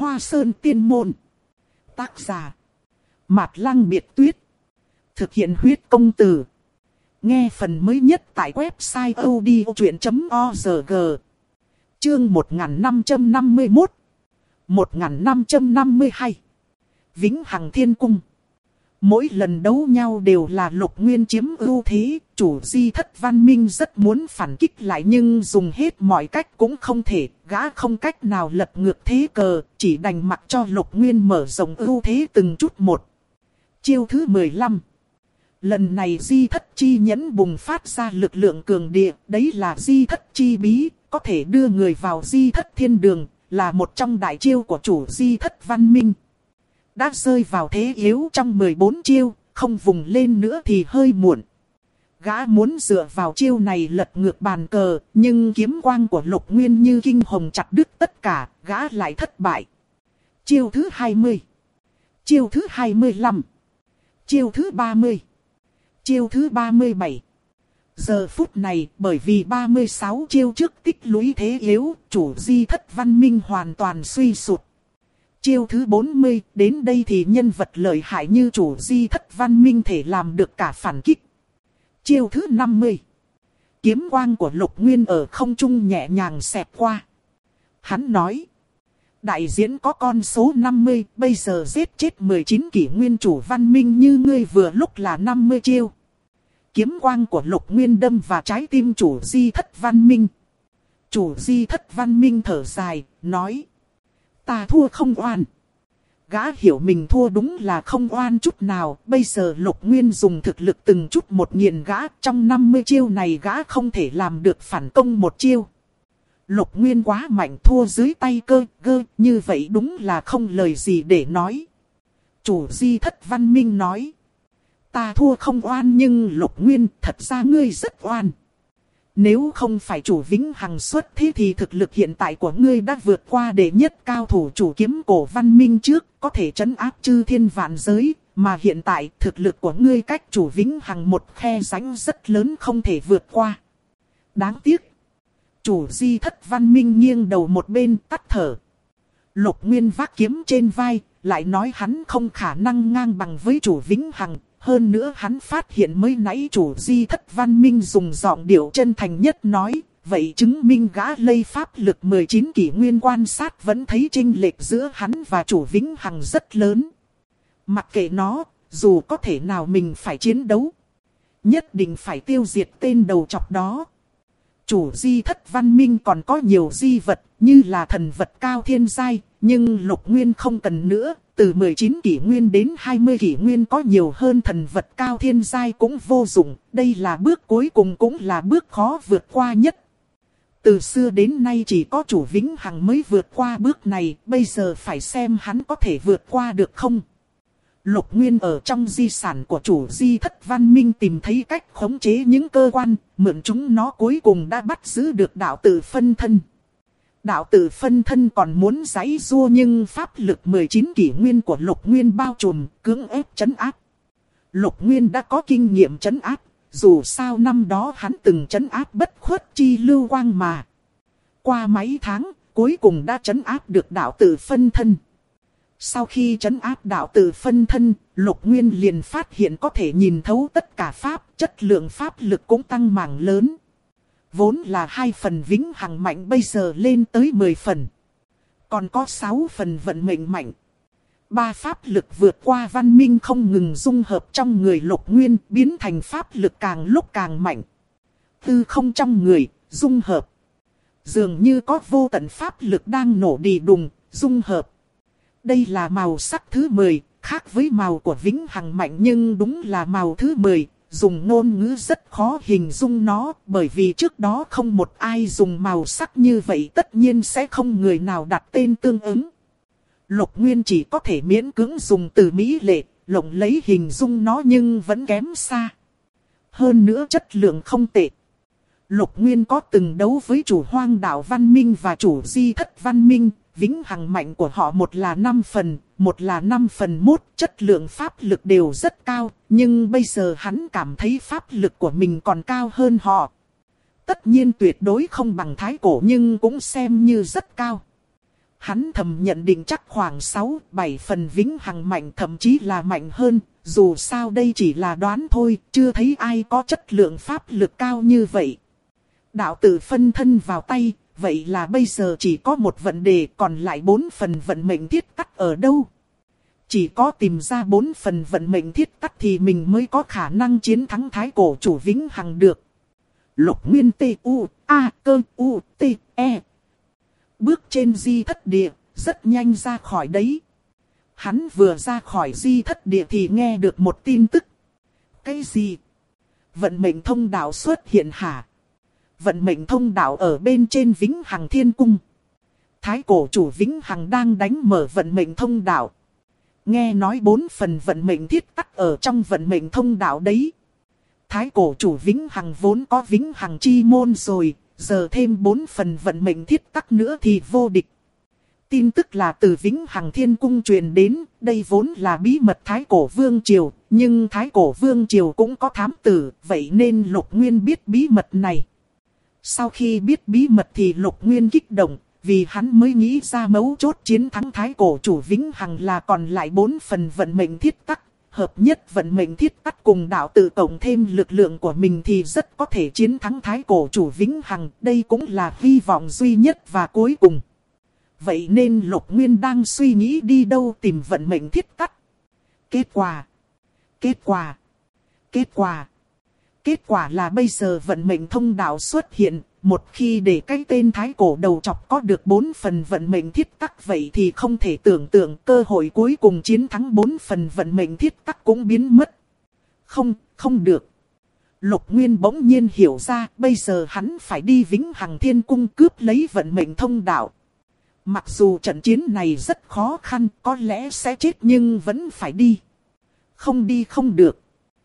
Hoa Sơn Tiên Môn. Tác giả Mạt Lăng Biệt Tuyết. Thực hiện huyết công từ. Nghe phần mới nhất tại website odchuyện.org. Chương 1551 1552 Vĩnh Hằng Thiên Cung. Mỗi lần đấu nhau đều là Lục Nguyên chiếm ưu thế, chủ Di Thất Văn Minh rất muốn phản kích lại nhưng dùng hết mọi cách cũng không thể, gã không cách nào lật ngược thế cờ, chỉ đành mặc cho Lục Nguyên mở rộng ưu thế từng chút một. Chiêu thứ 15. Lần này Di Thất Chi Nhẫn bùng phát ra lực lượng cường địa, đấy là Di Thất Chi Bí, có thể đưa người vào Di Thất Thiên Đường, là một trong đại chiêu của chủ Di Thất Văn Minh. Đã rơi vào thế yếu trong 14 chiêu, không vùng lên nữa thì hơi muộn. Gã muốn dựa vào chiêu này lật ngược bàn cờ, nhưng kiếm quang của Lục Nguyên như kinh hồng chặt đứt tất cả, gã lại thất bại. Chiêu thứ 20. Chiêu thứ 25. Chiêu thứ 30. Chiêu thứ 37. Giờ phút này, bởi vì 36 chiêu trước tích lũy thế yếu, chủ Di Thất Văn Minh hoàn toàn suy sụp. Chiêu thứ 40, đến đây thì nhân vật lợi hại như chủ Di Thất Văn Minh thể làm được cả phản kích. Chiêu thứ 50. Kiếm quang của Lục Nguyên ở không trung nhẹ nhàng xẹt qua. Hắn nói. Đại diễn có con số 50, bây giờ giết chết 19 kỷ nguyên chủ văn minh như ngươi vừa lúc là 50 chiêu. Kiếm quang của Lục Nguyên đâm vào trái tim chủ Di Thất Văn Minh. Chủ Di Thất Văn Minh thở dài, nói. Ta thua không oan. Gã hiểu mình thua đúng là không oan chút nào. Bây giờ Lục Nguyên dùng thực lực từng chút một nghiền gã. Trong 50 chiêu này gã không thể làm được phản công một chiêu. Lục Nguyên quá mạnh, thua dưới tay cơ gơ. Như vậy đúng là không lời gì để nói. Chủ Di Thất Văn Minh nói. Ta thua không oan nhưng Lục Nguyên thật ra ngươi rất oan. Nếu không phải chủ Vĩnh Hằng xuất thế thì thực lực hiện tại của ngươi đã vượt qua đệ nhất cao thủ chủ kiếm cổ văn minh trước, có thể trấn áp chư thiên vạn giới, mà hiện tại thực lực của ngươi cách chủ Vĩnh Hằng một khe rãnh rất lớn không thể vượt qua. Đáng tiếc. Chủ Di Thất Văn Minh nghiêng đầu một bên tắt thở. Lục Nguyên vác kiếm trên vai, lại nói hắn không khả năng ngang bằng với chủ Vĩnh Hằng. Hơn nữa hắn phát hiện mới nãy chủ Di Thất Văn Minh dùng giọng điệu chân thành nhất nói, vậy chứng minh gã lây pháp lực 19 kỷ nguyên quan sát vẫn thấy chênh lệch giữa hắn và chủ Vĩnh Hằng rất lớn. Mặc kệ nó, dù có thể nào mình phải chiến đấu, nhất định phải tiêu diệt tên đầu chọc đó. Chủ Di Thất Văn Minh còn có nhiều di vật như là thần vật cao thiên giai, nhưng Lục Nguyên không cần nữa. Từ 19 kỷ nguyên đến 20 kỷ nguyên có nhiều hơn thần vật cao thiên giai cũng vô dụng. Đây là bước cuối cùng cũng là bước khó vượt qua nhất. Từ xưa đến nay chỉ có chủ Vĩnh Hằng mới vượt qua bước này. Bây giờ phải xem hắn có thể vượt qua được không. Lục Nguyên ở trong di sản của chủ Di Thất Văn Minh tìm thấy cách khống chế những cơ quan. Mượn chúng nó cuối cùng đã bắt giữ được đạo tử phân thân. Đạo tử phân thân còn muốn giãy giụa nhưng pháp lực 19 kỷ nguyên của Lục Nguyên bao trùm, cưỡng ép trấn áp. Lục Nguyên đã có kinh nghiệm trấn áp, dù sao năm đó hắn từng trấn áp bất khuất chi lưu quang mà. Qua mấy tháng, cuối cùng đã trấn áp được đạo tử phân thân. Sau khi trấn áp đạo tử phân thân, Lục Nguyên liền phát hiện có thể nhìn thấu tất cả pháp, chất lượng pháp lực cũng tăng mảng lớn. Vốn là 2 phần Vĩnh Hằng mạnh bây giờ lên tới 10 phần. Còn có 6 phần vận mệnh mạnh. 3 pháp lực vượt qua văn minh không ngừng dung hợp trong người Lục Nguyên, biến thành pháp lực càng lúc càng mạnh. Tư không trong người, dung hợp. Dường như có vô tận pháp lực đang nổ đì đùng, dung hợp. Đây là màu sắc thứ 10, khác với màu của Vĩnh Hằng mạnh nhưng đúng là màu thứ 10. Dùng ngôn ngữ rất khó hình dung nó, bởi vì trước đó không một ai dùng màu sắc như vậy, tất nhiên sẽ không người nào đặt tên tương ứng. Lục Nguyên chỉ có thể miễn cưỡng dùng từ mỹ lệ, lộng lấy hình dung nó nhưng vẫn kém xa. Hơn nữa chất lượng không tệ. Lục Nguyên có từng đấu với chủ Hoang Đạo Văn Minh và chủ Di Thất Văn Minh, Vĩnh Hằng mạnh của họ một là 5 phần, một là 5 phần 1, chất lượng pháp lực đều rất cao, nhưng bây giờ hắn cảm thấy pháp lực của mình còn cao hơn họ. Tất nhiên tuyệt đối không bằng Thái Cổ nhưng cũng xem như rất cao. Hắn thầm nhận định chắc khoảng 6-7 phần Vĩnh Hằng mạnh, thậm chí là mạnh hơn. Dù sao đây chỉ là đoán thôi, chưa thấy ai có chất lượng pháp lực cao như vậy. Đạo tử phân thân vào tay, vậy là bây giờ chỉ có một vấn đề, còn lại 4 phần vận mệnh thiết tắc ở đâu? Chỉ có tìm ra 4 phần vận mệnh thiết tắc thì mình mới có khả năng chiến thắng thái cổ chủ Vĩnh Hằng được. Lục Nguyên T-U-A-Cơ-U-T-E. Bước trên di thất địa, rất nhanh ra khỏi đấy. Hắn vừa ra khỏi di thất địa thì nghe được một tin tức. Cái gì? Vận mệnh thông đạo xuất hiện hả? Vận mệnh thông đạo ở bên trên Vĩnh Hằng Thiên Cung. Thái cổ chủ Vĩnh Hằng đang đánh mở vận mệnh thông đạo. Nghe nói 4 phần vận mệnh thiết tắc ở trong vận mệnh thông đạo đấy. Thái cổ chủ Vĩnh Hằng vốn có Vĩnh Hằng chi môn rồi, giờ thêm 4 phần vận mệnh thiết tắc nữa thì vô địch. Tin tức là từ Vĩnh Hằng Thiên Cung truyền đến, đây vốn là bí mật Thái cổ Vương Triều, nhưng Thái cổ Vương Triều cũng có thám tử, vậy nên Lục Nguyên biết bí mật này. Sau khi biết bí mật thì Lục Nguyên kích động, vì hắn mới nghĩ ra mấu chốt chiến thắng Thái cổ chủ Vĩnh Hằng là còn lại 4 phần vận mệnh thiết tắc. Hợp nhất vận mệnh thiết tắc cùng đạo tự cộng thêm lực lượng của mình thì rất có thể chiến thắng Thái cổ chủ Vĩnh Hằng. Đây cũng là hy vọng duy nhất và cuối cùng. Vậy nên Lục Nguyên đang suy nghĩ đi đâu tìm vận mệnh thiết tắc. Kết quả là bây giờ vận mệnh thông đạo xuất hiện. Một khi để cái tên thái cổ đầu chọc có được 4 phần vận mệnh thiết tắc vậy thì không thể tưởng tượng cơ hội cuối cùng chiến thắng 4 phần vận mệnh thiết tắc cũng biến mất. Không được. Lục Nguyên bỗng nhiên hiểu ra bây giờ hắn phải đi Vĩnh Hằng Thiên Cung cướp lấy vận mệnh thông đạo. Mặc dù trận chiến này rất khó khăn, có lẽ sẽ chết nhưng vẫn phải đi. Không đi không được.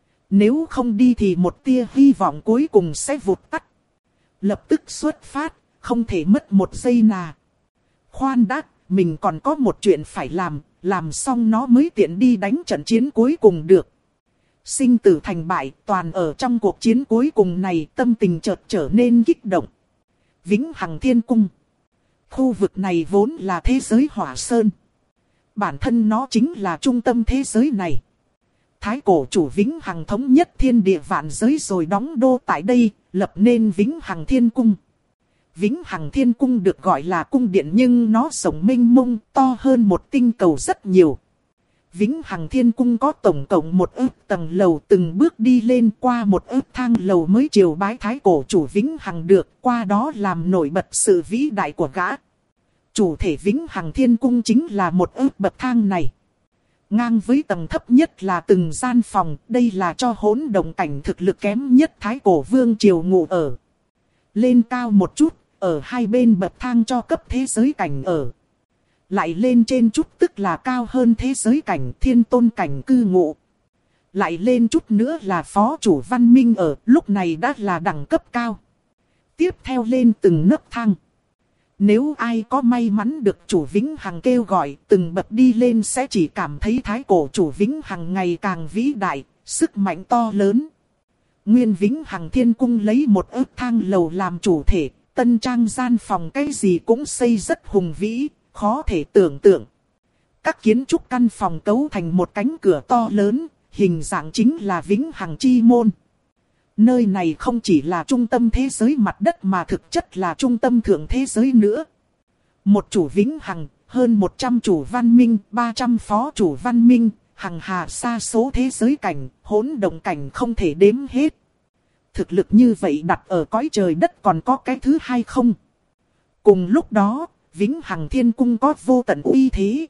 Nếu không đi thì một tia hy vọng cuối cùng sẽ vụt tắt. Lập tức xuất phát, không thể mất một giây nào. Khoan đã, mình còn có một chuyện phải làm xong nó mới tiện đi đánh trận chiến cuối cùng được. Sinh tử thành bại, toàn ở trong cuộc chiến cuối cùng này, tâm tình chợt trở nên kích động. Vĩnh Hằng Thiên Cung. Khu vực này vốn là thế giới Hỏa Sơn. Bản thân nó chính là trung tâm thế giới này. Thái cổ chủ Vĩnh Hằng thống nhất thiên địa vạn giới rồi đóng đô tại đây, lập nên Vĩnh Hằng Thiên Cung. Vĩnh Hằng Thiên Cung được gọi là cung điện nhưng nó rộng mênh mông, to hơn một tinh cầu rất nhiều. Vĩnh Hằng Thiên Cung có tổng cộng 1 ức tầng lầu, từng bước đi lên qua 1 ức thang lầu mới triều bái thái cổ chủ Vĩnh Hằng được, qua đó làm nổi bật sự vĩ đại của gã. Chủ thể Vĩnh Hằng Thiên Cung chính là 1 ức bậc thang này. Ngang với tầng thấp nhất là từng gian phòng, đây là cho hỗn động cảnh thực lực kém nhất thái cổ vương triều ngủ ở. Lên cao một chút, ở hai bên bậc thang cho cấp thế giới cảnh ở. Lại lên trên chút tức là cao hơn thế giới cảnh thiên tôn cảnh cư ngụ. Lại lên chút nữa là phó chủ văn minh ở, lúc này đã là đẳng cấp cao. Tiếp theo lên từng nấc thang. Nếu ai có may mắn được chủ Vĩnh Hằng kêu gọi, từng bậc đi lên sẽ chỉ cảm thấy thái cổ chủ Vĩnh Hằng ngày càng vĩ đại, sức mạnh to lớn. Nguyên Vĩnh Hằng Thiên Cung lấy 1 ức thang lầu làm chủ thể, tân trang gian phòng cái gì cũng xây rất hùng vĩ, khó thể tưởng tượng. Các kiến trúc căn phòng cấu thành một cánh cửa to lớn, hình dạng chính là Vĩnh Hằng chi môn. Nơi này không chỉ là trung tâm thế giới mặt đất mà thực chất là trung tâm thượng thế giới nữa. Một chủ Vĩnh Hằng, hơn 100 chủ văn minh, 300 phó chủ văn minh, hằng hà sa số thế giới cảnh, hỗn động cảnh không thể đếm hết. Thực lực như vậy đặt ở cõi trời đất còn có cái thứ hai không? Cùng lúc đó, Vĩnh Hằng Thiên Cung có vô tận uy thế.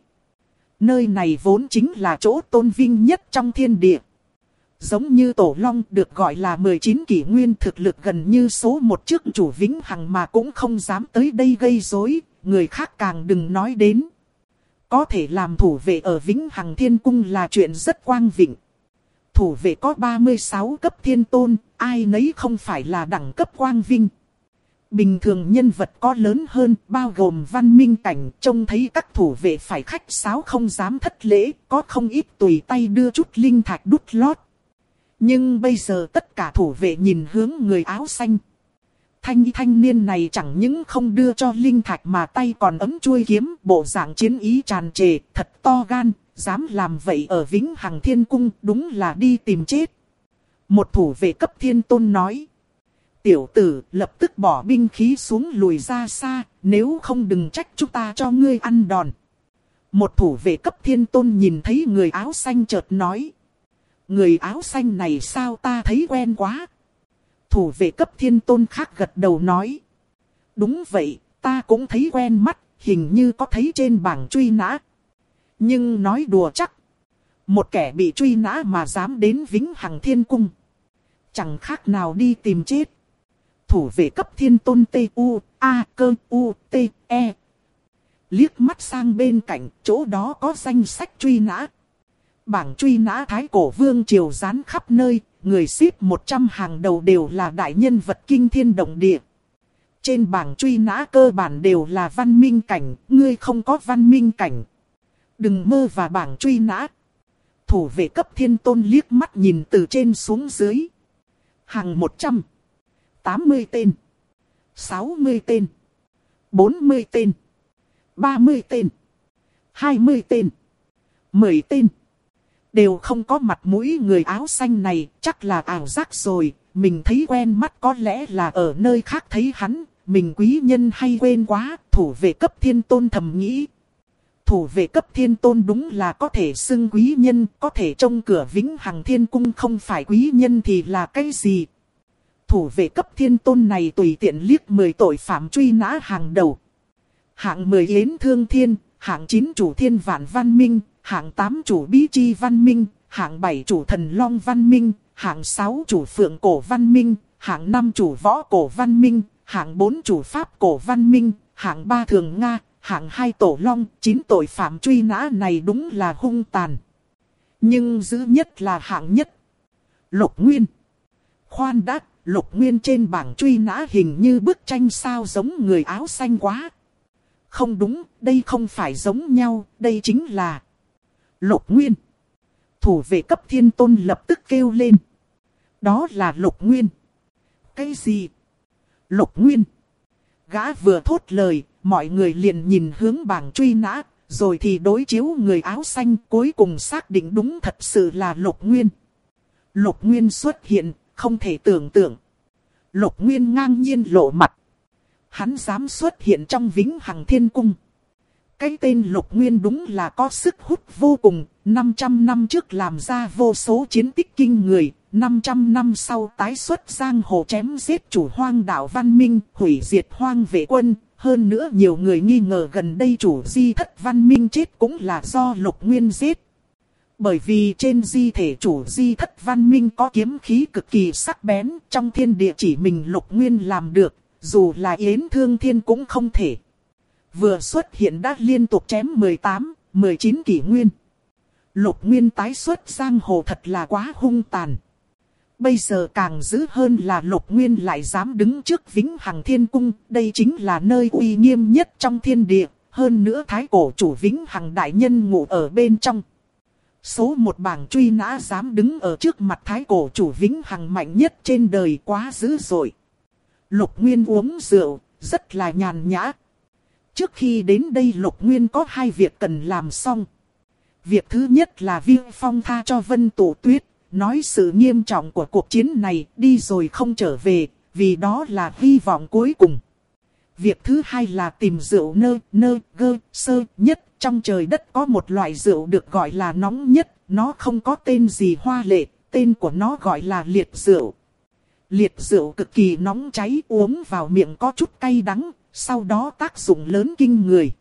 Nơi này vốn chính là chỗ tôn vinh nhất trong thiên địa. Giống như Tổ Long được gọi là 19 kỷ nguyên, thực lực gần như số 1 trước chủ Vĩnh Hằng mà cũng không dám tới đây gây rối, người khác càng đừng nói đến. Có thể làm thủ vệ ở Vĩnh Hằng Thiên Cung là chuyện rất quang vinh. Thủ vệ có 36 cấp thiên tôn, ai nấy không phải là đẳng cấp quang vinh. Bình thường nhân vật có lớn hơn, bao gồm văn minh cảnh, trông thấy các thủ vệ phải khách sáo không dám thất lễ, có không ít tùy tay đưa chút linh thạch đút lót. Nhưng bây giờ tất cả thủ vệ nhìn hướng người áo xanh. thanh niên này chẳng những không đưa cho linh thạch mà tay còn ấm chuôi kiếm, bộ dạng chiến ý tràn trề, thật to gan, dám làm vậy ở Vĩnh Hằng Thiên Cung, đúng là đi tìm chết. Một thủ vệ cấp thiên tôn nói. Tiểu tử, lập tức bỏ binh khí xuống lùi ra xa, nếu không đừng trách chúng ta cho ngươi ăn đòn. Một thủ vệ cấp thiên tôn nhìn thấy người áo xanh chợt nói. Người áo xanh này sao ta thấy quen quá. Thủ vệ cấp thiên tôn khác gật đầu nói. Đúng vậy, ta cũng thấy quen mắt, hình như có thấy trên bảng truy nã. Nhưng nói đùa chắc. Một kẻ bị truy nã mà dám đến Vĩnh Hằng Thiên Cung. Chẳng khác nào đi tìm chết. Thủ vệ cấp thiên tôn T-U-A-Cơ-U-T-E. Liếc mắt sang bên cạnh, chỗ đó có danh sách truy nã. Bảng truy nã Thái Cổ Vương triều dán khắp nơi, người xếp 100 hàng đầu đều là đại nhân vật kinh thiên động địa. Trên bảng truy nã cơ bản đều là văn minh cảnh, ngươi không có văn minh cảnh. Đừng mơ vào bảng truy nã. Thủ vệ cấp thiên tôn liếc mắt nhìn từ trên xuống dưới. Hàng 100, 80 tên, 60 tên, 40 tên, 30 tên, 20 tên, 10 tên. Đều không có mặt mũi người áo xanh này, chắc là ảo giác rồi, mình thấy quen mắt có lẽ là ở nơi khác thấy hắn, mình quý nhân hay quên quá, thủ vệ cấp thiên tôn thầm nghĩ. Thủ vệ cấp thiên tôn đúng là có thể xưng quý nhân, có thể trông cửa Vĩnh Hằng Thiên Cung không phải quý nhân thì là cái gì. Thủ vệ cấp thiên tôn này tùy tiện liếc 10 tội phạm truy nã hàng đầu. Hạng 10 Yến Thương Thiên, hạng 9 chủ Thiên Vạn Văn Minh, hạng 8 chủ Bí Chi Văn Minh, hạng 7 chủ Thần Long Văn Minh, hạng 6 chủ Phượng Cổ Văn Minh, hạng 5 chủ Võ Cổ Văn Minh, hạng 4 chủ Pháp Cổ Văn Minh, hạng 3 Thường Nga, hạng 2 Tổ Long. 9 tội phạm truy nã này đúng là hung tàn. Nhưng dữ nhất là hạng nhất. Lục Nguyên. Khoan đã, Lục Nguyên trên bảng truy nã hình như bức tranh sao giống người áo xanh quá. Không đúng, đây không phải giống nhau, đây chính là Lục Nguyên. Thủ vệ cấp thiên tôn lập tức kêu lên. Đó là Lục Nguyên. Cái gì? Lục Nguyên. Gã vừa thốt lời, mọi người liền nhìn hướng bảng truy nã, rồi thì đối chiếu người áo xanh, cuối cùng xác định đúng thật sự là Lục Nguyên. Lục Nguyên xuất hiện, không thể tưởng tượng. Lục Nguyên ngang nhiên lộ mặt. Hắn dám xuất hiện trong Vĩnh Hằng Thiên Cung. Cái tên Lục Nguyên đúng là có sức hút vô cùng. 500 năm trước làm ra vô số chiến tích kinh người. 500 năm sau tái xuất giang hồ chém giết chủ hoang đảo văn minh, hủy diệt hoang vệ quân. Hơn nữa nhiều người nghi ngờ gần đây chủ di thất văn minh chết cũng là do Lục Nguyên giết. Bởi vì trên di thể chủ di thất văn minh có kiếm khí cực kỳ sắc bén, trong thiên địa chỉ mình Lục Nguyên làm được, dù là Yến Thương Thiên cũng không thể. Vừa xuất hiện đã liên tục chém 18, 19 kỷ nguyên. Lục Nguyên tái xuất giang hồ thật là quá hung tàn. Bây giờ càng dữ hơn là Lục Nguyên lại dám đứng trước Vĩnh Hằng Thiên Cung, đây chính là nơi uy nghiêm nhất trong thiên địa, hơn nữa Thái Cổ chủ Vĩnh Hằng đại nhân ngủ ở bên trong. Số một bảng truy nã dám đứng ở trước mặt Thái Cổ chủ Vĩnh Hằng mạnh nhất trên đời, quá dữ dội. Lục Nguyên uống rượu, rất là nhàn nhã. Trước khi đến đây Lục Nguyên có hai việc cần làm xong. Việc thứ nhất là Viêm Phong tha cho Vân Tụ Tuyết, nói sự nghiêm trọng của cuộc chiến này, đi rồi không trở về, vì đó là hy vọng cuối cùng. Việc thứ hai là tìm rượu nơ gơ sơ nhất. Trong trời đất có một loại rượu được gọi là nóng nhất, nó không có tên gì hoa lệ, tên của nó gọi là liệt rượu. Liệt rượu cực kỳ nóng cháy, uống vào miệng có chút cay đắng, sau đó tác dụng lớn kinh người.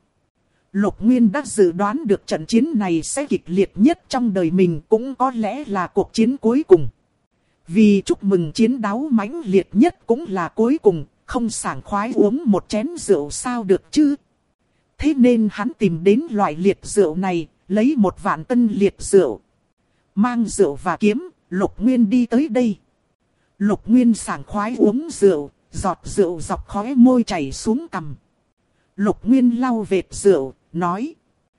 Lục Nguyên đã dự đoán được trận chiến này sẽ kịch liệt nhất trong đời mình, cũng có lẽ là cuộc chiến cuối cùng. Vì chúc mừng chiến đấu mãnh liệt nhất cũng là cuối cùng, không sảng khoái uống một chén rượu sao được chứ. Thế nên hắn tìm đến loại liệt rượu này, lấy 1 vạn cân liệt rượu. Mang rượu và kiếm, Lục Nguyên đi tới đây. Lục Nguyên sảng khoái uống rượu, giọt rượu dọc khóe môi chảy xuống cằm. Lục Nguyên lau vệt rượu, nói.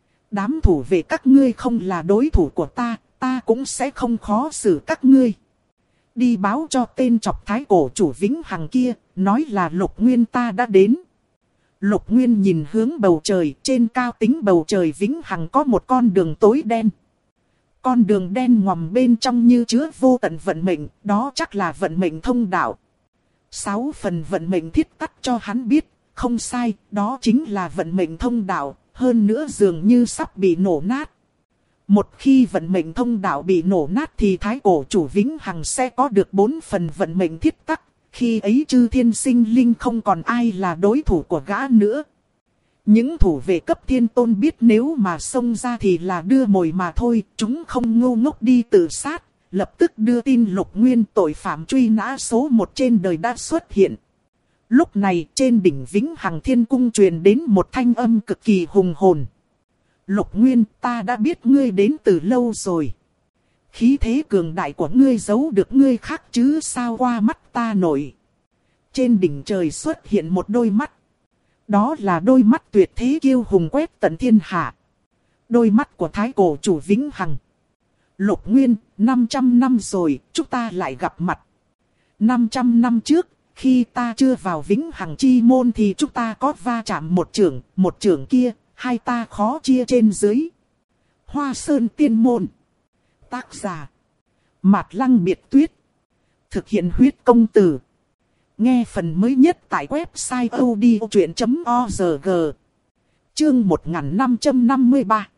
Đám thủ vệ các ngươi không là đối thủ của ta, ta cũng sẽ không khó xử các ngươi. đi báo cho tên chọc thái cổ chủ Vĩnh Hằng kia, nói là Lục Nguyên ta đã đến. Lục Nguyên nhìn hướng bầu trời, trên cao tính bầu trời Vĩnh Hằng có một con đường tối đen. Con đường đen ngòm bên trong như chứa vô tận vận mệnh, đó chắc là vận mệnh thông đạo. 6 phần vận mệnh thiết tắt cho hắn biết, không sai, đó chính là vận mệnh thông đạo, hơn nữa dường như sắp bị nổ nát. Một khi vận mệnh thông đạo bị nổ nát thì thái cổ chủ Vĩnh Hằng sẽ có được 4 phần vận mệnh thiết tắc, khi ấy chư thiên sinh linh không còn ai là đối thủ của gã nữa. Những thủ vệ cấp thiên tôn biết nếu mà xông ra thì là đưa mồi mà thôi, chúng không ngu ngốc đi tự sát, lập tức đưa tin Lục Nguyên tội phạm truy nã số 1 trên đời đã xuất hiện. Lúc này trên đỉnh Vĩnh Hằng Thiên Cung truyền đến một thanh âm cực kỳ hùng hồn. Lục Nguyên, ta đã biết ngươi đến từ lâu rồi. Khí thế cường đại của ngươi giấu được ngươi khác chứ sao qua mắt ta nổi. Trên đỉnh trời xuất hiện một đôi mắt. Đó là đôi mắt tuyệt thế kiêu hùng quét tận thiên hạ. Đôi mắt của thái cổ chủ Vĩnh Hằng. Lục Nguyên, 500 năm rồi, chúng ta lại gặp mặt. 500 năm trước, khi ta chưa vào Vĩnh Hằng chi môn thì chúng ta có va chạm một chưởng kia, hai ta khó chia trên dưới. Hoa Sơn Tiên Môn. Tác giả Mạt Lăng Biệt Tuyết. Thực hiện huyết công từ. Nghe phần mới nhất tại website odchuyện.org. Chương 1553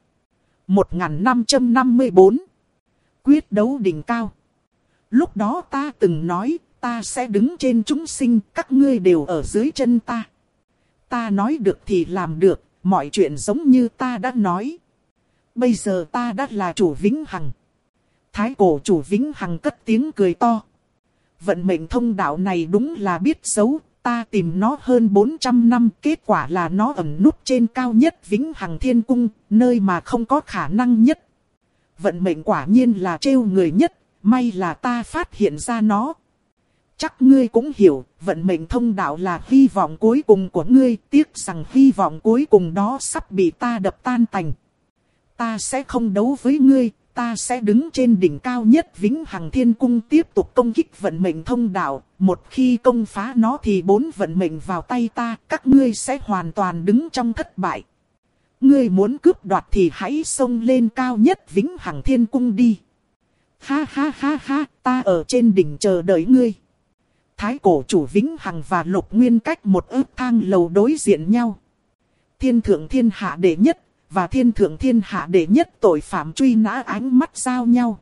1554. Quyết đấu đỉnh cao. Lúc đó ta từng nói, ta sẽ đứng trên chúng sinh, các ngươi đều ở dưới chân ta. Ta nói được thì làm được, mọi chuyện giống như ta đã nói. Bây giờ ta đã là chủ Vĩnh Hằng. Thái cổ chủ Vĩnh Hằng cất tiếng cười to. Vận mệnh thông đạo này đúng là biết giấu, ta tìm nó hơn 400 năm, kết quả là nó ẩn núp trên cao nhất Vĩnh Hằng Thiên Cung, nơi mà không có khả năng nhất. Vận mệnh quả nhiên là trêu người nhất, may là ta phát hiện ra nó. Chắc ngươi cũng hiểu, vận mệnh thông đạo là hy vọng cuối cùng của ngươi, tiếc rằng hy vọng cuối cùng đó sắp bị ta đập tan tành. Ta sẽ không đấu với ngươi, ta sẽ đứng trên đỉnh cao nhất Vĩnh Hằng Thiên Cung tiếp tục công kích vận mệnh thông đạo. Một khi công phá nó thì 4 vận mệnh vào tay ta, các ngươi sẽ hoàn toàn đứng trong thất bại. Ngươi muốn cướp đoạt thì hãy xông lên cao nhất Vĩnh Hằng Thiên Cung đi. Ha ha ha ha, ta ở trên đỉnh chờ đợi ngươi. Thái cổ chủ Vĩnh Hằng và Lục Nguyên cách một ức thang lầu đối diện nhau. Thiên thượng thiên hạ đệ nhất và thiên thượng thiên hạ đệ nhất tội phạm truy nã ánh mắt giao nhau.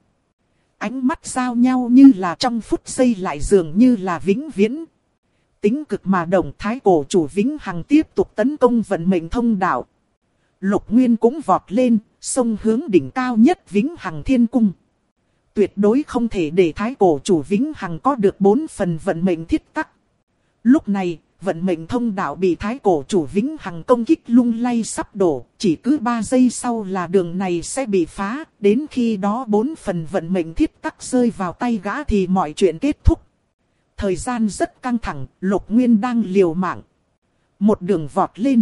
Ánh mắt giao nhau như là trong phút giây lại dường như là vĩnh viễn. Tính cực mà động, thái cổ chủ Vĩnh Hằng tiếp tục tấn công vận mệnh thông đạo. Lục Nguyên cũng vọt lên, xông hướng đỉnh cao nhất Vĩnh Hằng Thiên Cung. Tuyệt đối không thể để thái cổ chủ Vĩnh Hằng có được 4 phần vận mệnh thiết tắc. Lúc này, vận mệnh thông đạo bị thái cổ chủ Vĩnh Hằng công kích lung lay sắp đổ. Chỉ cứ 3 giây sau là đường này sẽ bị phá. Đến khi đó 4 phần vận mệnh thiết tắc rơi vào tay gã thì mọi chuyện kết thúc. Thời gian rất căng thẳng, Lục Nguyên đang liều mạng. Một đường vọt lên.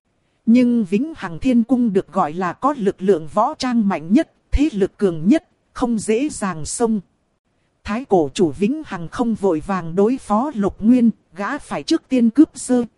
Nhưng Vĩnh Hằng Thiên Cung được gọi là có lực lượng võ trang mạnh nhất, thế lực cường nhất, không dễ dàng xông. Thái cổ chủ Vĩnh Hằng không vội vàng đối phó Lục Nguyên, gã phải trước tiên cướp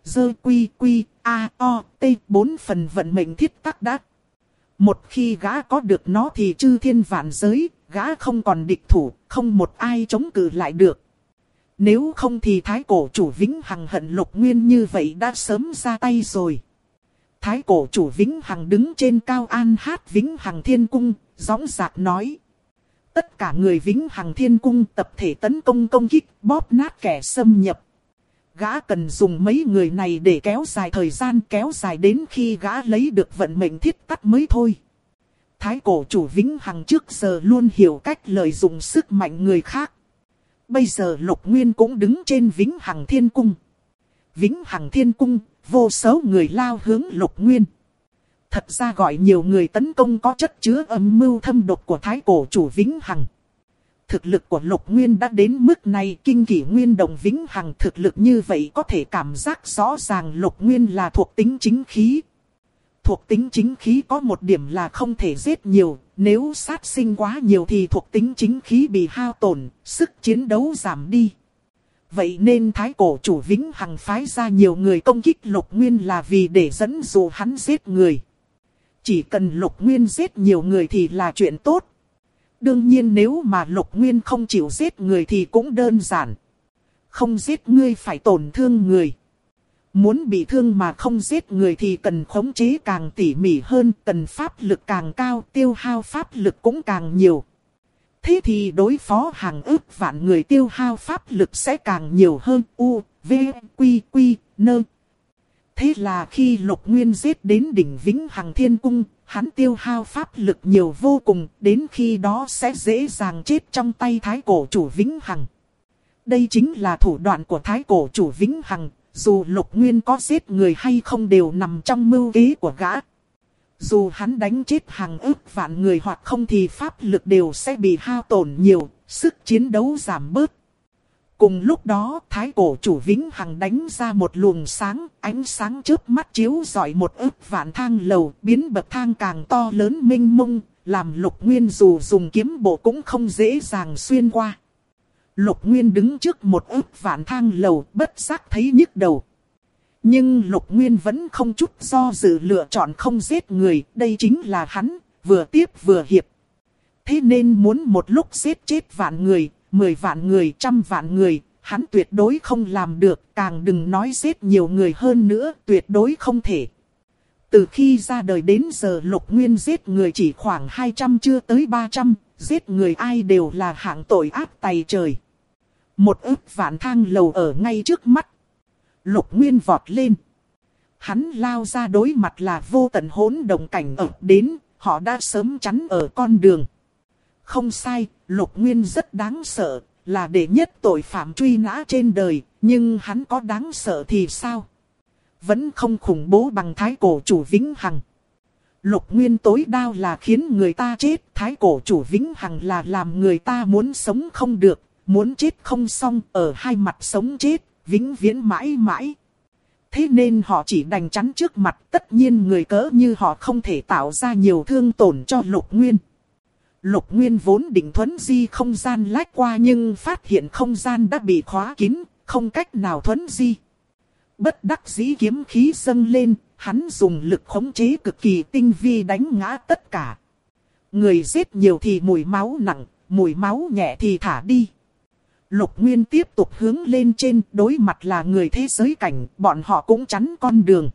T 4 phần vận mệnh thiết tắc đã. Một khi gã có được nó thì chư thiên vạn giới, gã không còn địch thủ, không một ai chống cự lại được. Nếu không thì thái cổ chủ Vĩnh Hằng hận Lục Nguyên như vậy đã sớm ra tay rồi. Thái cổ chủ Vĩnh Hằng đứng trên cao an hát Vĩnh Hằng Thiên Cung, dõng dạc nói. Tất cả người Vĩnh Hằng Thiên Cung tập thể tấn công công kích, bóp nát kẻ xâm nhập. Gã cần dùng mấy người này để kéo dài thời gian, kéo dài đến khi gã lấy được vận mệnh thiết tắc mới thôi. Thái cổ chủ Vĩnh Hằng trước giờ luôn hiểu cách lợi dụng sức mạnh người khác. Bây giờ Lục Nguyên cũng đứng trên Vĩnh Hằng Thiên Cung. Vĩnh Hằng Thiên Cung, vô số người lao hướng Lục Nguyên. Thật ra gọi nhiều người tấn công có chất chứa âm mưu thâm độc của thái cổ chủ Vĩnh Hằng. Thực lực của Lục Nguyên đã đến mức này, kinh kỷ nguyên động Vĩnh Hằng thực lực như vậy có thể cảm giác rõ ràng Lục Nguyên là thuộc tính chính khí. Thuộc tính chính khí có một điểm là không thể giết nhiều, nếu sát sinh quá nhiều thì thuộc tính chính khí bị hao tổn, sức chiến đấu giảm đi. Vậy nên thái cổ chủ Vĩnh Hằng phái ra nhiều người công kích Lục Nguyên là vì để dẫn dụ hắn giết người. Chỉ cần Lục Nguyên giết nhiều người thì là chuyện tốt. Đương nhiên nếu mà Lục Nguyên không chịu giết người thì cũng đơn giản. Không giết ngươi phải tổn thương người. Muốn bị thương mà không giết người thì cần khống chế càng tỉ mỉ hơn, cần pháp lực càng cao, tiêu hao pháp lực cũng càng nhiều. Thế thì đối phó hàng ức vạn người tiêu hao pháp lực sẽ càng nhiều hơn. U, V, Quy, Quy, Nơ. Thế là khi Lục Nguyên giết đến đỉnh Vĩnh Hằng Thiên Cung, hắn tiêu hao pháp lực nhiều vô cùng, đến khi đó sẽ dễ dàng chết trong tay thái cổ chủ Vĩnh Hằng. Đây chính là thủ đoạn của thái cổ chủ Vĩnh Hằng, dù Lục Nguyên có giết người hay không đều nằm trong mưu kế của gã. Dù hắn đánh chết hàng ức vạn người hoặc không thì pháp lực đều sẽ bị hao tổn nhiều, sức chiến đấu giảm bớt. Cùng lúc đó, thái cổ chủ Vĩnh Hằng đánh ra một luồng sáng, ánh sáng chớp mắt chiếu rọi một ức vạn thang lầu, biến bậc thang càng to lớn mênh mông, làm Lục Nguyên dù dùng kiếm bộ cũng không dễ dàng xuyên qua. Lục Nguyên đứng trước một ức vạn thang lầu, bất giác thấy nhức đầu. Nhưng Lục Nguyên vẫn không chút do dự lựa chọn không giết người, đây chính là hắn, vừa tiếp vừa hiệp. Thế nên muốn một lúc giết chết vạn người, 10 vạn người, 100 vạn người, hắn tuyệt đối không làm được, càng đừng nói giết nhiều người hơn nữa, tuyệt đối không thể. Từ khi ra đời đến giờ Lục Nguyên giết người chỉ khoảng 200 chưa tới 300, giết người ai đều là hạng tội ác tày trời. Một ức vạn thang lầu ở ngay trước mắt. Lục Nguyên vọt lên. Hắn lao ra đối mặt là vô tận hỗn động cảnh ập đến, họ đã sớm chắn ở con đường. Không sai, Lục Nguyên rất đáng sợ, là đệ nhất tội phạm truy nã trên đời, nhưng hắn có đáng sợ thì sao? Vẫn không khủng bố bằng thái cổ chủ Vĩnh Hằng. Lục Nguyên tối đao là khiến người ta chết, thái cổ chủ Vĩnh Hằng là làm người ta muốn sống không được, muốn chết không xong, ở hai mặt sống chết, vĩnh viễn mãi mãi. Thế nên họ chỉ đành chắn trước mặt, tất nhiên người cỡ như họ không thể tạo ra nhiều thương tổn cho Lục Nguyên. Lục Nguyên vốn định thuấn di không gian lách qua nhưng phát hiện không gian đã bị khóa kín, không cách nào thuấn di. Bất đắc dĩ kiếm khí dâng lên, hắn dùng lực khống chế cực kỳ tinh vi đánh ngã tất cả. Người giết nhiều thì mùi máu nặng, mùi máu nhẹ thì thả đi. Lục Nguyên tiếp tục hướng lên trên, đối mặt là người thế giới cảnh, bọn họ cũng chắn con đường.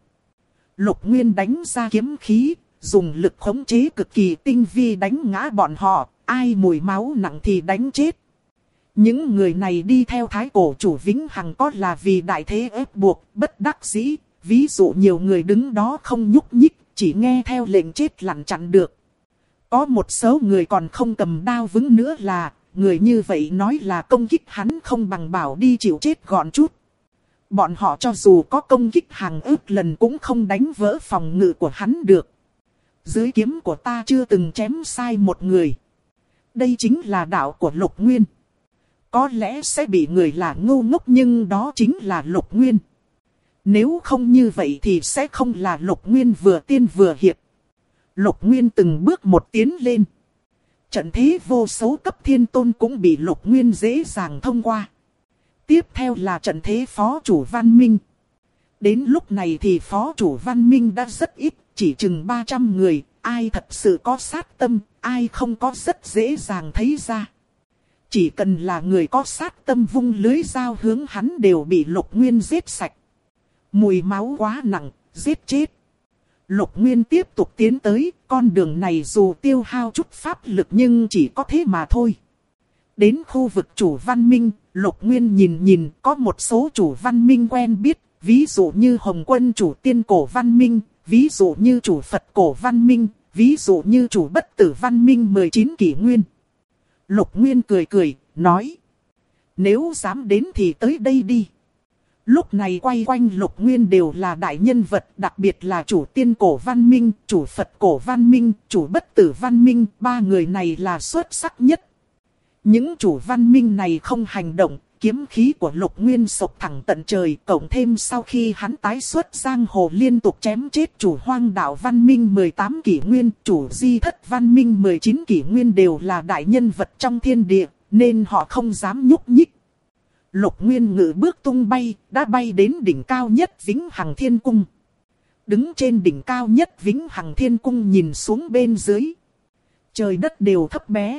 Lục Nguyên đánh ra kiếm khí, dùng lực khống chế cực kỳ tinh vi đánh ngã bọn họ, ai mùi máu nặng thì đánh chết. Những người này đi theo thái cổ chủ Vĩnh Hằng có là vì đại thế ép buộc, bất đắc dĩ, ví dụ nhiều người đứng đó không nhúc nhích, chỉ nghe theo lệnh chết lặn chặn được. Có một số người còn không cầm đao vững nữa là, người như vậy nói là công kích hắn không bằng bảo đi chịu chết gọn chút. Bọn họ cho dù có công kích hàng ức lần cũng không đánh vỡ phòng ngự của hắn được. Dưới kiếm của ta chưa từng chém sai một người. Đây chính là đạo của Lục Nguyên. Có lẽ sẽ bị người là ngu ngốc nhưng đó chính là Lục Nguyên. Nếu không như vậy thì sẽ không là Lục Nguyên vừa tiên vừa hiệp. Lục Nguyên từng bước một tiến lên. Trận thế vô số cấp thiên tôn cũng bị Lục Nguyên dễ dàng thông qua. Tiếp theo là trận thế phó chủ Văn Minh. Đến lúc này thì phó chủ Văn Minh đã rất ít, chỉ chừng 300 người. Ai thật sự có sát tâm, ai không có rất dễ dàng thấy ra. Chỉ cần là người có sát tâm vung lưới dao hướng hắn đều bị Lục Nguyên giết sạch. Mùi máu quá nặng, giết chết. Lục Nguyên tiếp tục tiến tới, con đường này dù tiêu hao chút pháp lực nhưng chỉ có thế mà thôi. Đến khu vực chủ văn minh, Lục Nguyên nhìn có một số chủ văn minh quen biết, ví dụ như Hồng Quân chủ tiên cổ văn minh, ví dụ như chủ Phật cổ văn minh, ví dụ như chủ bất tử văn minh 19 kỷ nguyên. Lục Nguyên cười, nói. Nếu dám đến thì tới đây đi. Lúc này quay quanh Lục Nguyên đều là đại nhân vật, đặc biệt là chủ tiên cổ văn minh, chủ Phật cổ văn minh, chủ bất tử văn minh, ba người này là xuất sắc nhất. Những chủ văn minh này không hành động, kiếm khí của Lục Nguyên sộc thẳng tận trời, cộng thêm sau khi hắn tái xuất giang hồ liên tục chém chết chủ Hoang Đạo Văn Minh 18 kỷ nguyên, chủ Di Thất Văn Minh 19 kỷ nguyên đều là đại nhân vật trong thiên địa, nên họ không dám nhúc nhích. Lục Nguyên ngự bước tung bay, đã bay đến đỉnh cao nhất Vĩnh Hằng Thiên Cung. Đứng trên đỉnh cao nhất Vĩnh Hằng Thiên Cung nhìn xuống bên dưới. Trời đất đều thấp bé.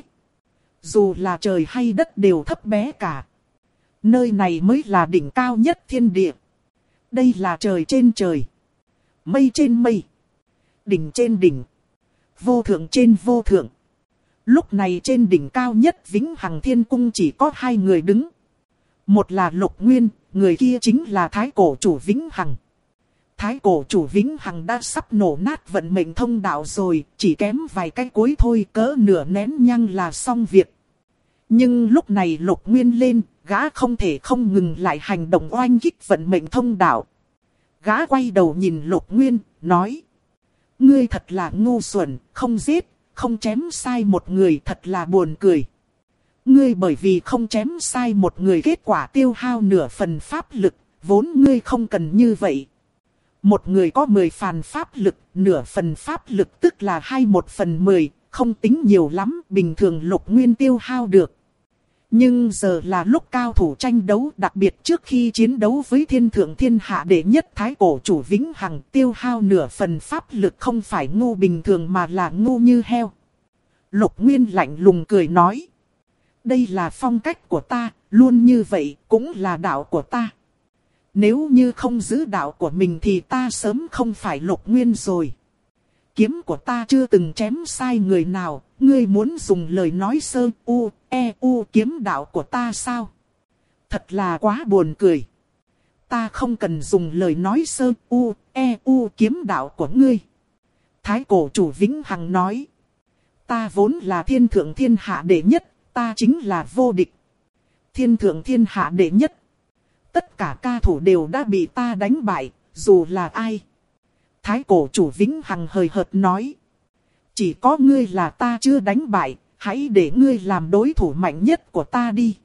Dù là trời hay đất đều thấp bé cả. Nơi này mới là đỉnh cao nhất thiên địa. Đây là trời trên trời. Mây trên mây. Đỉnh trên đỉnh. Vô thượng trên vô thượng. Lúc này trên đỉnh cao nhất Vĩnh Hằng Thiên Cung chỉ có hai người đứng. Một là Lục Nguyên, người kia chính là Thái Cổ Chủ Vĩnh Hằng. Thái Cổ Chủ Vĩnh Hằng đã sắp nổ nát vận mệnh thông đạo rồi, chỉ kém vài cái cuối thôi, cỡ nửa nén nhang là xong việc. Nhưng lúc này Lục Nguyên lên, gã không thể không ngừng lại hành động oanh kích vận mệnh thông đạo. Gã quay đầu nhìn Lục Nguyên, nói: ngươi thật là ngu xuẩn, không giết, không chém sai một người, thật là buồn cười. Ngươi bởi vì không chém sai một người kết quả tiêu hao nửa phần pháp lực, vốn ngươi không cần như vậy. Một người có 10 phần pháp lực, nửa phần pháp lực tức là 1/10, không tính nhiều lắm, bình thường Lục Nguyên tiêu hao được. Nhưng giờ là lúc cao thủ tranh đấu, đặc biệt trước khi chiến đấu với thiên thượng thiên hạ đệ nhất Thái Cổ Chủ Vĩnh Hằng, tiêu hao nửa phần pháp lực không phải ngu bình thường mà là ngu như heo. Lục Nguyên lạnh lùng cười nói: đây là phong cách của ta, luôn như vậy, cũng là đạo của ta. Nếu như không giữ đạo của mình thì ta sớm không phải Lục Nguyên rồi. Kiếm của ta chưa từng chém sai người nào, ngươi muốn dùng lời nói sơ u kiếm đạo của ta sao? Thật là quá buồn cười. Ta không cần dùng lời nói sơ u kiếm đạo của ngươi. Thái Cổ Chủ Vĩnh Hằng nói: ta vốn là thiên thượng thiên hạ đệ nhất, ta chính là vô địch. Thiên thượng thiên hạ đệ nhất. Tất cả ca thủ đều đã bị ta đánh bại, dù là ai. Thái Cổ Chủ Vĩnh Hằng hời hợt nói: chỉ có ngươi là ta chưa đánh bại, hãy để ngươi làm đối thủ mạnh nhất của ta đi.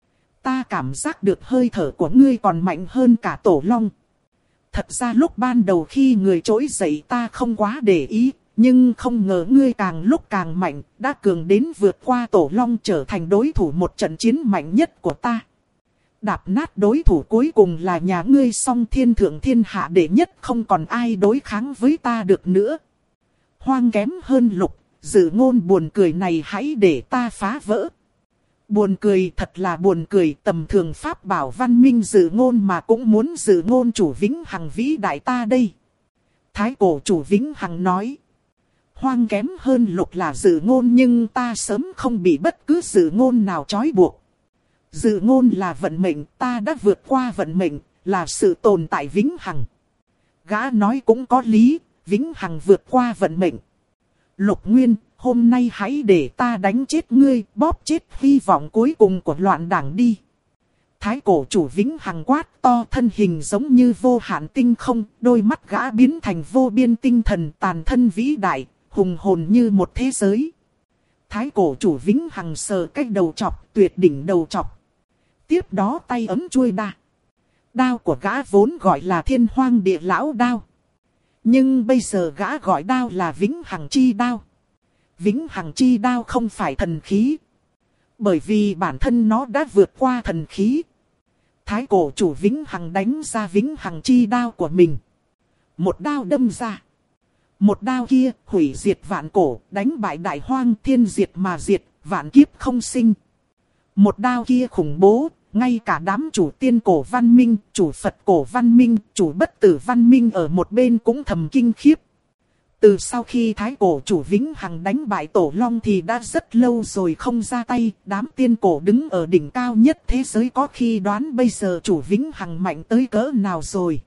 Ta cảm giác được hơi thở của ngươi còn mạnh hơn cả Tổ Long. Thật ra lúc ban đầu khi người trỗi dậy ta không quá để ý, nhưng không ngờ ngươi càng lúc càng mạnh, đã cường đến vượt qua Tổ Long, trở thành đối thủ một trận chiến mạnh nhất của ta. Đạp nát đối thủ cuối cùng là nhà ngươi, song thiên thượng thiên hạ đệ nhất, không còn ai đối kháng với ta được nữa. Hoang kém hơn Lục, dự ngôn buồn cười này hãy để ta phá vỡ. Buồn cười, thật là buồn cười, tầm thường pháp bảo văn minh dự ngôn mà cũng muốn dự ngôn Chủ Vĩnh Hằng vĩ đại ta đây. Thái Cổ Chủ Vĩnh Hằng nói: hoang kém hơn Lục là dự ngôn, nhưng ta sớm không bị bất cứ dự ngôn nào trói buộc. Dự ngôn là vận mệnh, ta đã vượt qua vận mệnh, là sự tồn tại vĩnh hằng. Gã nói cũng có lý, vĩnh hằng vượt qua vận mệnh. Lục Nguyên, hôm nay hãy để ta đánh chết ngươi, bóp chết hy vọng cuối cùng của loạn đảng đi. Thái Cổ Chủ Vĩnh Hằng quát to, thân hình giống như vô hạn tinh không, đôi mắt gã biến thành vô biên tinh thần, tàn thân vĩ đại, hùng hồn như một thế giới. Thái Cổ Chủ Vĩnh Hằng sờ cái đầu chọc, tuyệt đỉnh đầu chọc. Tiếp đó tay ấm chuôi đa. Đao của gã vốn gọi là Thiên Hoang Địa Lão đao. Nhưng bây giờ gã gọi đao là Vĩnh Hằng Chi đao. Vĩnh Hằng Chi đao không phải thần khí. Bởi vì bản thân nó đã vượt qua thần khí. Thái Cổ Chủ Vĩnh Hằng đánh ra Vĩnh Hằng Chi đao của mình. Một đao đâm ra. Một đao kia hủy diệt vạn cổ, đánh bại đại hoang, thiên diệt mà diệt, vạn kiếp không sinh. Một đao kia khủng bố, ngay cả đám chủ tiên cổ văn minh, chủ Phật cổ văn minh, chủ bất tử văn minh ở một bên cũng thầm kinh khiếp. Từ sau khi Thái Cổ Chủ Vĩnh Hằng đánh bại Tổ Long thì đã rất lâu rồi không ra tay, đám tiên cổ đứng ở đỉnh cao nhất thế giới có khi đoán bây giờ Chủ Vĩnh Hằng mạnh tới cỡ nào rồi.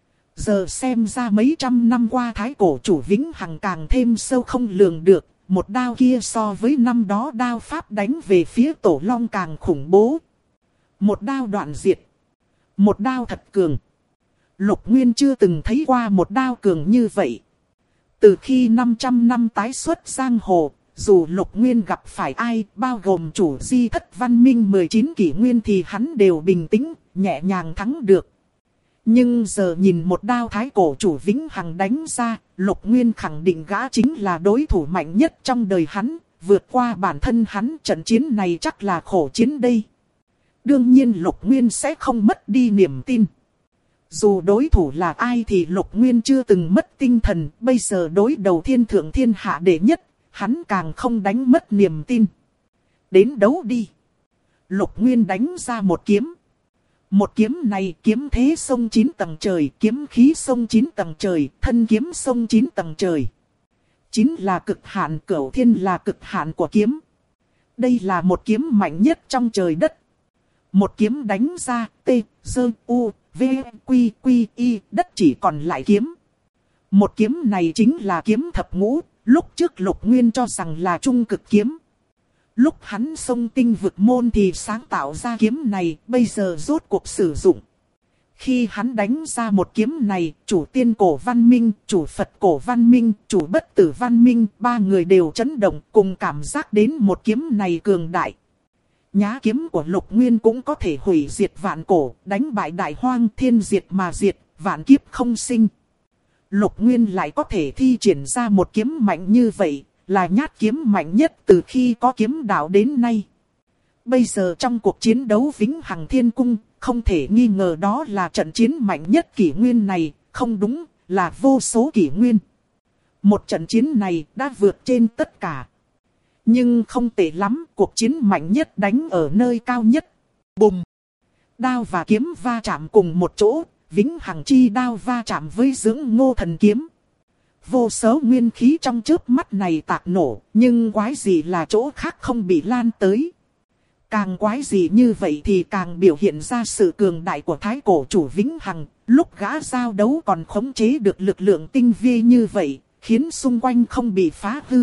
Giờ xem ra mấy trăm năm qua Thái Cổ Chủ Vĩnh Hằng càng thêm sâu không lường được. Một đao kia so với năm đó đao pháp đánh về phía Tổ Long càng khủng bố. Một đao đoạn diệt. Một đao thật cường. Lục Nguyên chưa từng thấy qua một đao cường như vậy. Từ khi 500 năm tái xuất giang hồ, Dù Lục Nguyên gặp phải ai, bao gồm chủ di thất văn minh 19 kỷ nguyên thì hắn đều bình tĩnh, nhẹ nhàng thắng được. Nhưng giờ nhìn một đao thái cổ chủ vĩnh hằng đánh ra, Lục Nguyên khẳng định gã chính là đối thủ mạnh nhất trong đời hắn, vượt qua bản thân hắn. Trận chiến này chắc là khổ chiến đây. Đương nhiên Lục Nguyên sẽ không mất đi niềm tin. Dù đối thủ là ai thì Lục Nguyên chưa từng mất tinh thần, bây giờ đối đầu thiên thượng thiên hạ đệ nhất, hắn càng không đánh mất niềm tin. Đến đấu đi. Lục Nguyên đánh ra một kiếm. Một kiếm này kiếm thế sông 9 tầng trời, kiếm khí sông 9 tầng trời, thân kiếm sông 9 tầng trời. 9 là cực hạn, cửu thiên là cực hạn của kiếm. Đây là một kiếm mạnh nhất trong trời đất. Một kiếm đánh ra, T, D, U, V, Quy, Quy, Y, đất chỉ còn lại kiếm. Một kiếm này chính là kiếm thập ngũ, lúc trước Lục Nguyên cho rằng là trung cực kiếm. Lúc hắn xông tinh vực môn thì sáng tạo ra kiếm này, bây giờ rốt cuộc sử dụng. Khi hắn đánh ra một kiếm này, chủ tiên cổ văn minh, chủ Phật cổ văn minh, chủ bất tử văn minh, ba người đều chấn động cùng cảm giác đến một kiếm này cường đại. Nhá kiếm của Lục Nguyên cũng có thể hủy diệt vạn cổ, đánh bại đại hoang, thiên diệt mà diệt, vạn kiếp không sinh. Lục Nguyên lại có thể thi triển ra một kiếm mạnh như vậy, là nhát kiếm mạnh nhất từ khi có kiếm đạo đến nay. Bây giờ trong cuộc chiến đấu Vĩnh Hằng Thiên Cung, không thể nghi ngờ đó là trận chiến mạnh nhất kỷ nguyên này, không đúng, là vô số kỷ nguyên. Một trận chiến này đã vượt trên tất cả. Nhưng không tệ lắm, cuộc chiến mạnh nhất đánh ở nơi cao nhất. Bùm! Đao và kiếm va chạm cùng một chỗ, Vĩnh Hằng chi đao va chạm với Dưỡng Ngô thần kiếm. Vô số nguyên khí trong chớp mắt này tạc nổ, nhưng quái gì là chỗ khác không bị lan tới. Càng quái gì như vậy thì càng biểu hiện ra sự cường đại của thái cổ chủ Vĩnh Hằng. Lúc gã giao đấu còn khống chế được lực lượng tinh vi như vậy, khiến xung quanh không bị phá hư.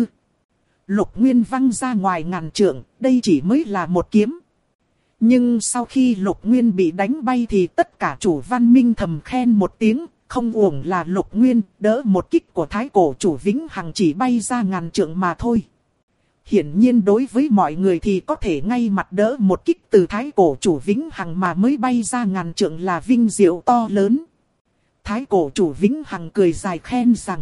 Lục Nguyên văng ra ngoài ngàn trượng, đây chỉ mới là một kiếm. Nhưng sau khi Lục Nguyên bị đánh bay thì tất cả chủ văn minh thầm khen một tiếng, không uổng là Lục Nguyên, đỡ một kích của thái cổ chủ Vĩnh Hằng chỉ bay ra ngàn trượng mà thôi. Hiển nhiên đối với mọi người thì có thể ngay mặt đỡ một kích từ thái cổ chủ Vĩnh Hằng mà mới bay ra ngàn trượng là vinh diệu to lớn. Thái cổ chủ Vĩnh Hằng cười dài khen rằng: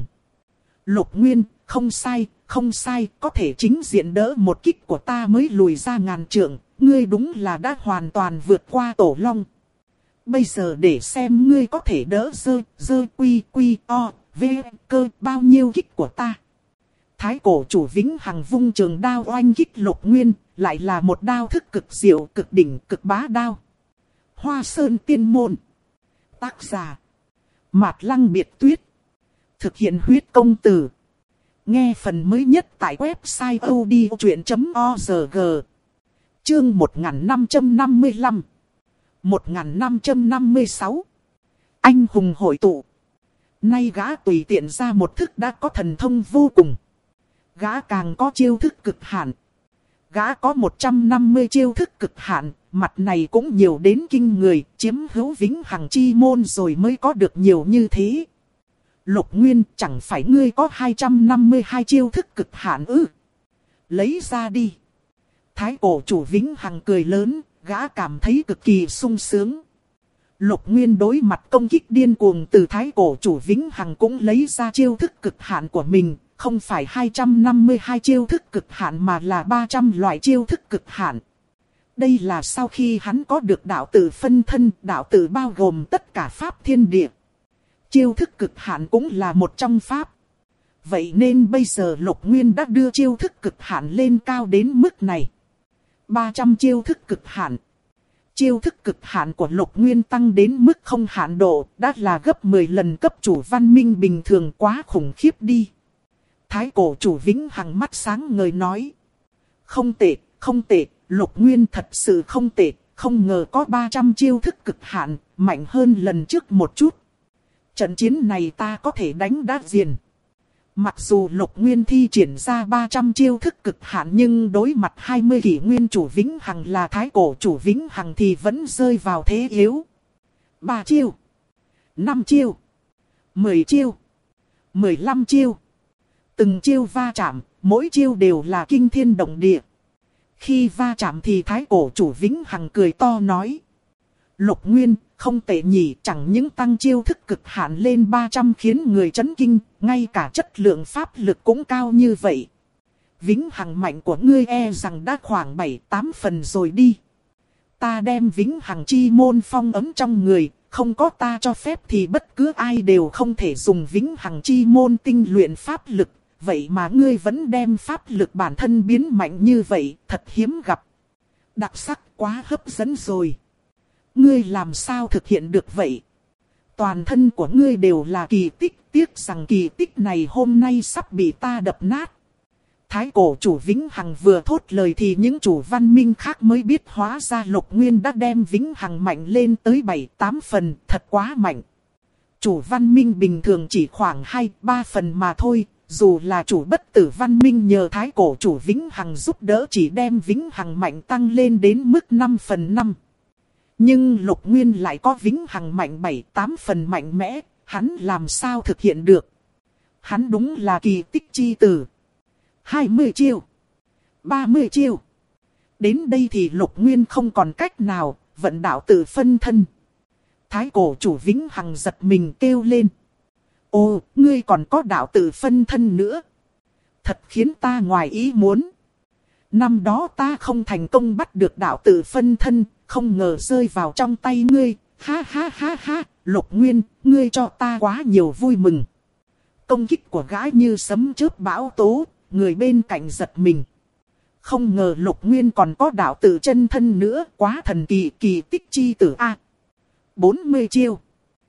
Lục Nguyên, không sai, không sai, có thể chính diện đỡ một kích của ta mới lùi ra ngàn trượng, ngươi đúng là đã hoàn toàn vượt qua Tổ Long. Bây giờ để xem ngươi có thể đỡ dơ quy quy o, v, cơ bao nhiêu kích của ta. Thái cổ chủ Vĩnh Hằng vung trường đao oanh kích Lục Nguyên, lại là một đao thức cực diệu, cực đỉnh, cực bá đao. Hoa Sơn Tiên Môn. Tác giả: Mạt Lăng Biệt Tuyết. Thực hiện huyết công từ. Nghe phần mới nhất tại website odchuyện.org. Chương 1555. 1556. Anh hùng hội tụ. Nay gã tùy tiện ra một thức đã có thần thông vô cùng. Gã càng có chiêu thức cực hạn. Gã có 150 chiêu thức cực hạn, mặt này cũng nhiều đến kinh người, chiếm hữu Vĩnh Hằng chi môn rồi mới có được nhiều như thế. Lục Nguyên, chẳng phải ngươi có 252 chiêu thức cực hạn ư? Lấy ra đi. Thái cổ chủ Vĩnh Hằng cười lớn, gã cảm thấy cực kỳ sung sướng. Lục Nguyên đối mặt công kích điên cuồng từ thái cổ chủ Vĩnh Hằng cũng lấy ra chiêu thức cực hạn của mình. Không phải 252 chiêu thức cực hạn mà là 300 loại chiêu thức cực hạn. Đây là sau khi hắn có được đạo tử phân thân, đạo tử bao gồm tất cả pháp thiên địa. Chiêu thức cực hạn cũng là một trong pháp. Vậy nên bây giờ Lục Nguyên đã đưa chiêu thức cực hạn lên cao đến mức này. 300 chiêu thức cực hạn. Chiêu thức cực hạn của Lục Nguyên tăng đến mức không hạn độ, đã là gấp 10 lần cấp chủ văn minh bình thường, quá khủng khiếp đi. Thái cổ chủ Vĩnh Hằng mắt sáng ngời nói: Không tệ, không tệ, Lục Nguyên thật sự không tệ, không ngờ có 300 chiêu thức cực hạn, mạnh hơn lần trước một chút. Trận chiến này ta có thể đánh đát diền. Mặc dù Lục Nguyên thi triển ra 300 chiêu thức cực hạn nhưng đối mặt 20 kỷ nguyên chủ Vĩnh Hằng là thái cổ chủ Vĩnh Hằng thì vẫn rơi vào thế yếu. 3 chiêu, 5 chiêu, 10 chiêu, 15 chiêu. Từng chiêu va chạm, mỗi chiêu đều là kinh thiên động địa. Khi va chạm thì thái cổ chủ Vĩnh Hằng cười to nói. Lục Nguyên, không tệ nhỉ, chẳng những tăng chiêu thức cực hạn lên 300 khiến người chấn kinh, ngay cả chất lượng pháp lực cũng cao như vậy. Vĩnh Hằng mạnh của ngươi e rằng đã khoảng 7-8 phần rồi đi. Ta đem Vĩnh Hằng chi môn phong ấm trong người, không có ta cho phép thì bất cứ ai đều không thể dùng Vĩnh Hằng chi môn tinh luyện pháp lực. Vậy mà ngươi vẫn đem pháp lực bản thân biến mạnh như vậy, thật hiếm gặp. Đặc sắc quá hấp dẫn rồi. Ngươi làm sao thực hiện được vậy? Toàn thân của ngươi đều là kỳ tích, tiếc rằng kỳ tích này hôm nay sắp bị ta đập nát. Thái cổ chủ Vĩnh Hằng vừa thốt lời thì những chủ văn minh khác mới biết hóa ra Lục Nguyên đã đem Vĩnh Hằng mạnh lên tới 7-8 phần, thật quá mạnh. Chủ văn minh bình thường chỉ khoảng 2-3 phần mà thôi, dù là chủ bất tử văn minh nhờ thái cổ chủ Vĩnh Hằng giúp đỡ chỉ đem Vĩnh Hằng mạnh tăng lên đến mức 5/5. Nhưng Lục Nguyên lại có Vĩnh Hằng mạnh 7-8 phần mạnh mẽ, hắn làm sao thực hiện được? Hắn đúng là kỳ tích chi tử. 20 chiêu, 30 chiêu. Đến đây thì Lục Nguyên không còn cách nào, vận đạo tự phân thân. Thái cổ chủ Vĩnh Hằng giật mình kêu lên. Ồ, ngươi còn có đạo tự phân thân nữa. Thật khiến ta ngoài ý muốn. Năm đó ta không thành công bắt được đạo tự phân thân, không ngờ rơi vào trong tay ngươi. Ha ha ha ha, Lục Nguyên, ngươi cho ta quá nhiều vui mừng. Công kích của gái như sấm chớp bão tố, người bên cạnh giật mình. Không ngờ Lục Nguyên còn có đạo tự chân thân nữa, quá thần kỳ, kỳ tích chi tử A. 40 chiêu,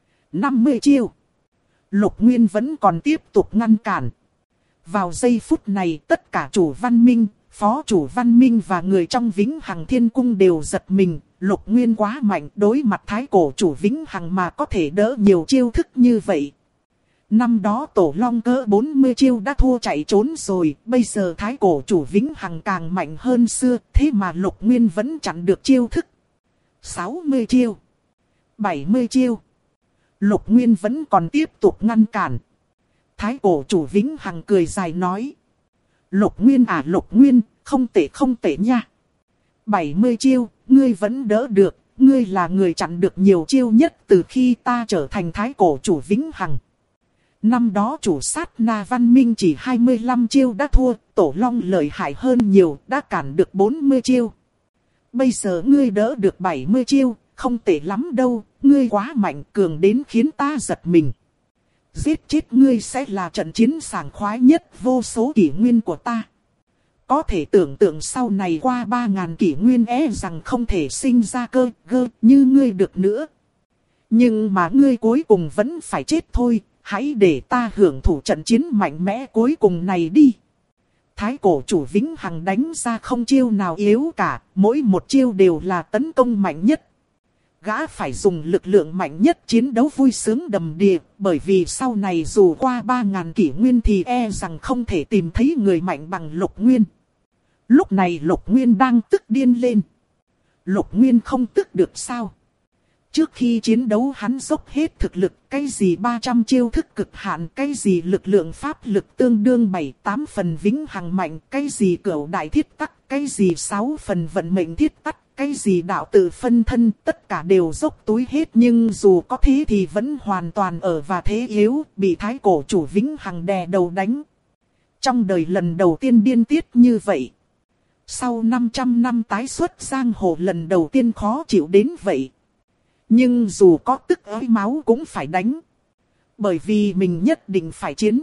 50 chiêu. Lục Nguyên vẫn còn tiếp tục ngăn cản. Vào giây phút này tất cả chủ văn minh, phó chủ văn minh và người trong Vĩnh Hằng Thiên Cung đều giật mình. Lục Nguyên quá mạnh, đối mặt thái cổ chủ Vĩnh Hằng mà có thể đỡ nhiều chiêu thức như vậy. Năm đó Tổ Long cỡ 40 chiêu đã thua chạy trốn rồi, bây giờ thái cổ chủ Vĩnh Hằng càng mạnh hơn xưa, thế mà Lục Nguyên vẫn chặn được chiêu thức. 60 chiêu, 70 chiêu. Lục Nguyên vẫn còn tiếp tục ngăn cản. Thái cổ chủ Vĩnh Hằng cười dài nói. Lục Nguyên à, Lục Nguyên, không tệ nha. 70 chiêu, ngươi vẫn đỡ được, ngươi là người chặn được nhiều chiêu nhất từ khi ta trở thành thái cổ chủ Vĩnh Hằng. Năm đó chủ sát na văn minh chỉ 25 chiêu đã thua, Tổ Long lợi hại hơn nhiều, đã cản được 40 chiêu. Bây giờ ngươi đỡ được 70 chiêu, không tệ lắm đâu, ngươi quá mạnh cường đến khiến ta giật mình. Giết chết ngươi sẽ là trận chiến sảng khoái nhất vô số kỷ nguyên của ta. Có thể tưởng tượng sau này qua 3.000 kỷ nguyên rằng không thể sinh ra cơ như ngươi được nữa. Nhưng mà ngươi cuối cùng vẫn phải chết thôi, hãy để ta hưởng thụ trận chiến mạnh mẽ cuối cùng này đi. Thái cổ chủ Vĩnh Hằng đánh ra không chiêu nào yếu cả, mỗi một chiêu đều là tấn công mạnh nhất. Gã phải dùng lực lượng mạnh nhất chiến đấu vui sướng đầm đìa, bởi vì sau này dù qua 3.000 kỷ nguyên thì rằng không thể tìm thấy người mạnh bằng Lục Nguyên. Lúc này Lục Nguyên đang tức điên lên. Lục Nguyên không tức được sao? Trước khi chiến đấu hắn dốc hết thực lực, cái gì 300 chiêu thức cực hạn, cái gì lực lượng pháp lực tương đương 7-8 phần Vĩnh Hằng mạnh, cái gì cửu đại thiết tắc, cái gì 6 phần vận mệnh thiết tắc, cái gì đạo tự phân thân, tất cả đều dốc túi hết. Nhưng dù có thế thì vẫn hoàn toàn ở và thế yếu, bị thái cổ chủ Vĩnh Hằng đè đầu đánh. Trong đời lần đầu tiên điên tiết như vậy. Sau 500 năm tái xuất giang hồ lần đầu tiên khó chịu đến vậy. Nhưng dù có tức ới máu cũng phải đánh. Bởi vì mình nhất định phải chiến.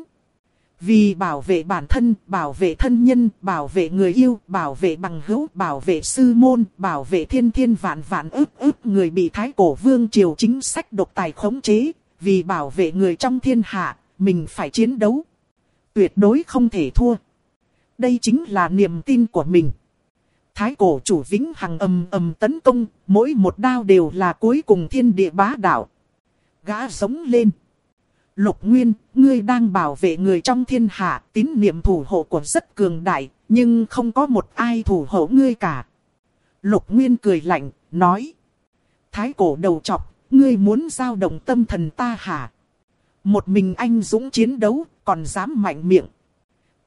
Vì bảo vệ bản thân, bảo vệ thân nhân, bảo vệ người yêu, bảo vệ bằng hữu, bảo vệ sư môn, bảo vệ thiên thiên vạn vạn ức người bị thái cổ vương triều chính sách độc tài khống chế. Vì bảo vệ người trong thiên hạ, mình phải chiến đấu. Tuyệt đối không thể thua. Đây chính là niềm tin của mình. Thái cổ chủ Vĩnh Hằng ầm ầm tấn công, mỗi một đao đều là cuối cùng thiên địa bá đạo. Gã giống lên. Lục Nguyên, ngươi đang bảo vệ người trong thiên hạ, tín niệm thủ hộ của rất cường đại, nhưng không có một ai thủ hộ ngươi cả. Lục Nguyên cười lạnh, nói. Thái cổ đầu trọc, ngươi muốn giao động tâm thần ta hả? Một mình anh dũng chiến đấu, còn dám mạnh miệng.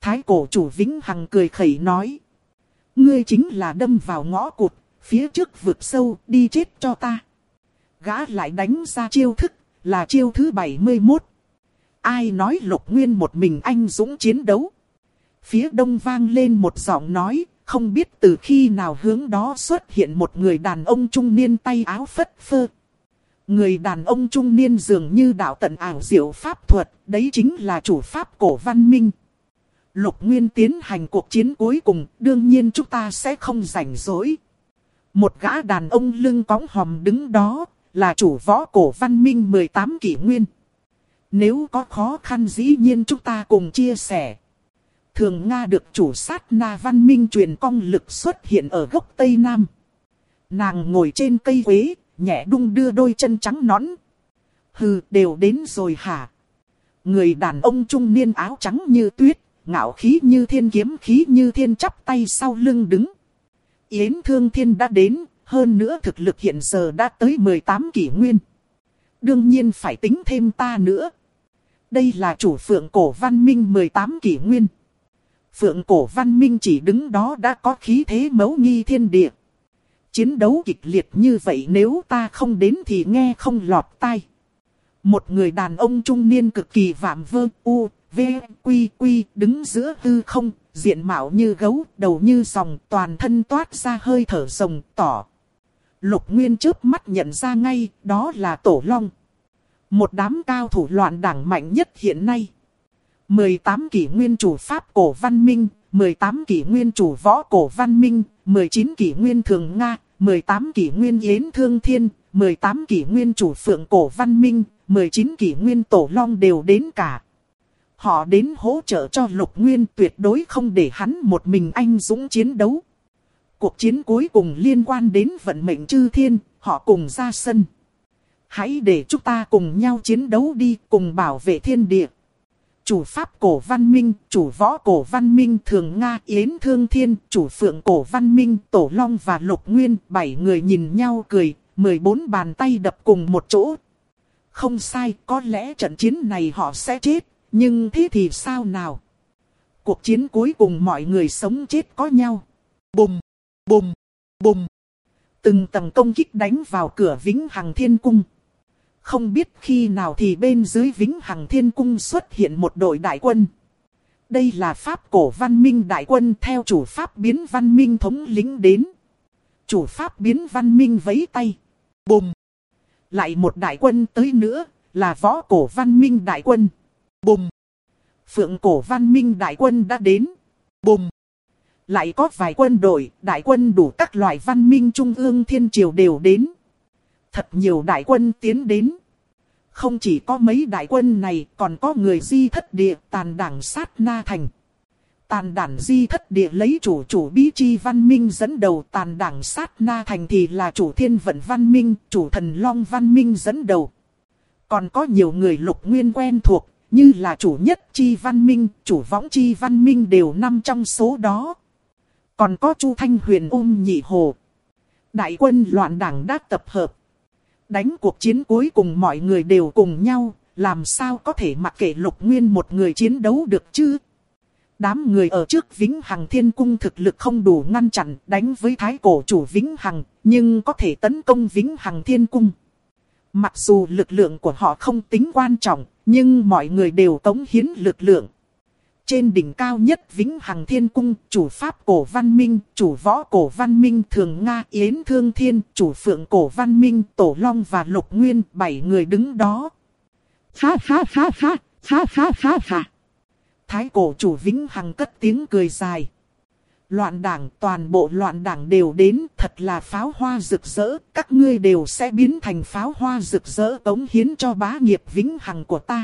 Thái cổ chủ Vĩnh Hằng cười khẩy nói. Ngươi chính là đâm vào ngõ cụt, phía trước vực sâu, đi chết cho ta. Gã lại đánh ra chiêu thức, là chiêu thứ 71. Ai nói Lục Nguyên một mình anh dũng chiến đấu? Phía đông vang lên một giọng nói, không biết từ khi nào hướng đó xuất hiện một người đàn ông trung niên tay áo phất phơ. Người đàn ông trung niên dường như đạo tận ảo diệu pháp thuật, đấy chính là chủ pháp cổ Văn Minh. Lục Nguyên tiến hành cuộc chiến cuối cùng, đương nhiên chúng ta sẽ không rảnh rỗi. Một gã đàn ông lưng cõng hòm đứng đó, là chủ võ cổ Văn Minh 18 kỷ nguyên. Nếu có khó khăn dĩ nhiên chúng ta cùng chia sẻ. Thường Nga được chủ sát na Văn Minh truyền công lực xuất hiện ở gốc Tây Nam. Nàng ngồi trên cây quế, nhẹ đung đưa đôi chân trắng nõn. Hừ, đều đến rồi hả? Người đàn ông trung niên áo trắng như tuyết, ngạo khí như thiên, kiếm khí như thiên, chắp tay sau lưng đứng. Yến Thương Thiên đã đến, hơn nữa thực lực hiện giờ đã tới 18 kỷ nguyên. Đương nhiên phải tính thêm ta nữa. Đây là chủ Phượng cổ Văn Minh 18 kỷ nguyên. Phượng cổ Văn Minh chỉ đứng đó đã có khí thế mẫu nghi thiên địa. Chiến đấu kịch liệt như vậy nếu ta không đến thì nghe không lọt tai. Một người đàn ông trung niên cực kỳ vạm vỡ, quy đứng giữa hư không, diện mạo như gấu, đầu như sòng, toàn thân toát ra hơi thở rồng tỏ. Lục Nguyên chớp mắt nhận ra ngay, đó là Tổ Long. Một đám cao thủ loạn đảng mạnh nhất hiện nay. 18 kỷ nguyên chủ Pháp cổ Văn Minh, 18 kỷ nguyên chủ võ cổ Văn Minh, 19 kỷ nguyên Thường Nga, 18 kỷ nguyên Yến Thương Thiên, 18 kỷ nguyên chủ Phượng cổ Văn Minh, 19 kỷ nguyên Tổ Long đều đến cả. Họ đến hỗ trợ cho Lục Nguyên, tuyệt đối không để hắn một mình anh dũng chiến đấu. Cuộc chiến cuối cùng liên quan đến vận mệnh chư thiên, họ cùng ra sân. Hãy để chúng ta cùng nhau chiến đấu đi, cùng bảo vệ thiên địa. Chủ Pháp cổ Văn Minh, chủ võ cổ Văn Minh Thường Nga, Yến Thương Thiên, chủ Phượng cổ Văn Minh, Tổ Long và Lục Nguyên, 7 người nhìn nhau cười, 14 bàn tay đập cùng một chỗ. Không sai, có lẽ trận chiến này họ sẽ chết, nhưng thế thì sao nào? Cuộc chiến cuối cùng mọi người sống chết có nhau. Bùm, bùm, bùm. Từng tầng công kích đánh vào cửa Vĩnh Hằng Thiên Cung. Không biết khi nào thì bên dưới Vĩnh Hằng Thiên Cung xuất hiện một đội đại quân. Đây là Pháp cổ Văn Minh đại quân theo chủ Pháp biến Văn Minh thống lĩnh đến. Chủ Pháp biến Văn Minh vẫy tay. Bùm. Lại một đại quân tới nữa, là võ cổ Văn Minh đại quân. Bùm. Phượng cổ Văn Minh đại quân đã đến. Bùm. Lại có vài quân đội, đại quân đủ các loại văn minh trung ương thiên triều đều đến. Thật nhiều đại quân tiến đến. Không chỉ có mấy đại quân này, còn có người Di Thất Địa, Tàn Đảng Sát Na Thành. Tàn Đảng Di Thất Địa lấy chủ Bí Chi Văn Minh dẫn đầu, Tàn Đảng Sát Na Thành thì là chủ Thiên Vận Văn Minh, chủ Thần Long Văn Minh dẫn đầu. Còn có nhiều người Lục Nguyên quen thuộc, như là chủ Nhất Chi Văn Minh, chủ Võng Chi Văn Minh đều nằm trong số đó. Còn có Chu Thanh Huyền Nhị Hồ. Đại quân loạn đảng đã tập hợp. Đánh cuộc chiến cuối cùng mọi người đều cùng nhau, làm sao có thể mặc kệ Lục Nguyên một người chiến đấu được chứ? Đám người ở trước Vĩnh Hằng Thiên Cung thực lực không đủ ngăn chặn đánh với Thái cổ chủ Vĩnh Hằng, nhưng có thể tấn công Vĩnh Hằng Thiên Cung. Mặc dù lực lượng của họ không tính quan trọng, nhưng mọi người đều cống hiến lực lượng. Trên đỉnh cao nhất Vĩnh Hằng Thiên Cung, chủ Pháp cổ Văn Minh, chủ võ cổ Văn Minh Thường Nga, Yến Thương Thiên, chủ Phượng cổ Văn Minh, Tổ Long và Lục Nguyên, 7 người đứng đó. Ha ha ha ha, ha ha ha ha. Thái cổ chủ Vĩnh Hằng cất tiếng cười dài. Loạn đảng, toàn bộ loạn đảng đều đến, thật là pháo hoa rực rỡ, các ngươi đều sẽ biến thành pháo hoa rực rỡ cống hiến cho bá nghiệp Vĩnh Hằng của ta.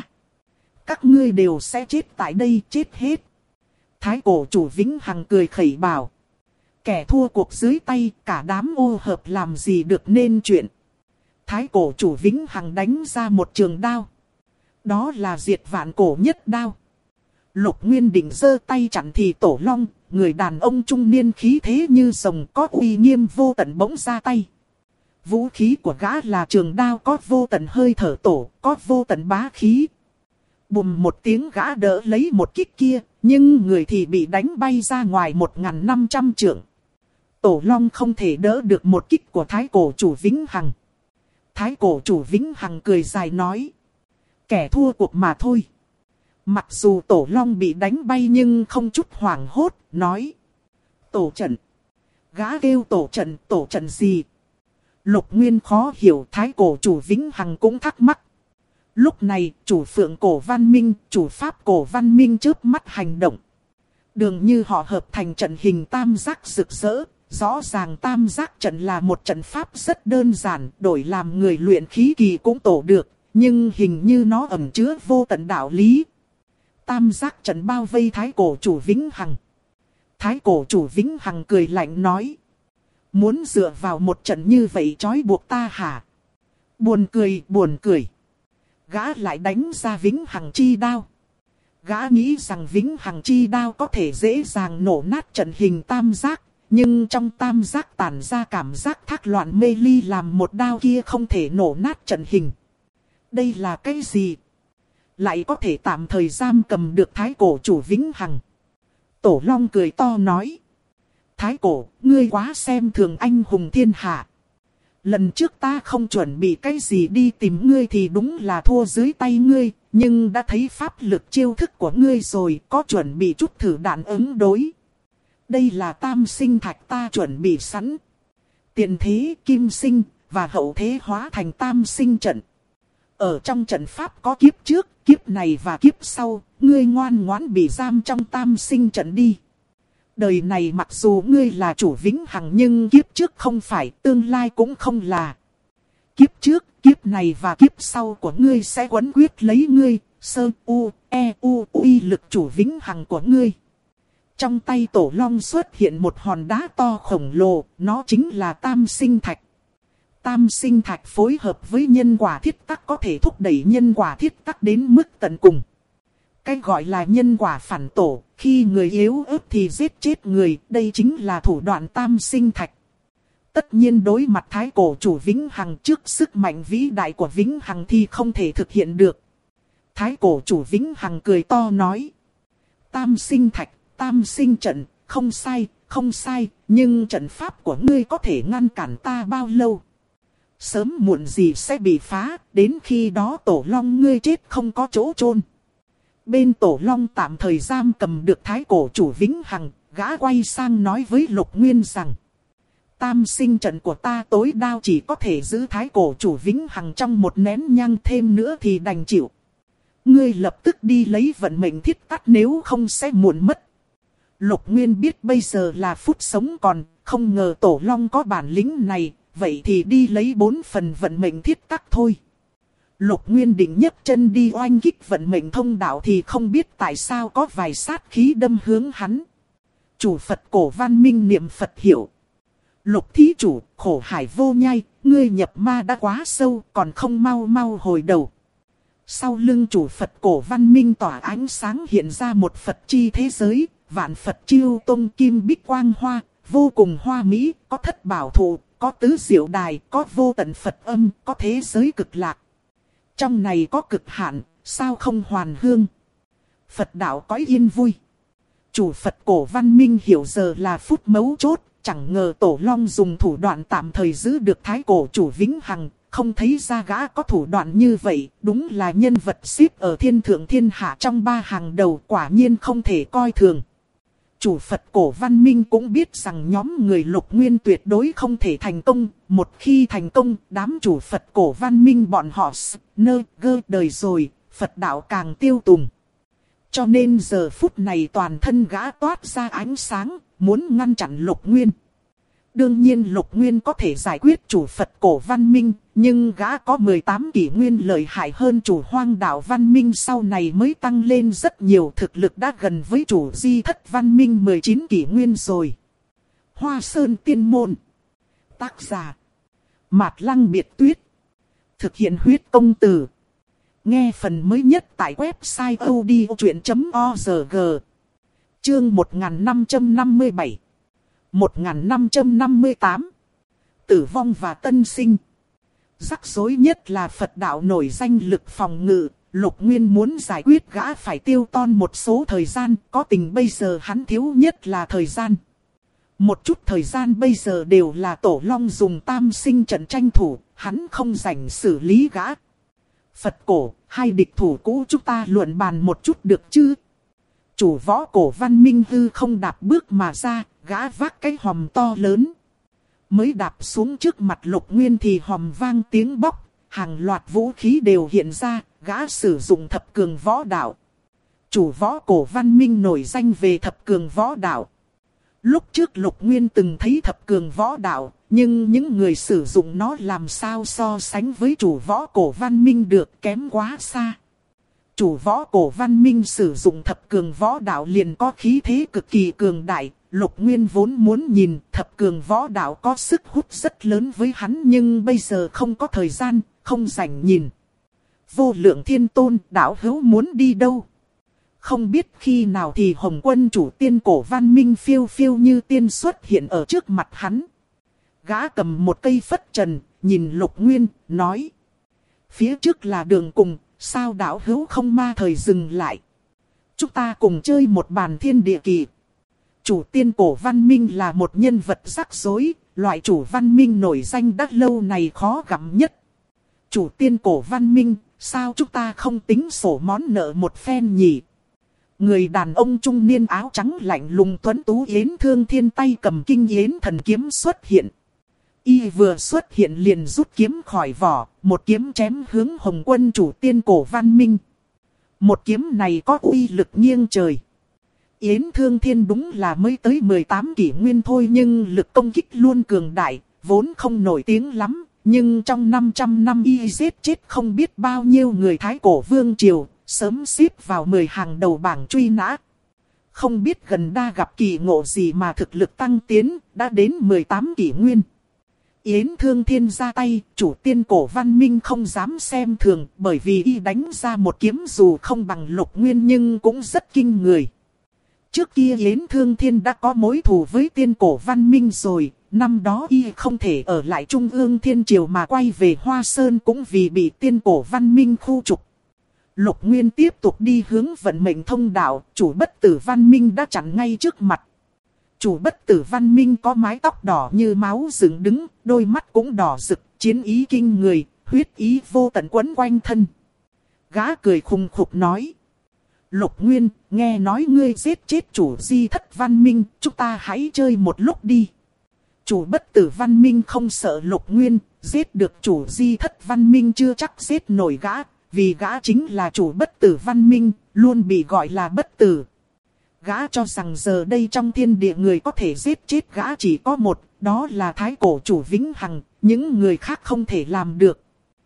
Các ngươi đều sẽ chết tại đây, chết hết. Thái cổ chủ Vĩnh Hằng cười khẩy bảo. Kẻ thua cuộc dưới tay, cả đám ô hợp làm gì được nên chuyện. Thái cổ chủ Vĩnh Hằng đánh ra một trường đao. Đó là diệt vạn cổ nhất đao. Lục Nguyên định giơ tay chặn thì Tổ Long, người đàn ông trung niên khí thế như rồng có uy nghiêm vô tận bỗng ra tay. Vũ khí của gã là trường đao có vô tận hơi thở tổ, có vô tận bá khí. Bùm một tiếng gã đỡ lấy một kích kia, Nhưng người thì bị đánh bay ra ngoài 1.500 trượng. Tổ Long không thể đỡ được một kích của Thái Cổ Chủ Vĩnh Hằng. Thái Cổ Chủ Vĩnh Hằng cười dài nói. Kẻ thua cuộc mà thôi. Mặc dù Tổ Long bị đánh bay nhưng không chút hoảng hốt, nói. Tổ trận. Gã kêu tổ trận gì? Lục Nguyên khó hiểu, Thái Cổ Chủ Vĩnh Hằng cũng thắc mắc. Lúc này, chủ Phượng Cổ Văn Minh, chủ Pháp Cổ Văn Minh chớp mắt hành động. Dường như họ hợp thành trận hình tam giác rực rỡ. Rõ ràng tam giác trận là một trận pháp rất đơn giản, đổi làm người luyện khí kỳ cũng tổ được, nhưng hình như nó ẩn chứa vô tận đạo lý. Tam giác trận bao vây Thái Cổ Chủ Vĩnh Hằng. Thái Cổ Chủ Vĩnh Hằng cười lạnh nói. Muốn dựa vào một trận như vậy trói buộc ta hả? Buồn cười. Gã lại đánh ra Vĩnh Hằng chi đao. Gã nghĩ rằng Vĩnh Hằng chi đao có thể dễ dàng nổ nát trận hình tam giác. Nhưng trong tam giác tản ra cảm giác thác loạn mê ly làm một đao kia không thể nổ nát trận hình. Đây là cái gì? Lại có thể tạm thời giam cầm được Thái Cổ Chủ Vĩnh Hằng. Tổ Long cười to nói. Thái Cổ, ngươi quá xem thường anh hùng thiên hạ. Lần trước ta không chuẩn bị cái gì đi tìm ngươi thì đúng là thua dưới tay ngươi. Nhưng đã thấy pháp lực chiêu thức của ngươi rồi, có chuẩn bị chút thử đạn ứng đối. Đây là tam sinh thạch ta chuẩn bị sẵn. Tiền thế, kim sinh, và hậu thế hóa thành tam sinh trận. Ở trong trận pháp có kiếp trước, kiếp này và kiếp sau, ngươi ngoan ngoãn bị giam trong tam sinh trận đi. Đời này mặc dù ngươi là chủ Vĩnh Hằng nhưng kiếp trước không phải, tương lai cũng không là. Kiếp trước, kiếp này và kiếp sau của ngươi sẽ quấn quyết lấy ngươi, sơ u, e u, uy lực chủ Vĩnh Hằng của ngươi. Trong tay Tổ Long xuất hiện một hòn đá to khổng lồ, nó chính là tam sinh thạch. Tam sinh thạch phối hợp với nhân quả thiết tắc có thể thúc đẩy nhân quả thiết tắc đến mức tận cùng. Cái gọi là nhân quả phản tổ, khi người yếu ớt thì giết chết người, đây chính là thủ đoạn tam sinh thạch. Tất nhiên đối mặt Thái Cổ Chủ Vĩnh Hằng trước sức mạnh vĩ đại của Vĩnh Hằng thì không thể thực hiện được. Thái Cổ Chủ Vĩnh Hằng cười to nói. Tam sinh thạch, tam sinh trận, không sai, nhưng trận pháp của ngươi có thể ngăn cản ta bao lâu? Sớm muộn gì sẽ bị phá, đến khi đó Tổ Long ngươi chết không có chỗ chôn. Bên Tổ Long tạm thời giam cầm được Thái Cổ Chủ Vĩnh Hằng, gã quay sang nói với Lục Nguyên rằng. Tam sinh trận của ta tối đao chỉ có thể giữ Thái Cổ Chủ Vĩnh Hằng trong một nén nhang, thêm nữa thì đành chịu. Ngươi lập tức đi lấy vận mệnh thiết tắc nếu không sẽ muộn mất. Lục Nguyên biết bây giờ là phút sống còn, không ngờ Tổ Long có bản lĩnh này, vậy thì đi lấy 4 phần vận mệnh thiết tắc thôi. Lục Nguyên định nhấc chân đi oanh kích vận mệnh thông đạo thì không biết tại sao có vài sát khí đâm hướng hắn. Chủ Phật Cổ Văn Minh niệm Phật hiệu. Lục thí chủ, khổ hải vô nhai, ngươi nhập ma đã quá sâu, còn không mau hồi đầu. Sau lưng chủ Phật Cổ Văn Minh tỏa ánh sáng hiện ra một Phật chi thế giới, vạn Phật chiêu tông kim bích quang hoa, vô cùng hoa mỹ, có thất bảo thụ, có tứ diệu đài, có vô tận Phật âm, có thế giới cực lạc. Trong này có cực hạn, sao không hoàn hương? Phật đạo cõi yên vui. Chủ Phật Cổ Văn Minh hiểu giờ là phút mấu chốt, chẳng ngờ Tổ Long dùng thủ đoạn tạm thời giữ được Thái Cổ Chủ Vĩnh Hằng, không thấy ra gã có thủ đoạn như vậy, đúng là nhân vật xếp ở thiên thượng thiên hạ trong 3 hàng đầu, quả nhiên không thể coi thường. Chủ Phật Cổ Văn Minh cũng biết rằng nhóm người Lục Nguyên tuyệt đối không thể thành công, một khi thành công, đám chủ Phật Cổ Văn Minh bọn họ đời rồi, Phật đạo càng tiêu tùng. Cho nên giờ phút này toàn thân gã toát ra ánh sáng, muốn ngăn chặn Lục Nguyên. Đương nhiên Lục Nguyên có thể giải quyết chủ Phật Cổ Văn Minh, nhưng gã có 18 kỷ nguyên lợi hại hơn chủ Hoang Đạo Văn Minh sau này mới tăng lên rất nhiều, thực lực đã gần với chủ Di Thất Văn Minh 19 kỷ nguyên rồi. Hoa Sơn Tiên Môn. Tác giả Mạt Lăng Biệt Tuyết. Thực hiện huyết công từ. Nghe phần mới nhất tại website odchuyện.org. Chương 1557 1558. Tử vong và tân sinh. Rắc rối nhất là Phật đạo nổi danh lực phòng ngự, Lục Nguyên muốn giải quyết gã phải tiêu ton một số thời gian, có tình bây giờ hắn thiếu nhất là thời gian. Một chút thời gian bây giờ đều là Tổ Long dùng tam sinh trận tranh thủ, hắn không rảnh xử lý gã. Phật cổ, hai địch thủ cũ chúng ta luận bàn một chút được chứ? Chủ võ cổ Văn Minh hư không đạp bước mà ra, gã vác cái hòm to lớn. Mới đạp xuống trước mặt Lục Nguyên thì hòm vang tiếng bóc, hàng loạt vũ khí đều hiện ra, gã sử dụng thập cường võ đạo. Chủ võ cổ Văn Minh nổi danh về thập cường võ đạo. Lúc trước Lục Nguyên từng thấy thập cường võ đạo, nhưng những người sử dụng nó làm sao so sánh với chủ võ cổ Văn Minh được, kém quá xa. Chủ võ cổ Văn Minh sử dụng thập cường võ đạo liền có khí thế cực kỳ cường đại. Lục Nguyên vốn muốn nhìn thập cường võ đạo có sức hút rất lớn với hắn, nhưng bây giờ không có thời gian, không rảnh nhìn. Vô Lượng Thiên Tôn, đạo hữu muốn đi đâu? Không biết khi nào thì Hồng Quân chủ tiên cổ Văn Minh phiêu phiêu như tiên xuất hiện ở trước mặt hắn. Gã cầm một cây phất trần, nhìn Lục Nguyên, nói. Phía trước là đường cùng, sao đạo hữu không ma thời dừng lại? Chúng ta cùng chơi một bàn thiên địa kỳ. Chủ tiên cổ Văn Minh là một nhân vật rắc rối, loại chủ Văn Minh nổi danh đã lâu này khó gặp nhất. Chủ tiên cổ Văn Minh, sao chúng ta không tính sổ món nợ một phen nhỉ? Người đàn ông trung niên áo trắng lạnh lùng tuấn tú Yến Thương Thiên tay cầm kinh Yến thần kiếm xuất hiện. Y vừa xuất hiện liền rút kiếm khỏi vỏ, một kiếm chém hướng Hồng Quân chủ tiên cổ Văn Minh. Một kiếm này có uy lực nghiêng trời. Yến Thương Thiên đúng là mới tới 18 kỷ nguyên thôi, nhưng lực công kích luôn cường đại, vốn không nổi tiếng lắm. Nhưng trong 500 năm y giết chết không biết bao nhiêu người Thái cổ vương triều, sớm xếp vào 10 hàng đầu bảng truy nã. Không biết gần đa gặp kỳ ngộ gì mà thực lực tăng tiến, đã đến 18 kỷ nguyên. Yến Thương Thiên ra tay, chủ tiên cổ Văn Minh không dám xem thường, bởi vì y đánh ra một kiếm dù không bằng Lục Nguyên nhưng cũng rất kinh người. Trước kia Yến Thương Thiên đã có mối thù với tiên cổ Văn Minh rồi, năm đó y không thể ở lại Trung ương Thiên Triều mà quay về Hoa Sơn cũng vì bị tiên cổ Văn Minh khu trục. Lục Nguyên tiếp tục đi hướng vận mệnh thông đạo, chủ bất tử Văn Minh đã chặn ngay trước mặt. Chủ bất tử Văn Minh có mái tóc đỏ như máu dựng đứng, đôi mắt cũng đỏ rực, chiến ý kinh người, huyết ý vô tận quấn quanh thân. Gã cười khùng khục nói. Lục Nguyên, nghe nói ngươi giết chết chủ di thất Văn Minh, chúng ta hãy chơi một lúc đi. Chủ bất tử Văn Minh không sợ Lục Nguyên, giết được chủ di thất Văn Minh chưa chắc giết nổi gã, vì gã chính là chủ bất tử Văn Minh, luôn bị gọi là bất tử. Gã cho rằng giờ đây trong thiên địa người có thể giết chết gã chỉ có một, đó là Thái cổ chủ Vĩnh Hằng, những người khác không thể làm được.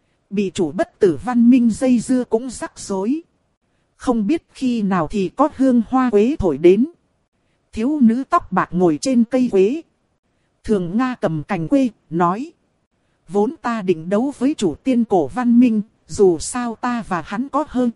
Bị chủ bất tử Văn Minh dây dưa cũng rắc rối. Không biết khi nào thì có hương hoa quế thổi đến. Thiếu nữ tóc bạc ngồi trên cây quế. Thường Nga cầm cành quế, nói. Vốn ta định đấu với chủ tiên cổ Văn Minh, dù sao ta và hắn có hơn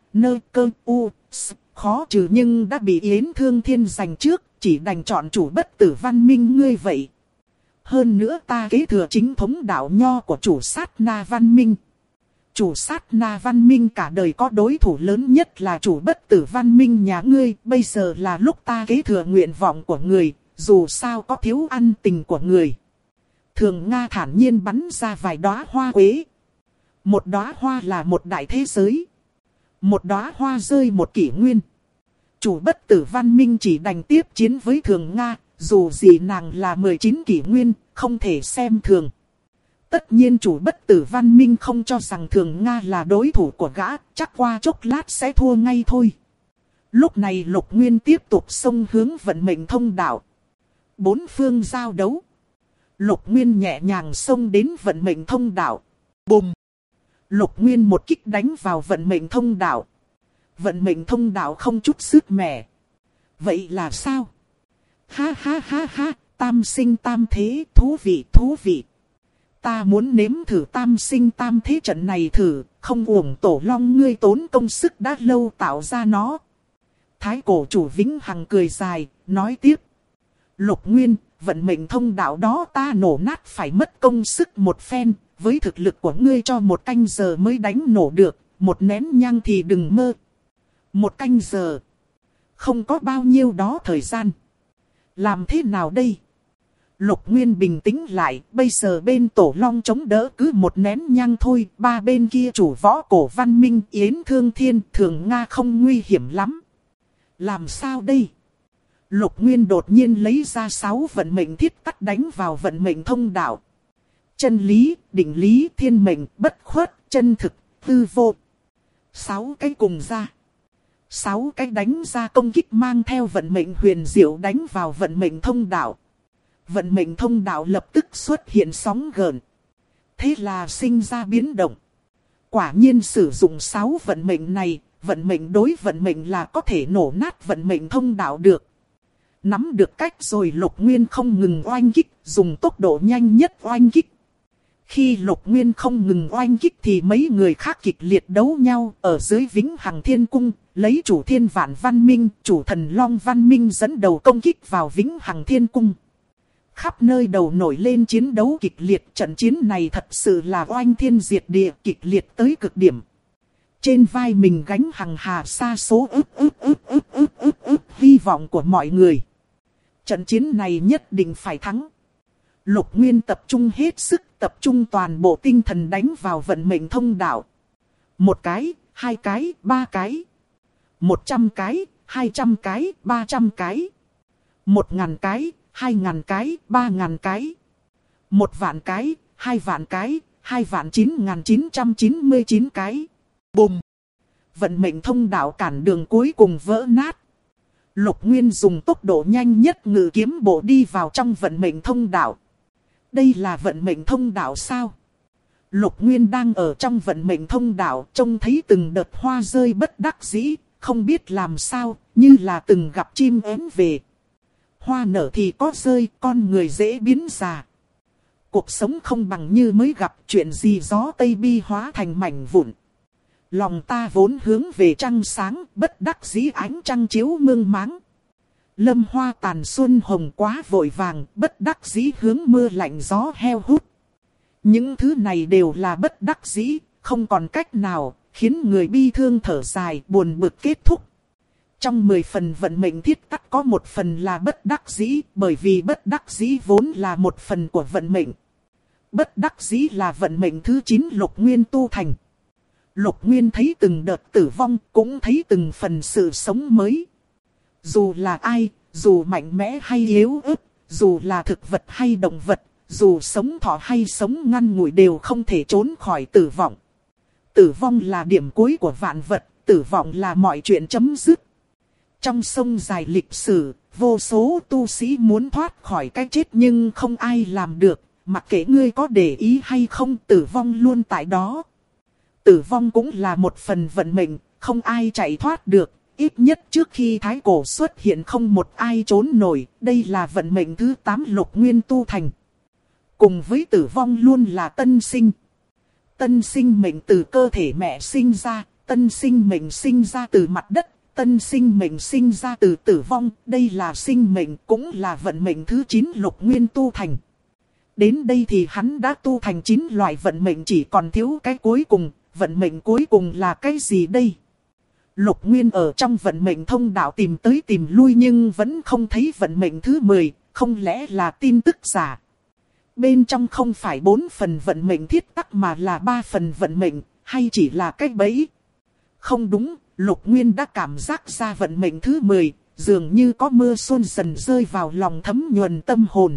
khó trừ nhưng đã bị Yến Thương Thiên giành trước, chỉ đành chọn chủ bất tử Văn Minh ngươi vậy. Hơn nữa ta kế thừa chính thống đạo nho của chủ sát na Văn Minh. Chủ sát na Văn Minh cả đời có đối thủ lớn nhất là chủ bất tử Văn Minh nhà ngươi, bây giờ là lúc ta kế thừa nguyện vọng của người, dù sao có thiếu ăn tình của người. Thường Nga thản nhiên bắn ra vài đóa hoa quế. Một đóa hoa là một đại thế giới. Một đóa hoa rơi một kỷ nguyên. Chủ bất tử Văn Minh chỉ đành tiếp chiến với Thường Nga, dù gì nàng là 19 kỷ nguyên, không thể xem thường. Tất nhiên chủ bất tử Văn Minh không cho rằng Thường Nga là đối thủ của gã, chắc qua chốc lát sẽ thua ngay thôi. Lúc này Lục Nguyên tiếp tục xông hướng vận mệnh thông đạo. Bốn phương giao đấu. Lục Nguyên nhẹ nhàng xông đến vận mệnh thông đạo. Bùm! Lục Nguyên một kích đánh vào vận mệnh thông đạo. Vận mệnh thông đạo không chút sức mẻ. Vậy là sao? Ha ha ha ha, tam sinh tam thế, thú vị thú vị. Ta muốn nếm thử tam sinh tam thế trận này thử, không uổng Tổ Long ngươi tốn công sức đã lâu tạo ra nó. Thái cổ chủ Vĩnh Hằng cười dài, nói tiếp. Lục Nguyên, vận mệnh thông đạo đó ta nổ nát phải mất công sức một phen, với thực lực của ngươi cho một canh giờ mới đánh nổ được, một nén nhang thì đừng mơ. 1 canh giờ. Không có bao nhiêu đó thời gian. Làm thế nào đây? Lục Nguyên bình tĩnh lại, bây giờ bên Tổ Long chống đỡ cứ 1 nén nhang thôi, 3 bên kia chủ võ cổ Văn Minh, Yến Thương Thiên, Thường Nga không nguy hiểm lắm. Làm sao đây? Lục Nguyên đột nhiên lấy ra 6 vận mệnh thiết tắt đánh vào vận mệnh thông đạo. Chân lý, định lý, thiên mệnh, bất khuất, chân thực, hư vô. 6 cái cùng ra. 6 cái đánh ra công kích mang theo vận mệnh huyền diệu đánh vào vận mệnh thông đạo. Vận mệnh thông đạo lập tức xuất hiện sóng gợn. Thế là sinh ra biến động. Quả nhiên sử dụng 6 vận mệnh này, vận mệnh đối vận mệnh là có thể nổ nát vận mệnh thông đạo được. Nắm được cách rồi Lục Nguyên không ngừng oanh kích, dùng tốc độ nhanh nhất oanh kích. Khi Lục Nguyên không ngừng oanh kích thì mấy người khác kịch liệt đấu nhau ở dưới Vĩnh Hằng Thiên Cung, lấy chủ Thiên Vạn Văn Minh, chủ Thần Long Văn Minh dẫn đầu công kích vào Vĩnh Hằng Thiên Cung. Khắp nơi đầu nổi lên chiến đấu kịch liệt, trận chiến này thật sự là oanh thiên diệt địa, kịch liệt tới cực điểm. Trên vai mình gánh hằng hà sa số hy vọng của mọi người. Trận chiến này nhất định phải thắng. Lục Nguyên tập trung hết sức, tập trung toàn bộ tinh thần đánh vào vận mệnh thông đạo. 1 cái, 2 cái, 3 cái. 100 cái, 200 cái, 300 cái. 1000 cái, 2000 cái, 3000 cái. 1.000.000 cái, 2.000.000 cái, 2.999 cái. Bùm! Vận mệnh thông đạo cản đường cuối cùng vỡ nát. Lục Nguyên dùng tốc độ nhanh nhất ngự kiếm bộ đi vào trong vận mệnh thông đạo. Đây là vận mệnh thông đạo sao? Lục Nguyên đang ở trong vận mệnh thông đạo, trông thấy từng đợt hoa rơi bất đắc dĩ, không biết làm sao, như là từng gặp chim én về. Hoa nở thì có rơi, con người dễ biến già. Cuộc sống không bằng như mới gặp, chuyện gì gió tây bi hóa thành mảnh vụn. Lòng ta vốn hướng về trăng sáng, bất đắc dĩ ánh trăng chiếu mương máng. Lâm hoa tàn xuân hồng quá vội vàng, bất đắc dĩ hướng mưa lạnh gió heo hút. Những thứ này đều là bất đắc dĩ, không còn cách nào, khiến người bi thương thở dài, buồn bực kết thúc. Trong 10 phần vận mệnh thiết tắc có 1 phần là bất đắc dĩ, bởi vì bất đắc dĩ vốn là 1 phần của vận mệnh. Bất đắc dĩ là vận mệnh thứ 9 Lục Nguyên tu thành. Lục Nguyên thấy từng đợt tử vong, cũng thấy từng phần sự sống mới. Dù là ai, dù mạnh mẽ hay yếu ớt, dù là thực vật hay động vật, dù sống thọ hay sống ngắn ngủi đều không thể trốn khỏi tử vong. Tử vong là điểm cuối của vạn vật, tử vong là mọi chuyện chấm dứt. Trong sông dài lịch sử, vô số tu sĩ muốn thoát khỏi cái chết nhưng không ai làm được, mặc kệ ngươi có để ý hay không, tử vong luôn tại đó. Tử vong cũng là 1 phần vận mệnh, không ai chạy thoát được, ít nhất trước khi Thái Cổ xuất hiện không một ai trốn nổi, đây là vận mệnh thứ 8 Lục Nguyên tu thành. Cùng với tử vong luôn là tân sinh. Tân sinh mệnh từ cơ thể mẹ sinh ra, tân sinh mệnh sinh ra từ mặt đất, tân sinh mệnh sinh ra từ tử vong, đây là sinh mệnh cũng là vận mệnh thứ 9 Lục Nguyên tu thành. Đến đây thì hắn đã tu thành 9 loại vận mệnh, chỉ còn thiếu cái cuối cùng, vận mệnh cuối cùng là cái gì đây? Lục Nguyên ở trong vận mệnh thông đạo tìm tới tìm lui nhưng vẫn không thấy vận mệnh thứ 10, không lẽ là tin tức giả? Bên trong không phải 4 phần vận mệnh thiết tắc mà là 3 phần vận mệnh, hay chỉ là cái bẫy? Không đúng, Lục Nguyên đã cảm giác ra vận mệnh thứ 10, dường như có mưa xuân dần rơi vào lòng thấm nhuần tâm hồn.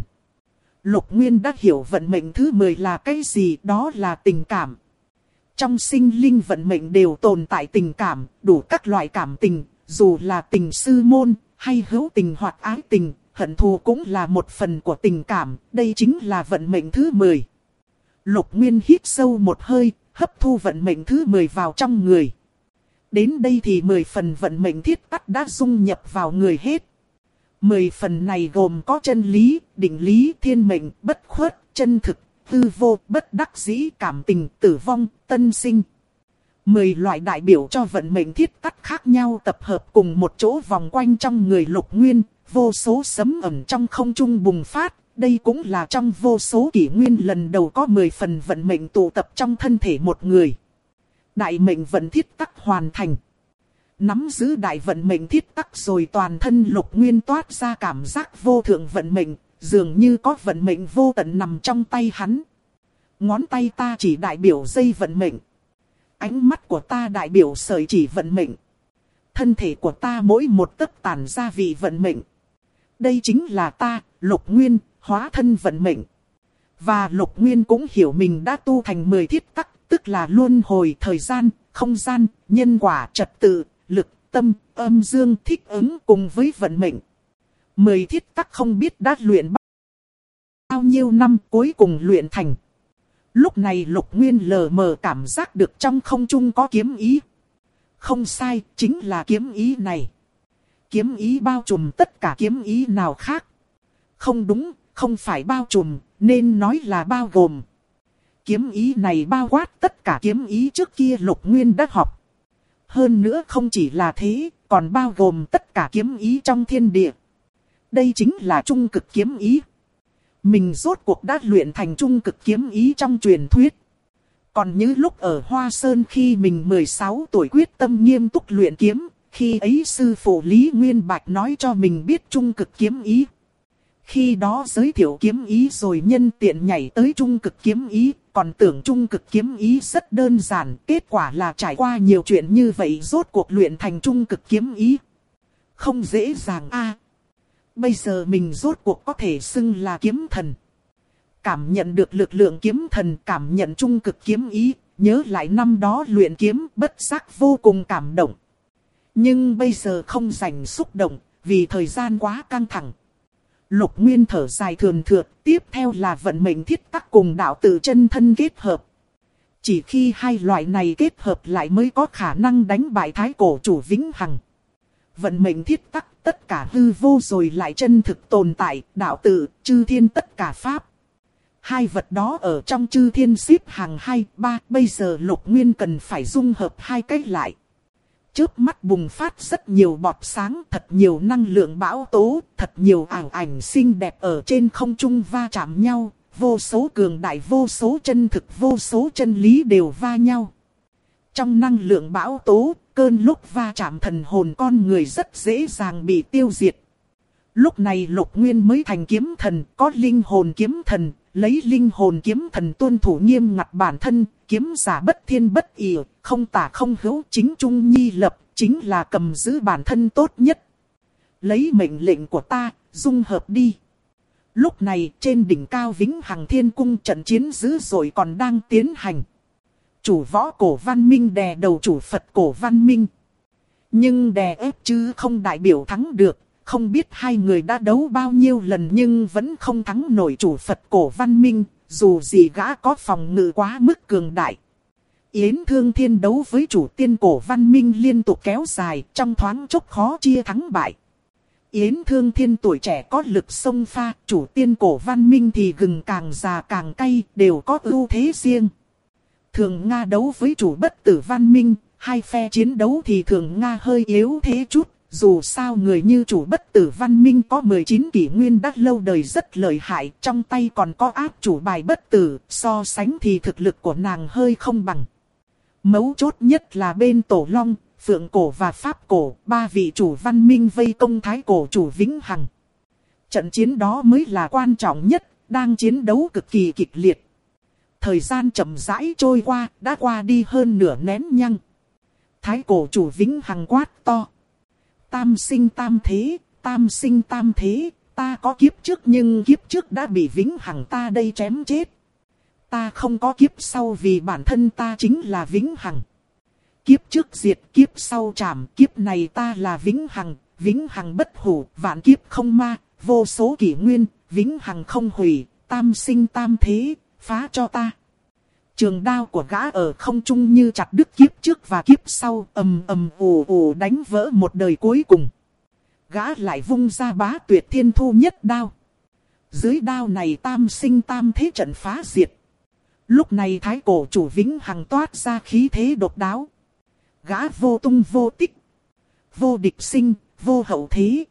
Lục Nguyên đã hiểu vận mệnh thứ 10 là cái gì, đó là tình cảm. Trong sinh linh vận mệnh đều tồn tại tình cảm, đủ các loại cảm tình, dù là tình sư môn, hay hữu tình hoặc ái tình, hận thù cũng là 1 phần của tình cảm, đây chính là vận mệnh thứ 10. Lục Nguyên hít sâu một hơi, hấp thu vận mệnh thứ 10 vào trong người. Đến đây thì 10 phần vận mệnh thiết tắc đã dung nhập vào người hết. 10 phần này gồm có chân lý, định lý, thiên mệnh, bất khuất, chân thực, hư vô, bất đắc dĩ, cảm tình, tử vong, tân sinh. 10 loại đại biểu cho vận mệnh thiết tắc khác nhau tập hợp cùng một chỗ vòng quanh trong người Lục Nguyên, vô số sấm ẩn trong không trung bùng phát. Đây cũng là trong vô số kỷ nguyên lần đầu có 10 phần vận mệnh tụ tập trong thân thể một người. Đại mệnh vận thiết tắc hoàn thành. Nắm giữ đại vận mệnh thiết tắc rồi toàn thân Lục Nguyên toát ra cảm giác vô thượng vận mệnh, dường như có vận mệnh vô tận nằm trong tay hắn. Ngón tay ta chỉ đại biểu dây vận mệnh. Ánh mắt của ta đại biểu sợi chỉ vận mệnh. Thân thể của ta mỗi một tấc tản ra vị vận mệnh. Đây chính là ta, Lục Nguyên, hóa thân vận mệnh. Và Lục Nguyên cũng hiểu mình đã tu thành 10 thiết tắc, tức là luân hồi thời gian, không gian, nhân quả, trật tự, lực, tâm, âm dương thích ứng cùng với vận mệnh. 10 thiết tắc không biết đã luyện bao nhiêu năm cuối cùng luyện thành. Lúc này Lục Nguyên lờ mờ cảm giác được trong không trung có kiếm ý. Không sai, chính là kiếm ý này. Kiếm ý bao trùm tất cả kiếm ý nào khác. Không đúng, không phải bao trùm, nên nói là bao gồm. Kiếm ý này bao quát tất cả kiếm ý trước kia Lục Nguyên đã học. Hơn nữa không chỉ là thế, còn bao gồm tất cả kiếm ý trong thiên địa. Đây chính là trung cực kiếm ý. Mình rốt cuộc đã luyện thành trung cực kiếm ý trong truyền thuyết. Còn như lúc ở Hoa Sơn khi mình 16 tuổi quyết tâm nghiêm túc luyện kiếm, khi ấy sư phụ Lý Nguyên Bạch nói cho mình biết trung cực kiếm ý. Khi đó giới thiệu kiếm ý rồi nhân tiện nhảy tới trung cực kiếm ý, còn tưởng trung cực kiếm ý rất đơn giản, kết quả là trải qua nhiều chuyện như vậy rốt cuộc luyện thành trung cực kiếm ý. Không dễ dàng a. Bây giờ mình rốt cuộc có thể xưng là kiếm thần. Cảm nhận được lực lượng kiếm thần, cảm nhận trung cực kiếm ý, nhớ lại năm đó luyện kiếm bất giác vô cùng cảm động. Nhưng bây giờ không rảnh xúc động, vì thời gian quá căng thẳng. Lục Nguyên thở dài thườn thượt, tiếp theo là vận mệnh thiết tắc cùng đạo tự chân thân kết hợp. Chỉ khi hai loại này kết hợp lại mới có khả năng đánh bại thái cổ chủ vĩnh hằng. Vận mệnh thiết tắc tất cả hư vô rồi lại chân thực tồn tại, đạo tự, chư thiên tất cả pháp. Hai vật đó ở trong chư thiên xếp hàng 2, 3, bây giờ Lục Nguyên cần phải dung hợp hai cái lại. Chớp mắt bùng phát rất nhiều bọt sáng, thật nhiều năng lượng bão tố, thật nhiều ảo ảnh xinh đẹp ở trên không trung va chạm nhau, vô số cường đại, vô số chân thực, vô số chân lý đều va nhau. Trong năng lượng bão tố, cơn lúc va chạm thần hồn con người rất dễ dàng bị tiêu diệt. Lúc này Lục Nguyên mới thành kiếm thần, có linh hồn kiếm thần, lấy linh hồn kiếm thần tuân thủ nghiêm ngặt bản thân, kiếm giả bất thiên bất ỷ, không tả không hữu, chính trung nhi lập, chính là cầm giữ bản thân tốt nhất. Lấy mệnh lệnh của ta, dung hợp đi. Lúc này trên đỉnh cao Vĩnh Hằng Thiên Cung trận chiến dữ dội còn đang tiến hành. Chủ võ cổ văn minh đè đầu chủ Phật cổ văn minh. Nhưng đè ép chứ không đại biểu thắng được. Không biết hai người đã đấu bao nhiêu lần nhưng vẫn không thắng nổi chủ Phật cổ văn minh, dù gì gã có phòng ngự quá mức cường đại. Yến Thương Thiên đấu với chủ tiên cổ văn minh liên tục kéo dài, trong thoáng chốc khó chia thắng bại. Yến Thương Thiên tuổi trẻ có lực xông pha, chủ tiên cổ văn minh thì gừng càng già càng cay, đều có ưu thế riêng. Thường Nga đấu với chủ bất tử văn minh, hai phe chiến đấu thì Thường Nga hơi yếu thế chút. Dù sao người như chủ bất tử văn minh có 19 kỷ nguyên đã lâu đời rất lợi hại, trong tay còn có áp chủ bài bất tử, so sánh thì thực lực của nàng hơi không bằng. Mấu chốt nhất là bên Tổ Long, Phượng Cổ và Pháp Cổ, ba vị chủ văn minh vây công thái cổ chủ Vĩnh Hằng. Trận chiến đó mới là quan trọng nhất, đang chiến đấu cực kỳ kịch liệt. Thời gian chậm rãi trôi qua, đã qua đi hơn nửa nén nhăng. Thái cổ chủ Vĩnh Hằng quát to. Tam sinh tam thế, tam sinh tam thế, ta có kiếp trước nhưng kiếp trước đã bị Vĩnh Hằng ta đây chém chết. Ta không có kiếp sau vì bản thân ta chính là Vĩnh Hằng. Kiếp trước diệt, kiếp sau trảm, kiếp này ta là Vĩnh Hằng, Vĩnh Hằng bất hủ, vạn kiếp không ma, vô số kỷ nguyên, Vĩnh Hằng không hủy, tam sinh tam thế, phá cho ta. Trường đao của gã ở không trung như chặt đứt kiếp trước và kiếp sau, ầm ầm ù ù đánh vỡ một đời cuối cùng. Gã lại vung ra bá tuyệt thiên thu nhất đao. Dưới đao này tam sinh tam thế trận phá diệt. Lúc này thái cổ chủ Vĩnh Hằng toát ra khí thế độc đáo. Gã vô tung vô tích, vô địch sinh, vô hậu thế.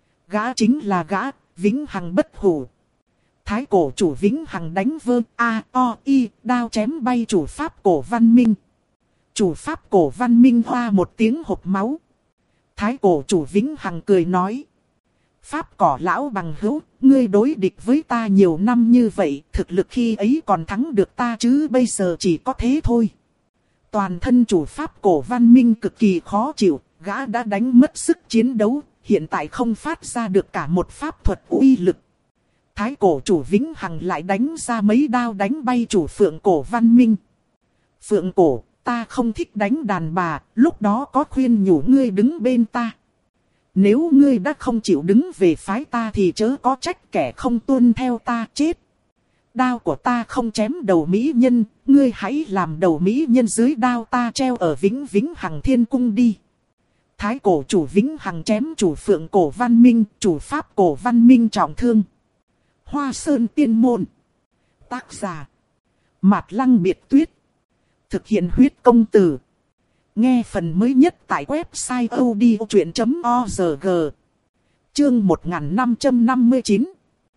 Gã chính là gã, Vĩnh Hằng bất hủ. Thái cổ chủ Vĩnh Hằng đánh vơ A, O, I, đao chém bay chủ Pháp cổ văn minh. Chủ pháp cổ văn minh hoa một tiếng hộc máu. Thái cổ chủ Vĩnh Hằng cười nói. Pháp cỏ lão bằng hữu, ngươi đối địch với ta nhiều năm như vậy, thực lực khi ấy còn thắng được ta chứ bây giờ chỉ có thế thôi. Toàn thân chủ pháp cổ văn minh cực kỳ khó chịu, gã đã đánh mất sức chiến đấu, hiện tại không phát ra được cả một pháp thuật uy lực. Thái cổ chủ Vĩnh Hằng lại đánh ra mấy đao đánh bay chủ phượng cổ văn minh. Phượng cổ, ta không thích đánh đàn bà, lúc đó có khuyên nhủ ngươi đứng bên ta. Nếu ngươi đã không chịu đứng về phái ta thì chớ có trách kẻ không tuân theo ta chết. Đao của ta không chém đầu mỹ nhân, ngươi hãy làm đầu mỹ nhân dưới đao ta treo ở Vĩnh Hằng Thiên Cung đi. Thái cổ chủ Vĩnh Hằng chém chủ phượng cổ văn minh, chủ pháp cổ văn minh trọng thương. Hoa Sơn Tiên Môn. Tác giả Mạt Lăng Biệt Tuyết. Thực hiện huyết công từ. Nghe phần mới nhất tại website odchuyện.org. Chương 1559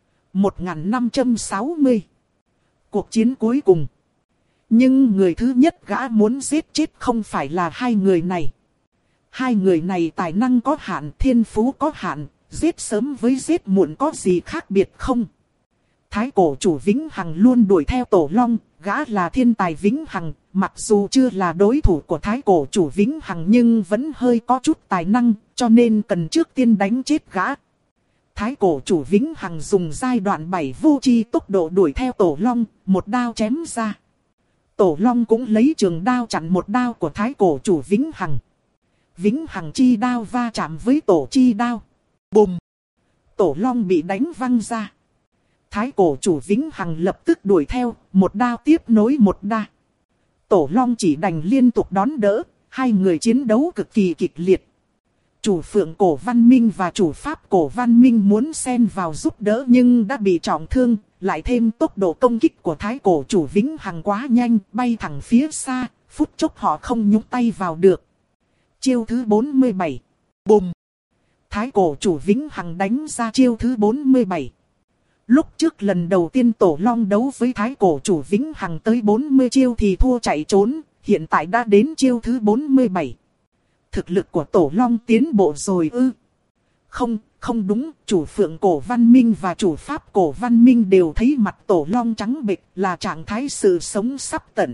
1560. Cuộc chiến cuối cùng. Nhưng người thứ nhất gã muốn giết chết không phải là hai người này. Hai người này tài năng có hạn, thiên phú có hạn, giết sớm với giết muộn có gì khác biệt không? Thái cổ chủ Vĩnh Hằng luôn đuổi theo Tổ Long, gã là thiên tài Vĩnh Hằng, mặc dù chưa là đối thủ của thái cổ chủ Vĩnh Hằng nhưng vẫn hơi có chút tài năng, cho nên cần trước tiên đánh chết gã. Thái cổ chủ Vĩnh Hằng dùng giai đoạn 7 vô tri tốc độ đuổi theo Tổ Long, một đao chém ra. Tổ Long cũng lấy trường đao chặn một đao của thái cổ chủ Vĩnh Hằng. Vĩnh Hằng chi đao va chạm với tổ chi đao. Bùm! Tổ Long bị đánh văng ra. Thái cổ chủ Vĩnh Hằng lập tức đuổi theo, một đao tiếp nối một đao. Tổ Long chỉ đành liên tục đón đỡ, hai người chiến đấu cực kỳ kịch liệt. Chủ phượng cổ văn minh và chủ pháp cổ văn minh muốn xen vào giúp đỡ nhưng đã bị trọng thương, lại thêm tốc độ công kích của thái cổ chủ Vĩnh Hằng quá nhanh, bay thẳng phía xa, phút chốc họ không nhúng tay vào được. Chiêu thứ 47. Bùm! Thái cổ chủ Vĩnh Hằng đánh ra chiêu thứ 47. Lúc trước lần đầu tiên Tổ Long đấu với thái cổ chủ Vĩnh Hằng tới 40 chiêu thì thua chạy trốn, hiện tại đã đến chiêu thứ 47. Thực lực của Tổ Long tiến bộ rồi ư? Không đúng, chủ phượng cổ văn minh và chủ pháp cổ văn minh đều thấy mặt Tổ Long trắng bệch là trạng thái sự sống sắp tận.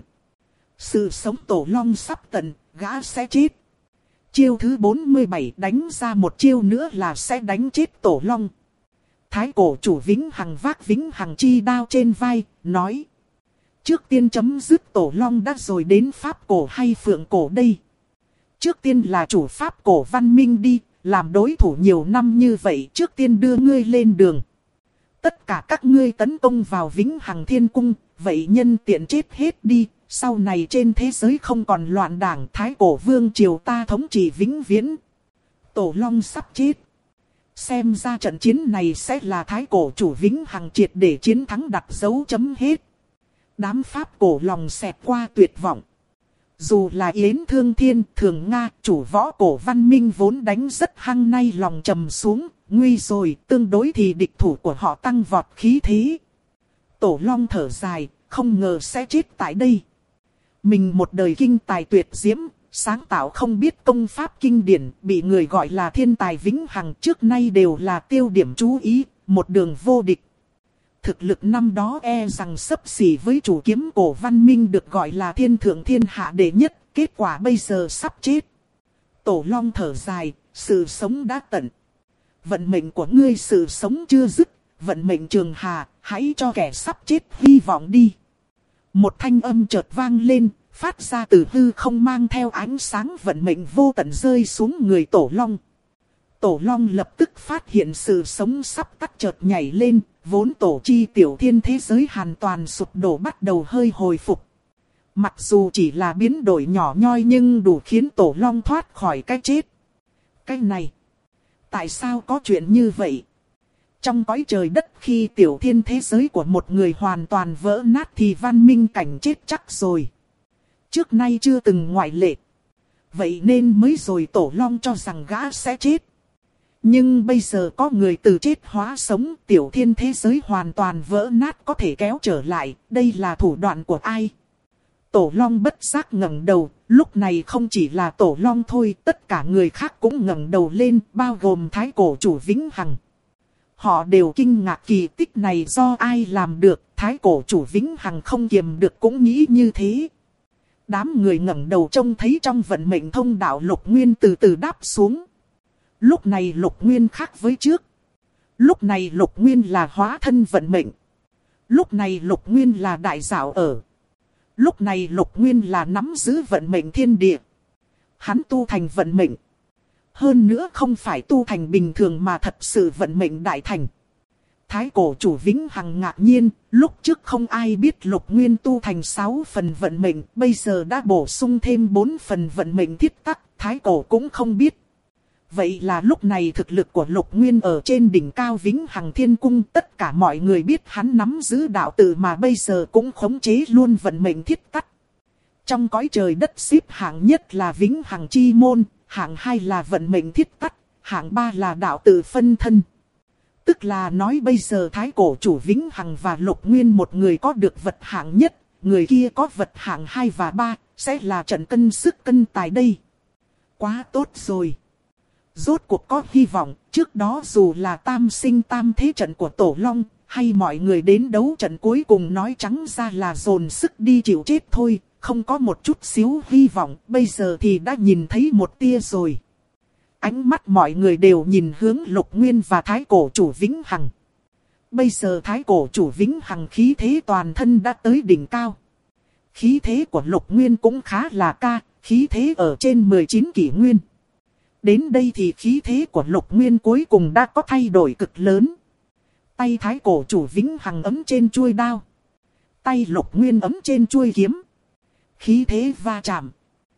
Sự sống Tổ Long sắp tận, gã sẽ chết. Chiêu thứ 47 đánh ra một chiêu nữa là sẽ đánh chết Tổ Long. Thái cổ chủ Vĩnh Hằng vác Vĩnh Hằng chi đao trên vai, nói. Trước tiên chấm dứt Tổ Long đã rồi đến pháp cổ hay phượng cổ đây. Trước tiên là chủ pháp cổ văn minh đi, làm đối thủ nhiều năm như vậy trước tiên đưa ngươi lên đường. Tất cả các ngươi tấn công vào Vĩnh Hằng Thiên Cung, vậy nhân tiện chết hết đi, sau này trên thế giới không còn loạn đảng thái cổ vương triều ta thống trị vĩnh viễn. Tổ Long sắp chết. Xem ra trận chiến này sẽ là thái cổ chủ Vĩnh Hằng triệt để chiến thắng đặt dấu chấm hết. Đám pháp cổ lòng xẹt qua tuyệt vọng. Dù là Yến Thương Thiên, Thường Nga, chủ võ cổ văn minh vốn đánh rất hăng nay lòng trầm xuống, nguy rồi, tương đối thì địch thủ của họ tăng vọt khí thế. Tổ Long thở dài, không ngờ sẽ chết tại đây. Mình một đời kinh tài tuyệt diễm, sáng tạo không biết công pháp kinh điển, bị người gọi là thiên tài Vĩnh Hằng trước nay đều là tiêu điểm chú ý, một đường vô địch. Thực lực năm đó e rằng xấp xỉ với chủ kiếm cổ văn minh được gọi là thiên thượng thiên hạ đệ nhất, kết quả bây giờ sắp chết. Tổ Long thở dài, sự sống đã tận. Vận mệnh của ngươi sự sống chưa dứt, vận mệnh trường hà, hãy cho kẻ sắp chết hy vọng đi. Một thanh âm chợt vang lên, phát ra từ hư không mang theo ánh sáng vận mệnh vô tận rơi xuống người Tổ Long. Tổ Long lập tức phát hiện sự sống sắp tắt chợt nhảy lên, vốn tổ chi tiểu thiên thế giới hoàn toàn sụp đổ bắt đầu hơi hồi phục. Mặc dù chỉ là biến đổi nhỏ nhoi nhưng đủ khiến Tổ Long thoát khỏi cái chết. Cái này, tại sao có chuyện như vậy? Trong cõi trời đất khi tiểu thiên thế giới của một người hoàn toàn vỡ nát thì văn minh cảnh chết chắc rồi. Trước nay chưa từng ngoại lệ. Vậy nên mới rồi Tổ Long cho rằng gã sẽ chết. Nhưng bây giờ có người từ chết hóa sống, tiểu thiên thế giới hoàn toàn vỡ nát có thể kéo trở lại, đây là thủ đoạn của ai? Tổ Long bất giác ngẩng đầu, Lúc này không chỉ là Tổ Long thôi, tất cả người khác cũng ngẩng đầu lên, bao gồm Thái Cổ Chủ Vĩnh Hằng. Họ đều kinh ngạc kỳ tích này do ai làm được, Thái Cổ Chủ Vĩnh Hằng không kiềm được cũng nghĩ như thế. Đám người ngẩng đầu trông thấy trong vận mệnh thông đạo Lục Nguyên từ từ đáp xuống. Lúc này Lục Nguyên khác với trước. Lúc này Lục Nguyên là hóa thân vận mệnh. Lúc này Lục Nguyên là đại đạo ở. Lúc này Lục Nguyên là nắm giữ vận mệnh thiên địa. Hắn tu thành vận mệnh. Hơn nữa không phải tu thành bình thường mà thật sự vận mệnh đại thành. Thái Cổ Chủ Vĩnh Hằng ngạc nhiên, lúc trước không ai biết Lục Nguyên tu thành 6 phần vận mệnh, bây giờ đã bổ sung thêm 4 phần vận mệnh thiết tắc, Thái Cổ cũng không biết. Vậy là lúc này thực lực của Lục Nguyên ở trên đỉnh cao Vĩnh Hằng Thiên Cung, tất cả mọi người biết hắn nắm giữ đạo tự mà bây giờ cũng khống chế luôn vận mệnh thiết tắc. Trong cõi trời đất xếp hạng nhất là Vĩnh Hằng Chi Môn, hạng 2 là vận mệnh thiết tắc, hạng 3 là đạo tự phân thân. Tức là nói bây giờ Thái Cổ Chủ Vĩnh Hằng và Lục Nguyên một người có được vật hạng nhất, người kia có vật hạng 2 và 3, sẽ là trận cân sức cân tài đây. Quá tốt rồi. Rốt cuộc có hy vọng, trước đó dù là tam sinh tam thế trận của Tổ Long, hay mọi người đến đấu trận cuối cùng nói trắng ra là dồn sức đi chịu chết thôi, không có một chút xíu hy vọng, bây giờ thì đã nhìn thấy một tia rồi. Ánh mắt mọi người đều nhìn hướng Lục Nguyên và Thái Cổ Chủ Vĩnh Hằng. Bây giờ Thái Cổ Chủ Vĩnh Hằng khí thế toàn thân đã tới đỉnh cao. Khí thế của Lục Nguyên cũng khá là ca, khí thế ở trên 19 kỷ nguyên. Đến đây thì khí thế của Lục Nguyên cuối cùng đã có thay đổi cực lớn. Tay Thái Cổ Chủ Vĩnh Hằng ấm trên chuôi đao. Tay Lục Nguyên ấm trên chuôi kiếm. Khí thế va chạm.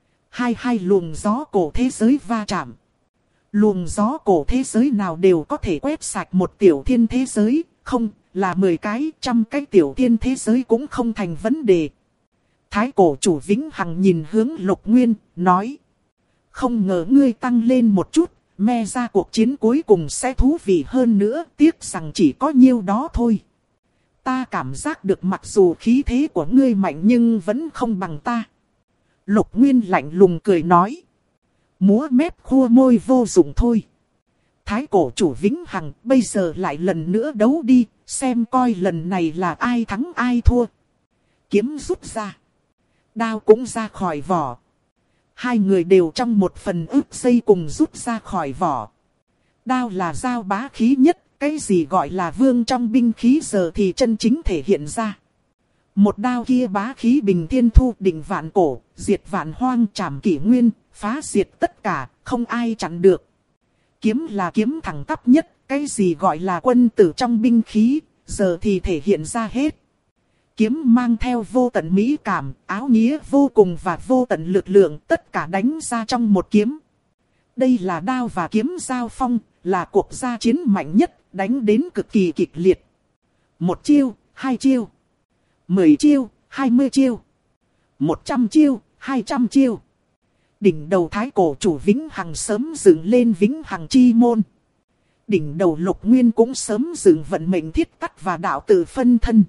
Hai luồng gió cổ thế giới va chạm. Luồng gió cổ thế giới nào đều có thể quét sạch một tiểu thiên thế giới, không, là 10 cái, 100 cái tiểu thiên thế giới cũng không thành vấn đề. Thái Cổ Chủ Vĩnh Hằng nhìn hướng Lục Nguyên, nói. Không ngờ ngươi tăng lên một chút, me ra cuộc chiến cuối cùng sẽ thú vị hơn nữa, tiếc rằng chỉ có nhiêu đó thôi. Ta cảm giác được mặc dù khí thế của ngươi mạnh nhưng vẫn không bằng ta. Lục Nguyên lạnh lùng cười nói. Múa mép khua môi vô dụng thôi. Thái Cổ Chủ Vĩnh Hằng bây giờ lại lần nữa đấu đi, xem coi lần này là ai thắng ai thua. Kiếm rút ra. Đao cũng ra khỏi vỏ. Hai người đều trong một phần ức giây cùng rút ra khỏi vỏ. Đao là dao bá khí nhất, cái gì gọi là vương trong binh khí giờ thì chân chính thể hiện ra. Một đao kia bá khí bình thiên thu định vạn cổ, diệt vạn hoang trảm kỷ nguyên, phá diệt tất cả, không ai chặn được. Kiếm là kiếm thẳng tắp nhất, cái gì gọi là quân tử trong binh khí, giờ thì thể hiện ra hết. Kiếm mang theo vô tận mỹ cảm, áo nghĩa vô cùng và vô tận lực lượng, tất cả đánh ra trong một kiếm. Đây là đao và kiếm giao phong, là cuộc gia chiến mạnh nhất, đánh đến cực kỳ kịch liệt. 1 chiêu, 2 chiêu, 10 chiêu, 20 chiêu, 100 chiêu, 200 chiêu. Đỉnh đầu Thái Cổ Chủ Vĩnh Hằng sớm dựng lên Vĩnh Hằng Chi Môn. Đỉnh đầu Lục Nguyên cũng sớm dựng vận mệnh thiết tắc và đạo tự phân thân.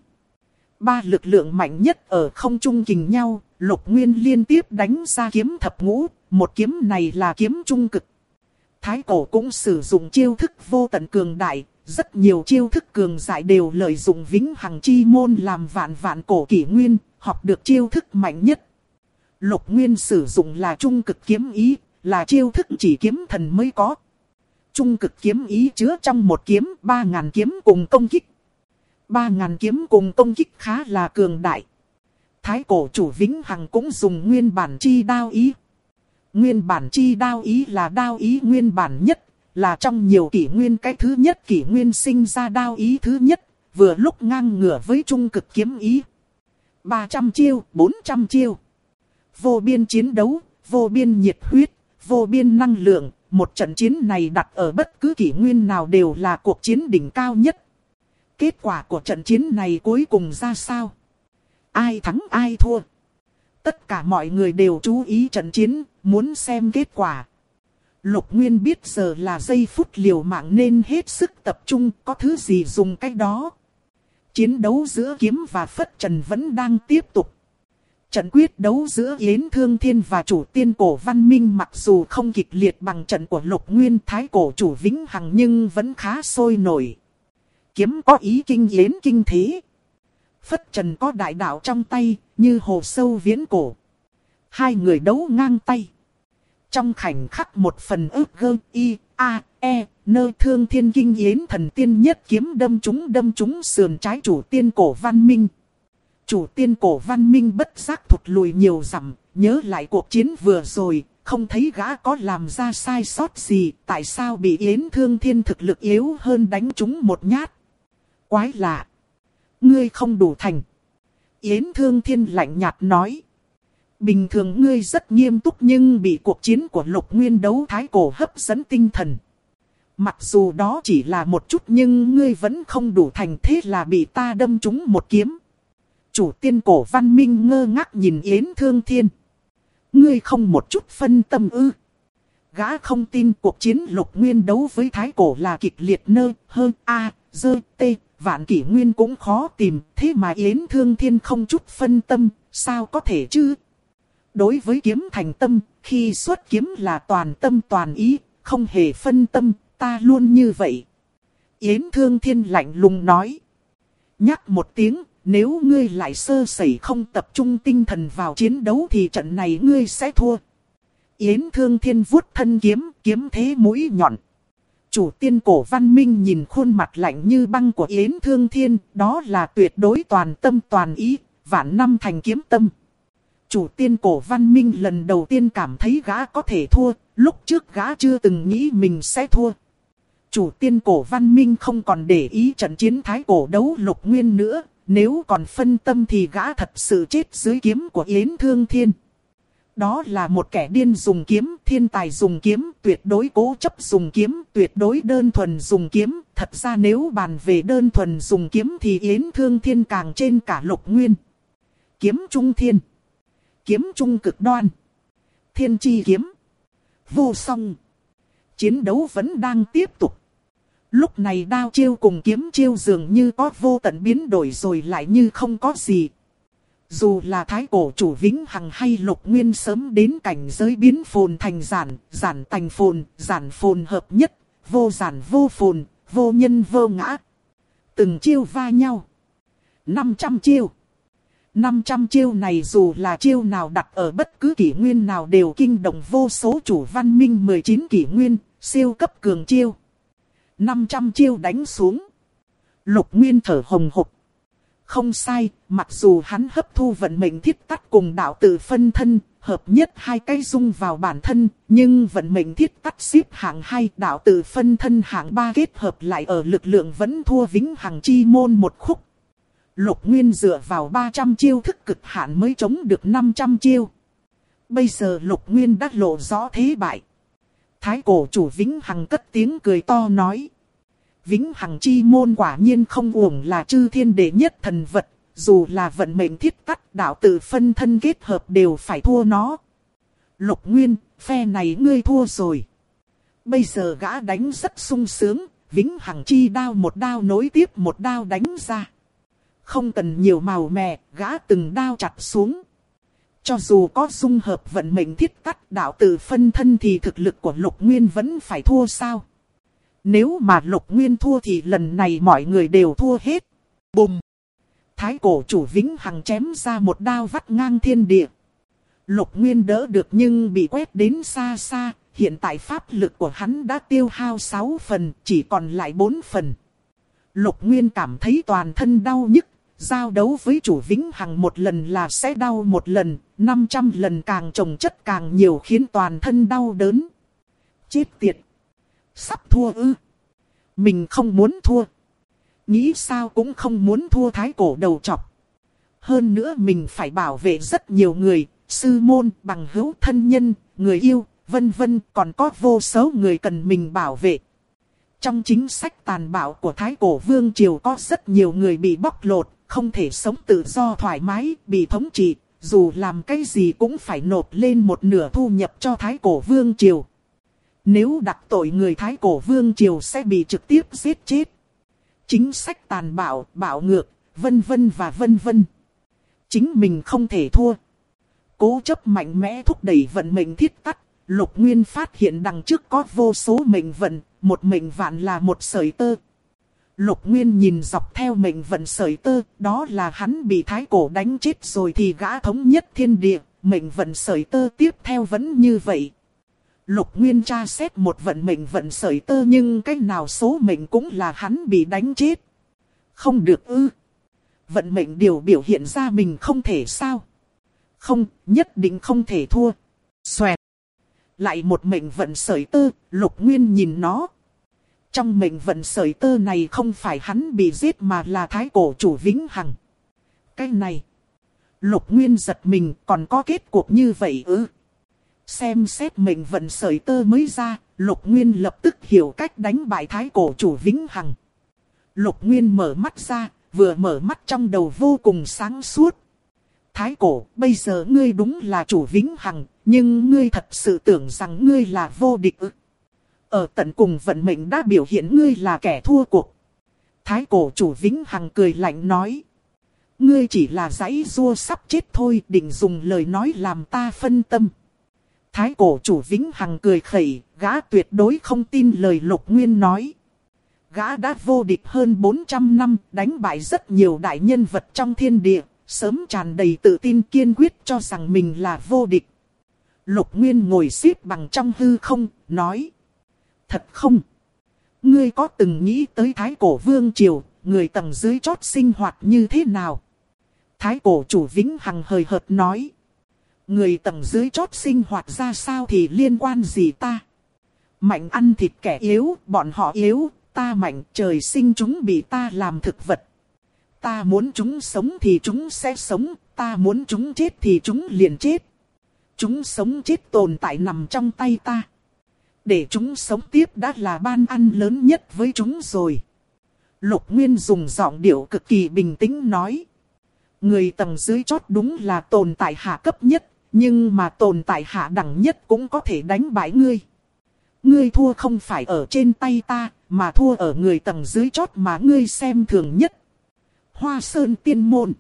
3 lực lượng mạnh nhất ở không trung kình nhau, Lục Nguyên liên tiếp đánh ra kiếm thập ngũ, một kiếm này là kiếm trung cực. Thái Cổ cũng sử dụng chiêu thức vô tận cường đại, rất nhiều chiêu thức cường đại đều lợi dụng Vĩnh Hằng Chi Môn làm vạn vạn cổ kỷ nguyên, học được chiêu thức mạnh nhất. Lục Nguyên sử dụng là trung cực kiếm ý, là chiêu thức chỉ kiếm thần mới có. Trung cực kiếm ý chứa trong một kiếm 3.000 kiếm cùng công kích. 3.000 kiếm cùng công kích khá là cường đại. Thái Cổ Chủ Vĩnh Hằng cũng dùng nguyên bản chi đao ý. Nguyên bản chi đao ý là đao ý nguyên bản nhất, là trong nhiều kỷ nguyên cái thứ nhất kỷ nguyên sinh ra đao ý thứ nhất, vừa lúc ngang ngửa với trung cực kiếm ý. 300 chiêu, 400 chiêu. Vô biên chiến đấu, vô biên nhiệt huyết, vô biên năng lượng, một trận chiến này đặt ở bất cứ kỷ nguyên nào đều là cuộc chiến đỉnh cao nhất. Kết quả của trận chiến này cuối cùng ra sao? Ai thắng ai thua? Tất cả mọi người đều chú ý trận chiến, muốn xem kết quả. Lục Nguyên biết giờ là giây phút liều mạng nên hết sức tập trung, có thứ gì dùng cái đó. Chiến đấu giữa kiếm và phất trần vẫn đang tiếp tục. Trận quyết đấu giữa Yến Thương Thiên và chủ tiên cổ Văn Minh mặc dù không kịch liệt bằng trận của Lục Nguyên Thái cổ chủ Vĩnh Hằng nhưng vẫn khá sôi nổi. Kiếm có ý kinh yến kinh thế. Phất trần có đại đạo trong tay, như hồ sâu viễn cổ. Hai người đấu ngang tay. Trong khoảnh khắc một phần ức gơ y, a, e, nơi Thương Thiên kinh yến thần tiên nhất kiếm đâm trúng sườn trái chủ tiên cổ Văn Minh. Chủ tiên cổ Văn Minh bất giác thụt lùi nhiều dặm, nhớ lại cuộc chiến vừa rồi, không thấy gã có làm ra sai sót gì, tại sao bị Yến Thương Thiên thực lực yếu hơn đánh trúng một nhát. Quái lạ! Ngươi không đủ thành. Yến Thương Thiên lạnh nhạt nói. Bình thường ngươi rất nghiêm túc nhưng bị cuộc chiến của Lục Nguyên đấu thái cổ hấp dẫn tinh thần. Mặc dù đó chỉ là một chút nhưng ngươi vẫn không đủ thành, thế là bị ta đâm trúng một kiếm. Chủ tiên cổ Văn Minh ngơ ngác nhìn Yến Thương Thiên. Ngươi không một chút phân tâm ư? Gã không tin cuộc chiến Lục Nguyên đấu với thái cổ là kịch liệt nơi hơn a, dơ, tê, vạn kỷ nguyên cũng khó tìm. Thế mà Yến Thương Thiên không chút phân tâm, sao có thể chứ? Đối với kiếm thành tâm, khi xuất kiếm là toàn tâm toàn ý, không hề phân tâm, ta luôn như vậy. Yến Thương Thiên lạnh lùng nói. Nhắc một tiếng, nếu ngươi lại sơ sẩy không tập trung tinh thần vào chiến đấu thì trận này ngươi sẽ thua. Yến Thương Thiên vuốt thân kiếm, kiếm thế mũi nhọn. Chủ tiên cổ Văn Minh nhìn khuôn mặt lạnh như băng của Yến Thương Thiên, đó là tuyệt đối toàn tâm toàn ý, vạn năm thành kiếm tâm. Chủ tiên cổ Văn Minh lần đầu tiên cảm thấy gã có thể thua, lúc trước gã chưa từng nghĩ mình sẽ thua. Chủ tiên cổ Văn Minh không còn để ý trận chiến thái cổ đấu Lục Nguyên nữa, nếu còn phân tâm thì gã thật sự chết dưới kiếm của Yến Thương Thiên. Đó là một kẻ điên dùng kiếm, thiên tài dùng kiếm, tuyệt đối cố chấp dùng kiếm, tuyệt đối đơn thuần dùng kiếm. Thật ra nếu bàn về đơn thuần dùng kiếm thì Yến Thương Thiên càng trên cả Lục Nguyên. Kiếm trung thiên, kiếm trung cực đoan, thiên chi kiếm, vô song. Chiến đấu vẫn đang tiếp tục. Lúc này đao chiêu cùng kiếm chiêu dường như có vô tận biến đổi rồi lại như không có gì. Dù là thái cổ chủ Vĩnh Hằng hay Lục Nguyên sớm đến cảnh giới biến phồn thành giản, giản thành phồn, giản phồn hợp nhất, vô giản vô phồn, vô nhân vô ngã. Từng chiêu va nhau. 500 chiêu. 500 chiêu này dù là chiêu nào đặt ở bất cứ kỷ nguyên nào đều kinh động vô số chủ văn minh 19 kỷ nguyên, siêu cấp cường chiêu. 500 chiêu đánh xuống. Lục Nguyên thở hồng hộc. Không sai, mặc dù hắn hấp thu vận mệnh thiết tắc cùng đạo tự phân thân, hợp nhất hai cái dung vào bản thân, nhưng vận mệnh thiết tắc xếp hạng 2, đạo tự phân thân hạng 3 kết hợp lại ở lực lượng vẫn thua Vĩnh Hằng chi môn một khúc. Lục Nguyên dựa vào 300 chiêu thức cực hạn mới chống được 500 chiêu. Bây giờ Lục Nguyên đã lộ rõ thế bại. Thái cổ chủ Vĩnh Hằng cất tiếng cười to nói. Vĩnh Hằng chi môn quả nhiên không uổng là chư thiên đệ nhất thần vật. Dù là vận mệnh thiết tắc đạo tự phân thân kết hợp đều phải thua nó. Lục Nguyên, phe này ngươi thua rồi. Bây giờ gã đánh rất sung sướng. Vĩnh Hằng chi đao một đao nối tiếp một đao đánh ra. Không cần nhiều màu mè, gã từng đao chặt xuống. Cho dù có dung hợp vận mệnh thiết tắc đạo tự phân thân thì thực lực của Lục Nguyên vẫn phải thua sao? Nếu mà Lục Nguyên thua thì lần này mọi người đều thua hết. Bùm! Thái cổ chủ Vĩnh Hằng chém ra một đao vắt ngang thiên địa. Lục Nguyên đỡ được nhưng bị quét đến xa xa. Hiện tại pháp lực của hắn đã tiêu hao 6 phần, chỉ còn lại 4 phần. Lục Nguyên cảm thấy toàn thân đau nhức. Giao đấu với chủ Vĩnh Hằng một lần là sẽ đau một lần, 500 lần càng chồng chất càng nhiều khiến toàn thân đau đớn. Chết tiệt! Sắp thua ư? Mình không muốn thua. Nghĩ sao cũng không muốn thua thái cổ đầu chọc. Hơn nữa mình phải bảo vệ rất nhiều người, sư môn, bằng hữu, thân nhân, người yêu, vân vân, còn có vô số người cần mình bảo vệ. Trong chính sách tàn bạo của Thái Cổ Vương Triều có rất nhiều người bị bóc lột, không thể sống tự do thoải mái, bị thống trị, dù làm cái gì cũng phải nộp lên một nửa thu nhập cho Thái Cổ Vương Triều. Nếu đặt tội người Thái Cổ Vương Triều sẽ bị trực tiếp giết chết. Chính sách tàn bạo, bạo ngược, vân vân và vân vân. Chính mình không thể thua. cố chấp mạnh mẽ thúc đẩy vận mệnh thiết tắc. Lục Nguyên phát hiện đằng trước có vô số mệnh vận, một mệnh vạn là một sợi tơ. Lục Nguyên nhìn dọc theo mệnh vận sợi tơ, đó là hắn bị thái cổ đánh chết rồi thì gã thống nhất thiên địa, mệnh vận sợi tơ tiếp theo vẫn như vậy. Lục Nguyên tra xét một vận mệnh vận sợi tơ nhưng cái nào số mệnh cũng là hắn bị đánh chết. Không được ư. Vận mệnh điều biểu hiện ra mình không thể sao. Không, nhất định không thể thua. Xoẹt. Lại một mệnh vận sợi tơ, Lục Nguyên nhìn nó. Trong mệnh vận sợi tơ này không phải hắn bị giết mà là thái cổ chủ vĩnh hằng. Cái này. Lục Nguyên giật mình, còn có kết cuộc như vậy ư. Xem xét mệnh vận sợi tơ mới ra, Lục Nguyên lập tức hiểu cách đánh bại thái cổ chủ vĩnh hằng. Lục Nguyên mở mắt ra, vừa mở mắt trong đầu vô cùng sáng suốt. Thái cổ, bây giờ ngươi đúng là chủ vĩnh hằng, nhưng ngươi thật sự tưởng rằng ngươi là vô địch ư. Ở tận cùng vận mệnh đã biểu hiện ngươi là kẻ thua cuộc. Thái cổ chủ vĩnh hằng cười lạnh nói. Ngươi chỉ là giãy giụa sắp chết thôi, định dùng lời nói làm ta phân tâm. Thái cổ chủ vĩnh hằng cười khẩy, gã tuyệt đối không tin lời Lục Nguyên nói. Gã đã vô địch hơn 400 năm, đánh bại rất nhiều đại nhân vật trong thiên địa, sớm tràn đầy tự tin kiên quyết cho rằng mình là vô địch. Lục Nguyên ngồi xếp bằng trong hư không, nói. Thật không? Ngươi có từng nghĩ tới thái cổ vương triều, người tầng dưới chót sinh hoạt như thế nào? Thái cổ chủ vĩnh hằng hời hợt nói. Người tầng dưới chót sinh hoạt ra sao thì liên quan gì ta? Mạnh ăn thịt kẻ yếu, bọn họ yếu, ta mạnh, trời sinh chúng bị ta làm thực vật. Ta muốn chúng sống thì chúng sẽ sống, ta muốn chúng chết thì chúng liền chết. Chúng sống chết tồn tại nằm trong tay ta. Để chúng sống tiếp đã là ban ăn lớn nhất với chúng rồi. Lục Nguyên dùng giọng điệu cực kỳ bình tĩnh nói. Người tầng dưới chót đúng là tồn tại hạ cấp nhất, nhưng mà tồn tại hạ đẳng nhất cũng có thể đánh bại ngươi. Ngươi thua không phải ở trên tay ta, mà thua ở người tầng dưới chót mà ngươi xem thường nhất. Hoa Sơn Tiên Môn.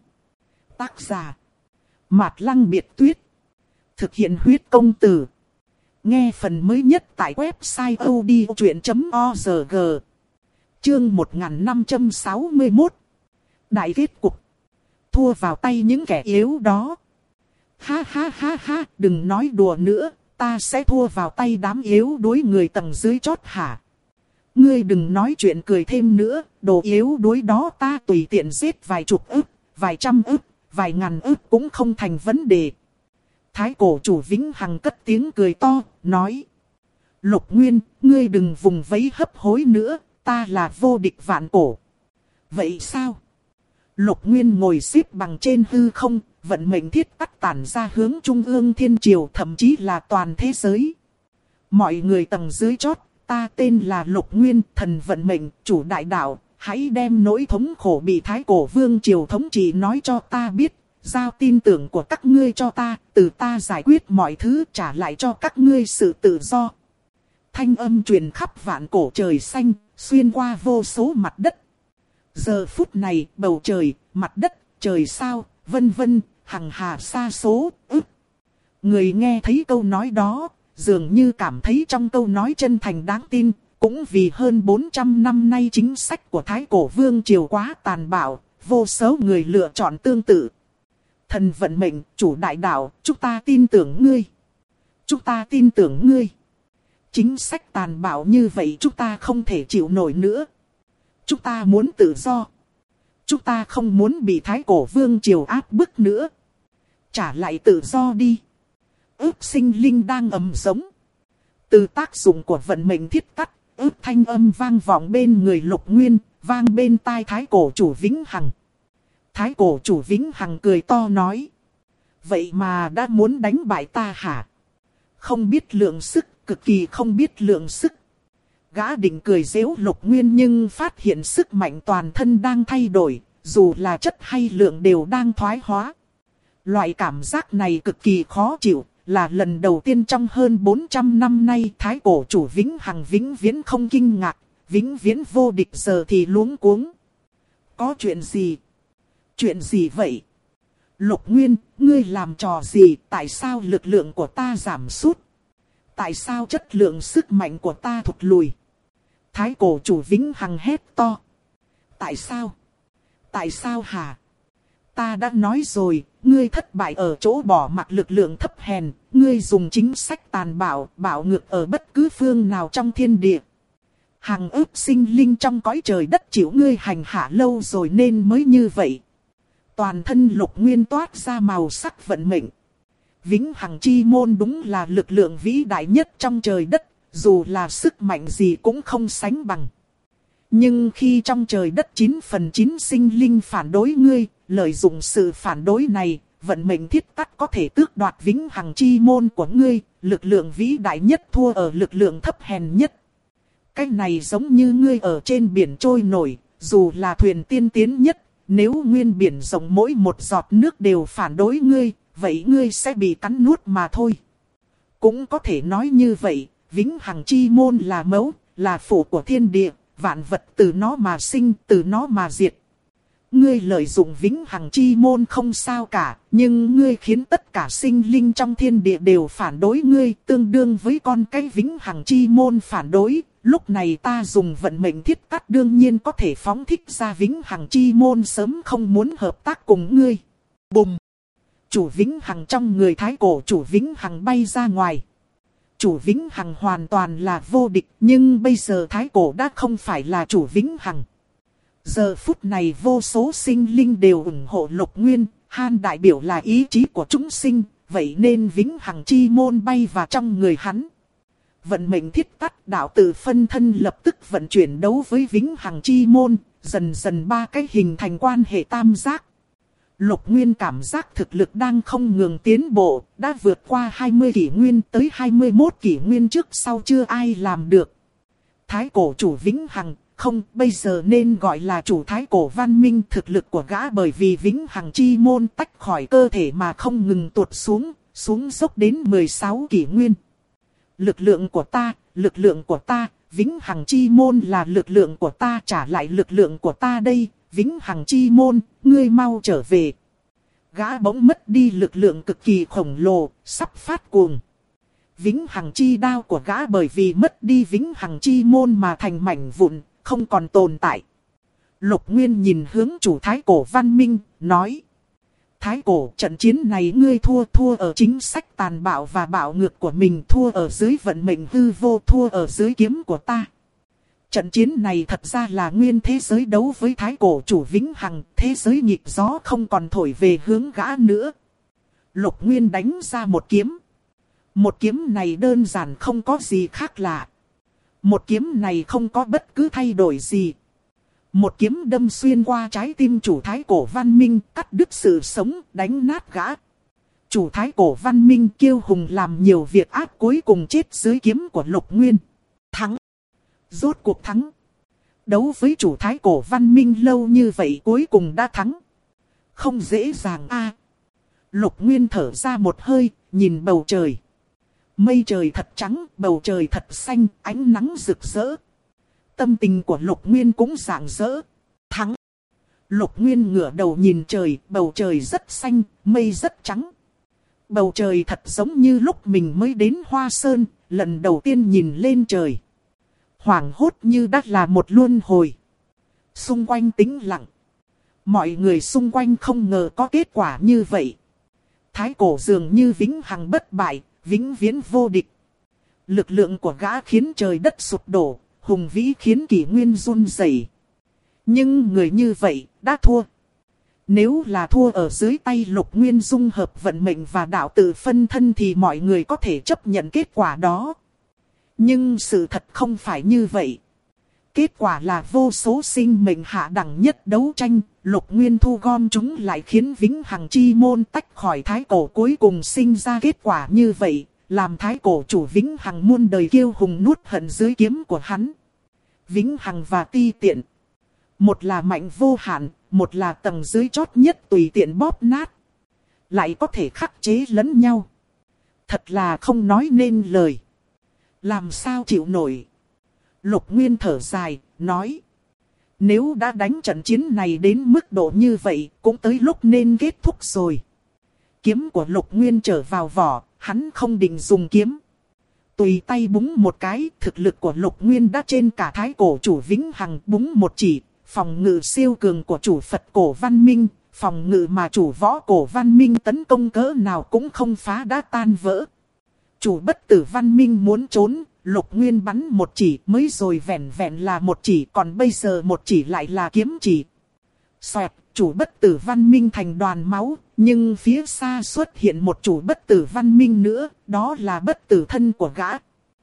Tác giả. Mạt Lăng Biệt Tuyết. Thực hiện huyết công từ. Nghe phần mới nhất tại website odchuyện.org. Chương 1561. Đại kết cục. Thua vào tay những kẻ yếu đó. Ha ha ha ha, đừng nói đùa nữa, ta sẽ thua vào tay đám yếu đuối người tầng dưới chót hả? Ngươi đừng nói chuyện cười thêm nữa, đồ yếu đuối đó ta tùy tiện giết vài chục ức, vài trăm ức, vài ngàn ức cũng không thành vấn đề. Thái cổ chủ vĩnh hằng cất tiếng cười to, nói. Lục Nguyên, ngươi đừng vùng vẫy hấp hối nữa, ta là vô địch vạn cổ. Vậy sao? Lục Nguyên ngồi xếp bằng trên hư không, vận mệnh thiết tắc tản ra hướng trung ương thiên triều, thậm chí là toàn thế giới. Mọi người tầng dưới chót, ta tên là Lục Nguyên, thần vận mệnh, chủ đại đạo, hãy đem nỗi thống khổ bị thái cổ vương triều thống trị nói cho ta biết, giao tin tưởng của các ngươi cho ta, từ ta giải quyết mọi thứ, trả lại cho các ngươi sự tự do. Thanh âm truyền khắp vạn cổ trời xanh, xuyên qua vô số mặt đất. Giờ phút này, bầu trời, mặt đất, trời sao, vân vân, hằng hà sa số, ức. Người nghe thấy câu nói đó, dường như cảm thấy trong câu nói chân thành đáng tin, cũng vì hơn 400 năm nay chính sách của Thái Cổ Vương Triều quá tàn bạo, vô số người lựa chọn tương tự. Thần vận mệnh, chủ đại đạo, chúng ta tin tưởng ngươi. Chúng ta tin tưởng ngươi. Chính sách tàn bạo như vậy chúng ta không thể chịu nổi nữa. Chúng ta muốn tự do. Chúng ta không muốn bị Thái Cổ Vương Triều áp bức nữa. Trả lại tự do đi. Ước sinh linh đang ầm giống. Từ tác dụng của vận mệnh thiết tắc, ước thanh âm vang vọng bên người Lục Nguyên, vang bên tai Thái Cổ chủ Vĩnh Hằng. Thái Cổ chủ Vĩnh Hằng cười to nói. Vậy mà đã muốn đánh bại ta hả? Không biết lượng sức, cực kỳ không biết lượng sức. Gã định cười giễu Lục Nguyên nhưng phát hiện sức mạnh toàn thân đang thay đổi, dù là chất hay lượng đều đang thoái hóa. Loại cảm giác này cực kỳ khó chịu, là lần đầu tiên trong hơn 400 năm nay Thái Cổ chủ Vĩnh Hằng vĩnh viễn không kinh ngạc, vĩnh viễn vô địch giờ thì luống cuống. Có chuyện gì? Chuyện gì vậy? Lục Nguyên, ngươi làm trò gì? Tại sao lực lượng của ta giảm sút? Tại sao chất lượng sức mạnh của ta thụt lùi? Thái cổ chủ Vĩnh Hằng hét to. Tại sao? Tại sao hả? Ta đã nói rồi, ngươi thất bại ở chỗ bỏ mặc lực lượng thấp hèn, ngươi dùng chính sách tàn bạo, bạo ngược ở bất cứ phương nào trong thiên địa. Hàng ức sinh linh trong cõi trời đất chịu ngươi hành hạ lâu rồi nên mới như vậy. Toàn thân Lục Nguyên toát ra màu sắc vận mệnh. Vĩnh Hằng chi môn đúng là lực lượng vĩ đại nhất trong trời đất, dù là sức mạnh gì cũng không sánh bằng. Nhưng khi trong trời đất 9/9 sinh linh phản đối ngươi, lợi dụng sự phản đối này, vận mệnh thiết tắc có thể tước đoạt Vĩnh Hằng chi môn của ngươi, lực lượng vĩ đại nhất thua ở lực lượng thấp hèn nhất. Cái này giống như ngươi ở trên biển trôi nổi, dù là thuyền tiên tiến nhất, nếu nguyên biển rộng mỗi một giọt nước đều phản đối ngươi, vậy ngươi sẽ bị cắn nuốt mà thôi. Cũng có thể nói như vậy, Vĩnh Hằng chi môn là mẫu, là phủ của thiên địa, vạn vật từ nó mà sinh, từ nó mà diệt. Ngươi lợi dụng Vĩnh Hằng chi môn không sao cả, nhưng ngươi khiến tất cả sinh linh trong thiên địa đều phản đối ngươi, tương đương với con cái Vĩnh Hằng chi môn phản đối. Lúc này ta dùng vận mệnh thiết tắc đương nhiên có thể phóng thích ra Vĩnh Hằng chi môn sớm không muốn hợp tác cùng ngươi. Bùm! Chủ Vĩnh Hằng trong người thái cổ chủ Vĩnh Hằng bay ra ngoài. Chủ Vĩnh Hằng hoàn toàn là vô địch, nhưng bây giờ thái cổ đã không phải là chủ Vĩnh Hằng. Giờ phút này vô số sinh linh đều ủng hộ Lục Nguyên, Han đại biểu là ý chí của chúng sinh, vậy nên Vĩnh Hằng chi môn bay vào trong người hắn. Vận mệnh thiết tắc đạo tử phân thân lập tức vận chuyển đấu với Vĩnh Hằng chi môn, dần dần ba cái hình thành quan hệ tam giác. Lục Nguyên cảm giác thực lực đang không ngừng tiến bộ, đã vượt qua 20 kỷ nguyên tới 21 kỷ nguyên trước sau chưa ai làm được. Thái cổ chủ Vĩnh Hằng, không, bây giờ nên gọi là chủ thái cổ văn minh, thực lực của gã bởi vì Vĩnh Hằng chi môn tách khỏi cơ thể mà không ngừng tuột xuống dốc đến 16 kỷ nguyên. Lực lượng của ta, Vĩnh Hằng chi môn là lực lượng của ta, trả lại lực lượng của ta đây, Vĩnh Hằng chi môn, ngươi mau trở về. Gã bỗng mất đi lực lượng cực kỳ khổng lồ, sắp phát cuồng. Vĩnh Hằng chi đao của gã bởi vì mất đi Vĩnh Hằng chi môn mà thành mảnh vụn, không còn tồn tại. Lục Nguyên nhìn hướng chủ thái cổ văn minh, nói. Thái cổ, trận chiến này ngươi thua ở chính sách tàn bạo và bạo ngược của mình, thua ở dưới vận mệnh hư vô, thua ở dưới kiếm của ta. Trận chiến này thật ra là nguyên thế giới đấu với thái cổ chủ Vĩnh Hằng, thế giới nhịp gió không còn thổi về hướng gã nữa. Lục Nguyên đánh ra một kiếm. Một kiếm này đơn giản không có gì khác lạ. Một kiếm này không có bất cứ thay đổi gì. Một kiếm đâm xuyên qua trái tim chủ thái cổ văn minh, cắt đứt sự sống, đánh nát gã. Chủ thái cổ văn minh kiêu hùng làm nhiều việc ác cuối cùng chết dưới kiếm của Lục Nguyên. Thắng. Rốt cuộc thắng. Đấu với chủ thái cổ văn minh lâu như vậy cuối cùng đã thắng. Không dễ dàng a. Lục Nguyên thở ra một hơi, nhìn bầu trời. Mây trời thật trắng, bầu trời thật xanh, ánh nắng rực rỡ. Tâm tình của Lục Nguyên cũng rạng rỡ. Thắng. Lục Nguyên ngửa đầu nhìn trời, bầu trời rất xanh, mây rất trắng. Bầu trời thật giống như lúc mình mới đến Hoa Sơn, lần đầu tiên nhìn lên trời. Hoảng hốt như đã là một luân hồi. Xung quanh tĩnh lặng. Mọi người xung quanh không ngờ có kết quả như vậy. Thái cổ dường như Vĩnh Hằng bất bại, vĩnh viễn vô địch. Lực lượng của gã khiến trời đất sụp đổ, hùng vĩ khiến kỷ nguyên run rẩy. Nhưng người như vậy đã thua. Nếu là thua ở dưới tay Lục Nguyên dung hợp vận mệnh và đạo tự phân thân thì mọi người có thể chấp nhận kết quả đó. Nhưng sự thật không phải như vậy. Kết quả là vô số sinh mệnh hạ đẳng nhất đấu tranh, Lục Nguyên thu gom chúng lại khiến Vĩnh Hằng chi môn tách khỏi thái cổ, cuối cùng sinh ra kết quả như vậy, làm thái cổ chủ Vĩnh Hằng muôn đời kiêu hùng nuốt hận dưới kiếm của hắn. Vĩnh Hằng và ti tiện. Một là mạnh vô hạn, một là tầng dưới chót nhất tùy tiện bóp nát. Lại có thể khắc chế lẫn nhau. Thật là không nói nên lời. Làm sao chịu nổi. Lục Nguyên thở dài, nói. Nếu đã đánh trận chiến này đến mức độ như vậy, cũng tới lúc nên kết thúc rồi. kiếm của Lục Nguyên trở vào vỏ, hắn không định dùng kiếm. Tùy tay búng một cái, thực lực của Lục Nguyên đã trên cả thái cổ chủ Vĩnh Hằng. Búng một chỉ, phòng ngự siêu cường của chủ Phật cổ Văn Minh, phòng ngự mà chủ võ cổ Văn Minh tấn công cỡ nào cũng không phá đã tan vỡ. Chủ Bất Tử Văn Minh muốn trốn, Lục Nguyên bắn một chỉ, mới rồi vẹn vẹn là một chỉ, còn bây giờ một chỉ lại là kiếm chỉ. Xoẹt, chủ Bất Tử Văn Minh thành đoàn máu, nhưng phía xa xuất hiện một chủ Bất Tử Văn Minh nữa, đó là Bất Tử thân của gã.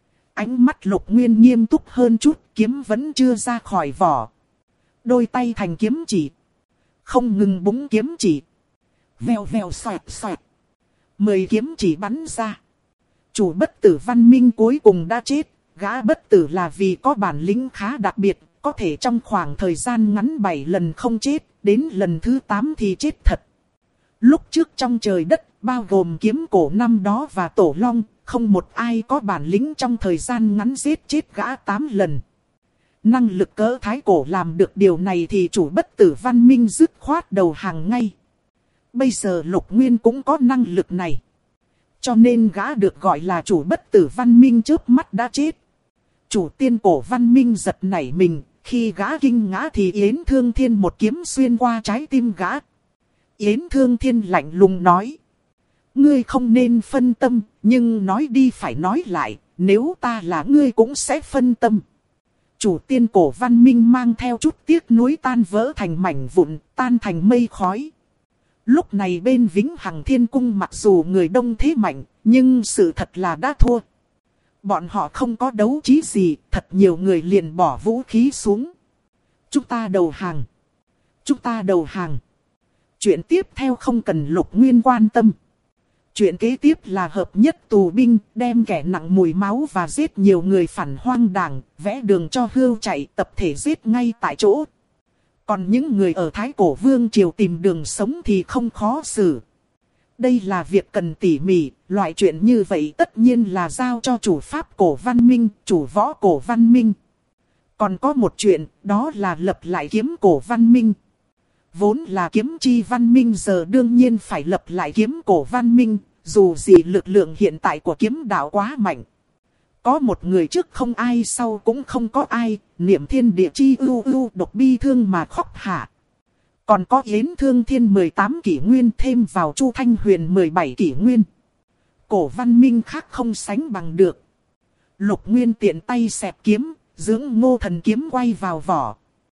Ánh mắt Lục Nguyên nghiêm túc hơn chút, kiếm vẫn chưa ra khỏi vỏ. Đôi tay thành kiếm chỉ, không ngừng búng kiếm chỉ. Vèo vèo xoẹt xoẹt, 10 kiếm chỉ bắn ra. Chủ Bất Tử Văn Minh cuối cùng đã chết. Gã bất tử là vì có bản lĩnh khá đặc biệt, có thể trong khoảng thời gian ngắn 7 lần không chết, đến lần thứ 8 thì chết thật. Lúc trước trong trời đất, bao gồm kiếm cổ năm đó và tổ long, không một ai có bản lĩnh trong thời gian ngắn giết chết gã 8 lần. Năng lực cỡ thái cổ làm được điều này thì chủ Bất Tử Văn Minh dứt khoát đầu hàng ngay. Bây giờ Lục Nguyên cũng có năng lực này, cho nên gã được gọi là chủ Bất Tử Văn Minh chớp mắt đã chết. Chủ tiên cổ Văn Minh giật nảy mình, khi gã kinh ngã thì Yến Thương Thiên một kiếm xuyên qua trái tim gã. Yến Thương Thiên lạnh lùng nói: ngươi không nên phân tâm, nhưng nói đi phải nói lại, nếu ta là ngươi cũng sẽ phân tâm. Chủ tiên cổ Văn Minh mang theo chút tiếc nuối tan vỡ thành mảnh vụn, tan thành mây khói. Lúc này bên Vĩnh Hằng Thiên Cung mặc dù người đông thế mạnh, nhưng sự thật là đã thua. Bọn họ không có đấu trí gì, thật nhiều người liền bỏ vũ khí xuống. Chúng ta đầu hàng. Chúng ta đầu hàng. Chuyện tiếp theo không cần Lục Nguyên quan tâm. Chuyện kế tiếp là hợp nhất tù binh, đem kẻ nặng mùi máu và giết nhiều người phản hoang đảng, vẽ đường cho hươu chạy, tập thể giết ngay tại chỗ. Còn những người ở Thái Cổ Vương Triều tìm đường sống thì không khó xử. Đây là việc cần tỉ mỉ, loại chuyện như vậy tất nhiên là giao cho chủ pháp cổ Văn Minh, chủ võ cổ Văn Minh. Còn có một chuyện, đó là lập lại kiếm cổ Văn Minh. Vốn là kiếm chi Văn Minh, giờ đương nhiên phải lập lại kiếm cổ Văn Minh, dù gì lực lượng hiện tại của kiếm đạo quá mạnh. Có một người trước không ai sau cũng không có ai, niệm thiên địa chi ưu ưu độc bi thương mà khóc hạ. Còn có Yến Thương Thiên 18 kỷ nguyên thêm vào Chu Thanh Huyền 17 kỷ nguyên. Cổ Văn Minh khác không sánh bằng được. Lục Nguyên tiện tay xẹp kiếm, dưỡng Ngô Thần kiếm quay vào vỏ.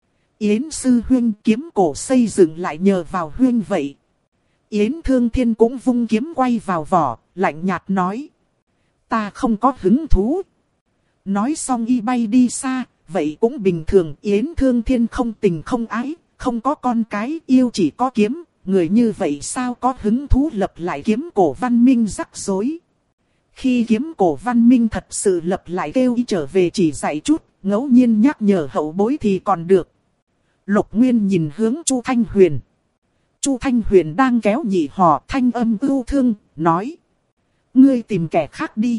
Yến sư huynh, kiếm cổ xây dựng lại nhờ vào huynh vậy. Yến Thương Thiên cũng vung kiếm quay vào vỏ, lạnh nhạt nói: ta không có hứng thú. Nói xong y bay đi xa, vậy cũng bình thường. Yến Thương Thiên không tình không ái, không có con cái, yêu chỉ có kiếm. Người như vậy sao có hứng thú lập lại kiếm cổ Văn Minh rắc rối. Khi kiếm cổ Văn Minh thật sự lập lại kêu y trở về chỉ dạy chút, ngẫu nhiên nhắc nhở hậu bối thì còn được. Lục Nguyên nhìn hướng Chu Thanh Huyền. Chu Thanh Huyền đang kéo nhị họ, thanh âm ưu thương, nói: ngươi tìm kẻ khác đi.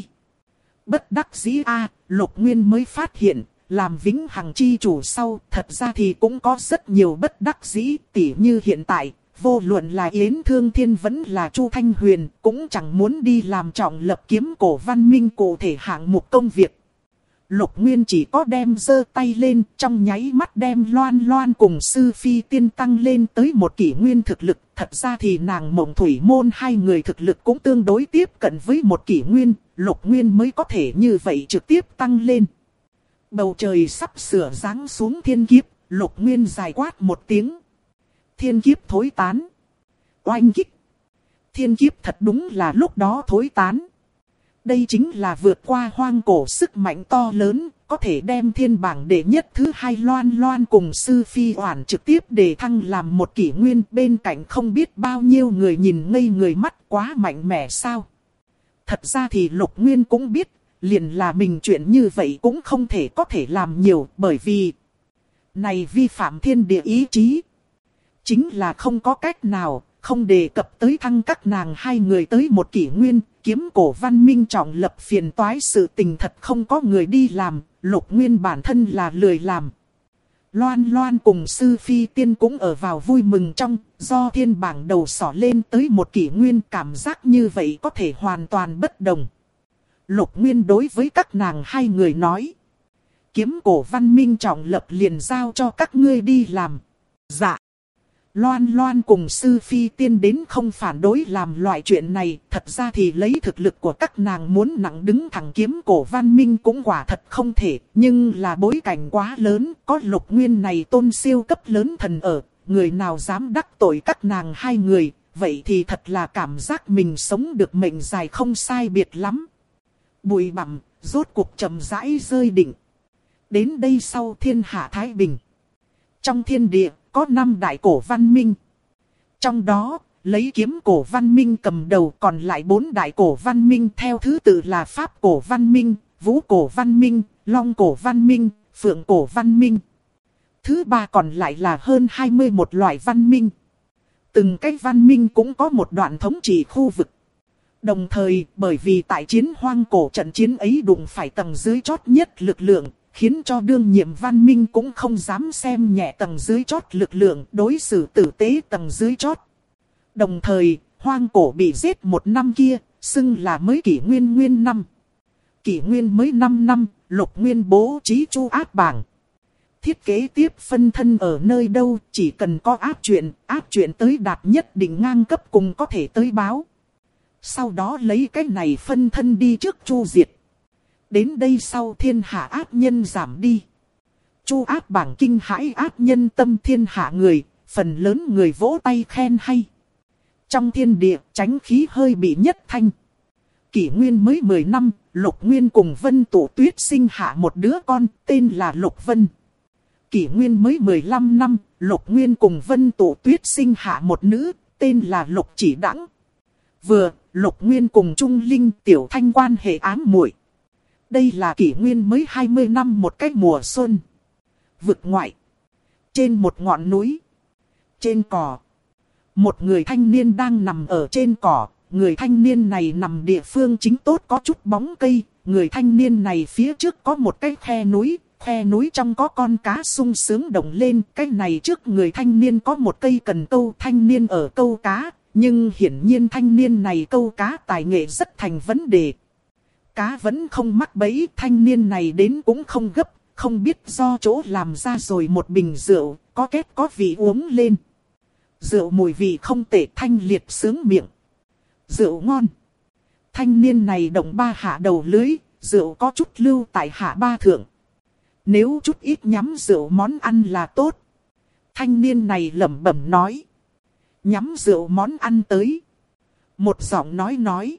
Bất đắc dĩ Lục Nguyên mới phát hiện, làm Vĩnh Hằng chi chủ sau, thật ra thì cũng có rất nhiều bất đắc dĩ, tỉ như hiện tại, vô luận là Yến Thương Thiên vẫn là Chu Thanh Huyền, cũng chẳng muốn đi làm trọng lập kiếm cổ Văn Minh cụ thể hạng mục công việc. Lục Nguyên chỉ có đem giơ tay lên, trong nháy mắt đem Loan Loan cùng Sư Phi Tiên tăng lên tới 1 kỷ nguyên thực lực. Thật ra thì nàng Mộng Thủy Môn hai người thực lực cũng tương đối tiếp cận với 1 kỷ nguyên, Lục Nguyên mới có thể như vậy trực tiếp tăng lên. Bầu trời sắp sửa giáng xuống thiên kiếp, Lục Nguyên dài quát một tiếng. Thiên kiếp thối tán. Oanh kích. Thiên kiếp thật đúng là lúc đó thối tán. Đây chính là vượt qua hoang cổ sức mạnh to lớn, có thể đem thiên bảng đệ nhất thứ 2 Loan Loan cùng Sư Phi Oản trực tiếp đề thăng làm 1 kỷ nguyên. Bên cạnh không biết bao nhiêu người nhìn ngây người mắt, quá mạnh mẽ sao. Thật ra thì Lục Nguyên cũng biết, liền là mình chuyện như vậy cũng không thể có thể làm nhiều, bởi vì này vi phạm thiên địa ý chí. Chính là không có cách nào, không đề cập tới thăng các nàng hai người tới 1 kỷ nguyên, kiếm cổ Văn Minh trọng lập phiền toái sự tình thật không có người đi làm, Lục Nguyên bản thân là lười làm. Loan Loan cùng Sư Phi Tiên cũng ở vào vui mừng trong, do thiên bảng đầu sỏ lên tới một kỷ nguyên, cảm giác như vậy có thể hoàn toàn bất đồng. Lục Nguyên đối với các nàng hai người nói. Kiếm cổ văn minh trọng lập liền giao cho các ngươi đi làm. Dạ. Loan Loan cùng Sư Phi Tiên đến không phản đối làm loại chuyện này. Thật ra thì lấy thực lực của các nàng muốn nặng đứng thẳng kiếm cổ văn minh cũng quả thật không thể. Nhưng là bối cảnh quá lớn, có Lục Nguyên này tôn siêu cấp lớn thần ở. Người nào dám đắc tội các nàng hai người, vậy thì thật là cảm giác mình sống được mệnh dài không sai biệt lắm. Bụi bặm, rốt cuộc chậm rãi rơi định. Đến đây sau thiên hạ thái bình. Trong thiên địa, có 5 đại cổ văn minh. Trong đó, lấy kiếm cổ văn minh cầm đầu, còn lại 4 đại cổ văn minh theo thứ tự là Pháp cổ văn minh, Vũ cổ văn minh, Long cổ văn minh, Phượng cổ văn minh. Thứ ba còn lại là hơn 21 loại văn minh. Từng cái văn minh cũng có một đoạn thống trị khu vực. Đồng thời, bởi vì tại chiến hoang cổ trận chiến ấy đụng phải tầng dưới chót nhất lực lượng, khiến cho đương nhiệm văn minh cũng không dám xem nhẹ tầng dưới chót lực lượng, đối xử tử tế tầng dưới chót. Đồng thời, hoang cổ bị giết một năm kia, xưng là mới kỷ nguyên năm. Kỷ nguyên mới 5 năm, Lục Nguyên bố trí chu áp bảng. Thiết kế tiếp phân thân ở nơi đâu, chỉ cần có áp chuyện tới đạt nhất định ngang cấp cùng có thể tới báo. Sau đó lấy cái này phân thân đi trước chu diệt. Đến đây sau thiên hạ ác nhân giảm đi. Chu áp bảng kinh hãi ác nhân tâm thiên hạ người, phần lớn người vỗ tay khen hay. Trong thiên địa tránh khí hơi bị nhất thanh. Kỷ nguyên mới 10 năm, Lục Nguyên cùng Vân Tụ Tuyết sinh hạ một đứa con, tên là Lục Vân. Kỷ nguyên mới 15 năm, Lục Nguyên cùng Vân Tụ Tuyết sinh hạ một nữ, tên là Lục Chỉ Đãng. Vừa, Lục Nguyên cùng Trung Linh Tiểu Thanh quan hệ ám muội. Đây là kỷ nguyên mới 20 năm một cái mùa xuân. Vực ngoại. Trên một ngọn núi. Trên cỏ. Một người thanh niên đang nằm ở trên cỏ. Người thanh niên này nằm địa phương chính tốt có chút bóng cây. Người thanh niên này phía trước có một cái khe núi. Khe núi trong có con cá sung sướng động lên. Cái này trước người thanh niên có một cây cần câu, thanh niên ở câu cá. Nhưng hiển nhiên thanh niên này câu cá tài nghệ rất thành vấn đề. Cá vẫn không mắc bẫy, thanh niên này đến cũng không gấp, không biết do chỗ làm ra rồi một bình rượu, có kết có vị uống lên. Rượu mùi vị không tệ, thanh liệt sướng miệng. Rượu ngon. Thanh niên này động 3 hạ đầu lưới, rượu có chút lưu tại hạ 3 thượng. Nếu chút ít nhắm rượu món ăn là tốt. Thanh niên này lẩm bẩm nói. Nhắm rượu món ăn tới. Một giọng nói.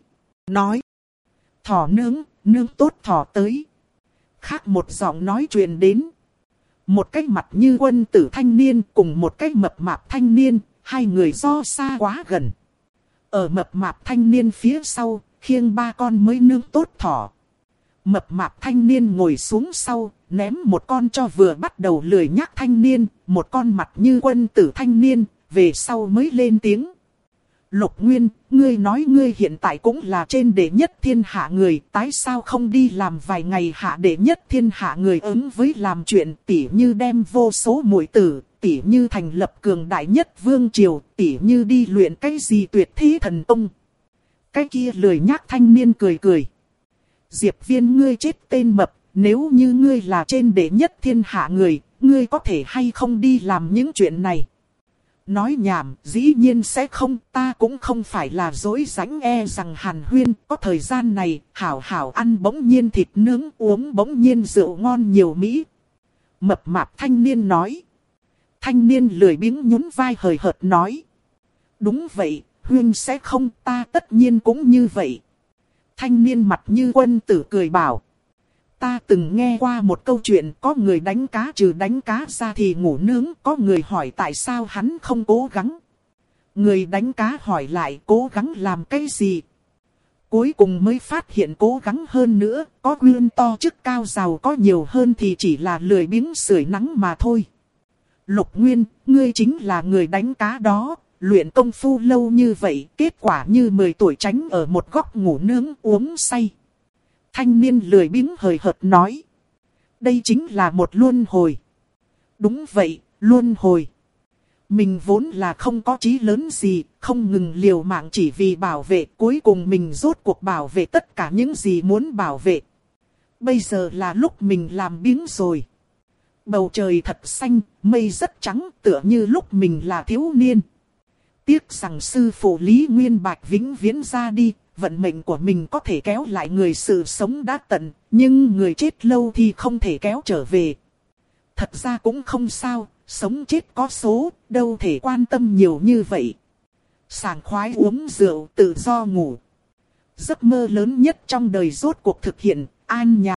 Thỏ nướng tốt thỏ tới. Khác một giọng nói truyền đến. Một cái mặt như quân tử thanh niên cùng một cái mập mạp thanh niên, hai người do xa quá gần. Ở mập mạp thanh niên phía sau, khiêng 3 con mới nướng tốt thỏ. Mập mạp thanh niên ngồi xuống sau, ném một con cho vừa bắt đầu lười nhác thanh niên, một con mặt như quân tử thanh niên, về sau mới lên tiếng. Lục Nguyên, ngươi nói ngươi hiện tại cũng là trên đệ nhất thiên hạ người, tại sao không đi làm vài ngày hạ đệ nhất thiên hạ người ứng với làm chuyện, tỉ như đem vô số muội tử, tỉ như thành lập cường đại nhất vương triều, tỉ như đi luyện cái gì tuyệt thế thần tông. Cái kia lười nhác thanh niên cười. Diệp Viên, ngươi chết tên mập, nếu như ngươi là trên đệ nhất thiên hạ người, ngươi có thể hay không đi làm những chuyện này? Nói nhảm, dĩ nhiên sẽ không, ta cũng không phải là dối rãnh rằng Hàn Huyên, có thời gian này, hảo hảo ăn bỗng nhiên thịt nướng, uống bỗng nhiên rượu ngon nhiều mỹ. Mập mạp thanh niên nói. Thanh niên lười biếng nhún vai hời hợt nói. Đúng vậy, Huyên sẽ không, ta tất nhiên cũng như vậy. Thanh niên mặt như quân tử cười bảo. Ta từng nghe qua một câu chuyện, có người đánh cá trừ đánh cá ra thì ngủ nướng, có người hỏi tại sao hắn không cố gắng. Người đánh cá hỏi lại cố gắng làm cái gì. Cuối cùng mới phát hiện cố gắng hơn nữa, có quyền to chức cao giàu có nhiều hơn thì chỉ là lười biếng sưởi nắng mà thôi. Lục Nguyên, ngươi chính là người đánh cá đó, luyện công phu lâu như vậy, kết quả như 10 tuổi tránh ở một góc ngủ nướng uống say. Thanh niên lười biếng hời hợt nói. Đây chính là một luân hồi. Đúng vậy, luân hồi. Mình vốn là không có chí lớn gì, không ngừng liều mạng chỉ vì bảo vệ, cuối cùng mình rốt cuộc bảo vệ tất cả những gì muốn bảo vệ. Bây giờ là lúc mình làm biếng rồi. Bầu trời thật xanh, mây rất trắng, tựa như lúc mình là thiếu niên. Tiếc rằng sư phụ Lý Nguyên Bạch vĩnh viễn ra đi, vận mệnh của mình có thể kéo lại người sự sống đã tận, nhưng người chết lâu thì không thể kéo trở về. Thật ra cũng không sao, sống chết có số, đâu thể quan tâm nhiều như vậy. Sảng khoái uống rượu, tự do ngủ. Giấc mơ lớn nhất trong đời rốt cuộc thực hiện, an nhàn.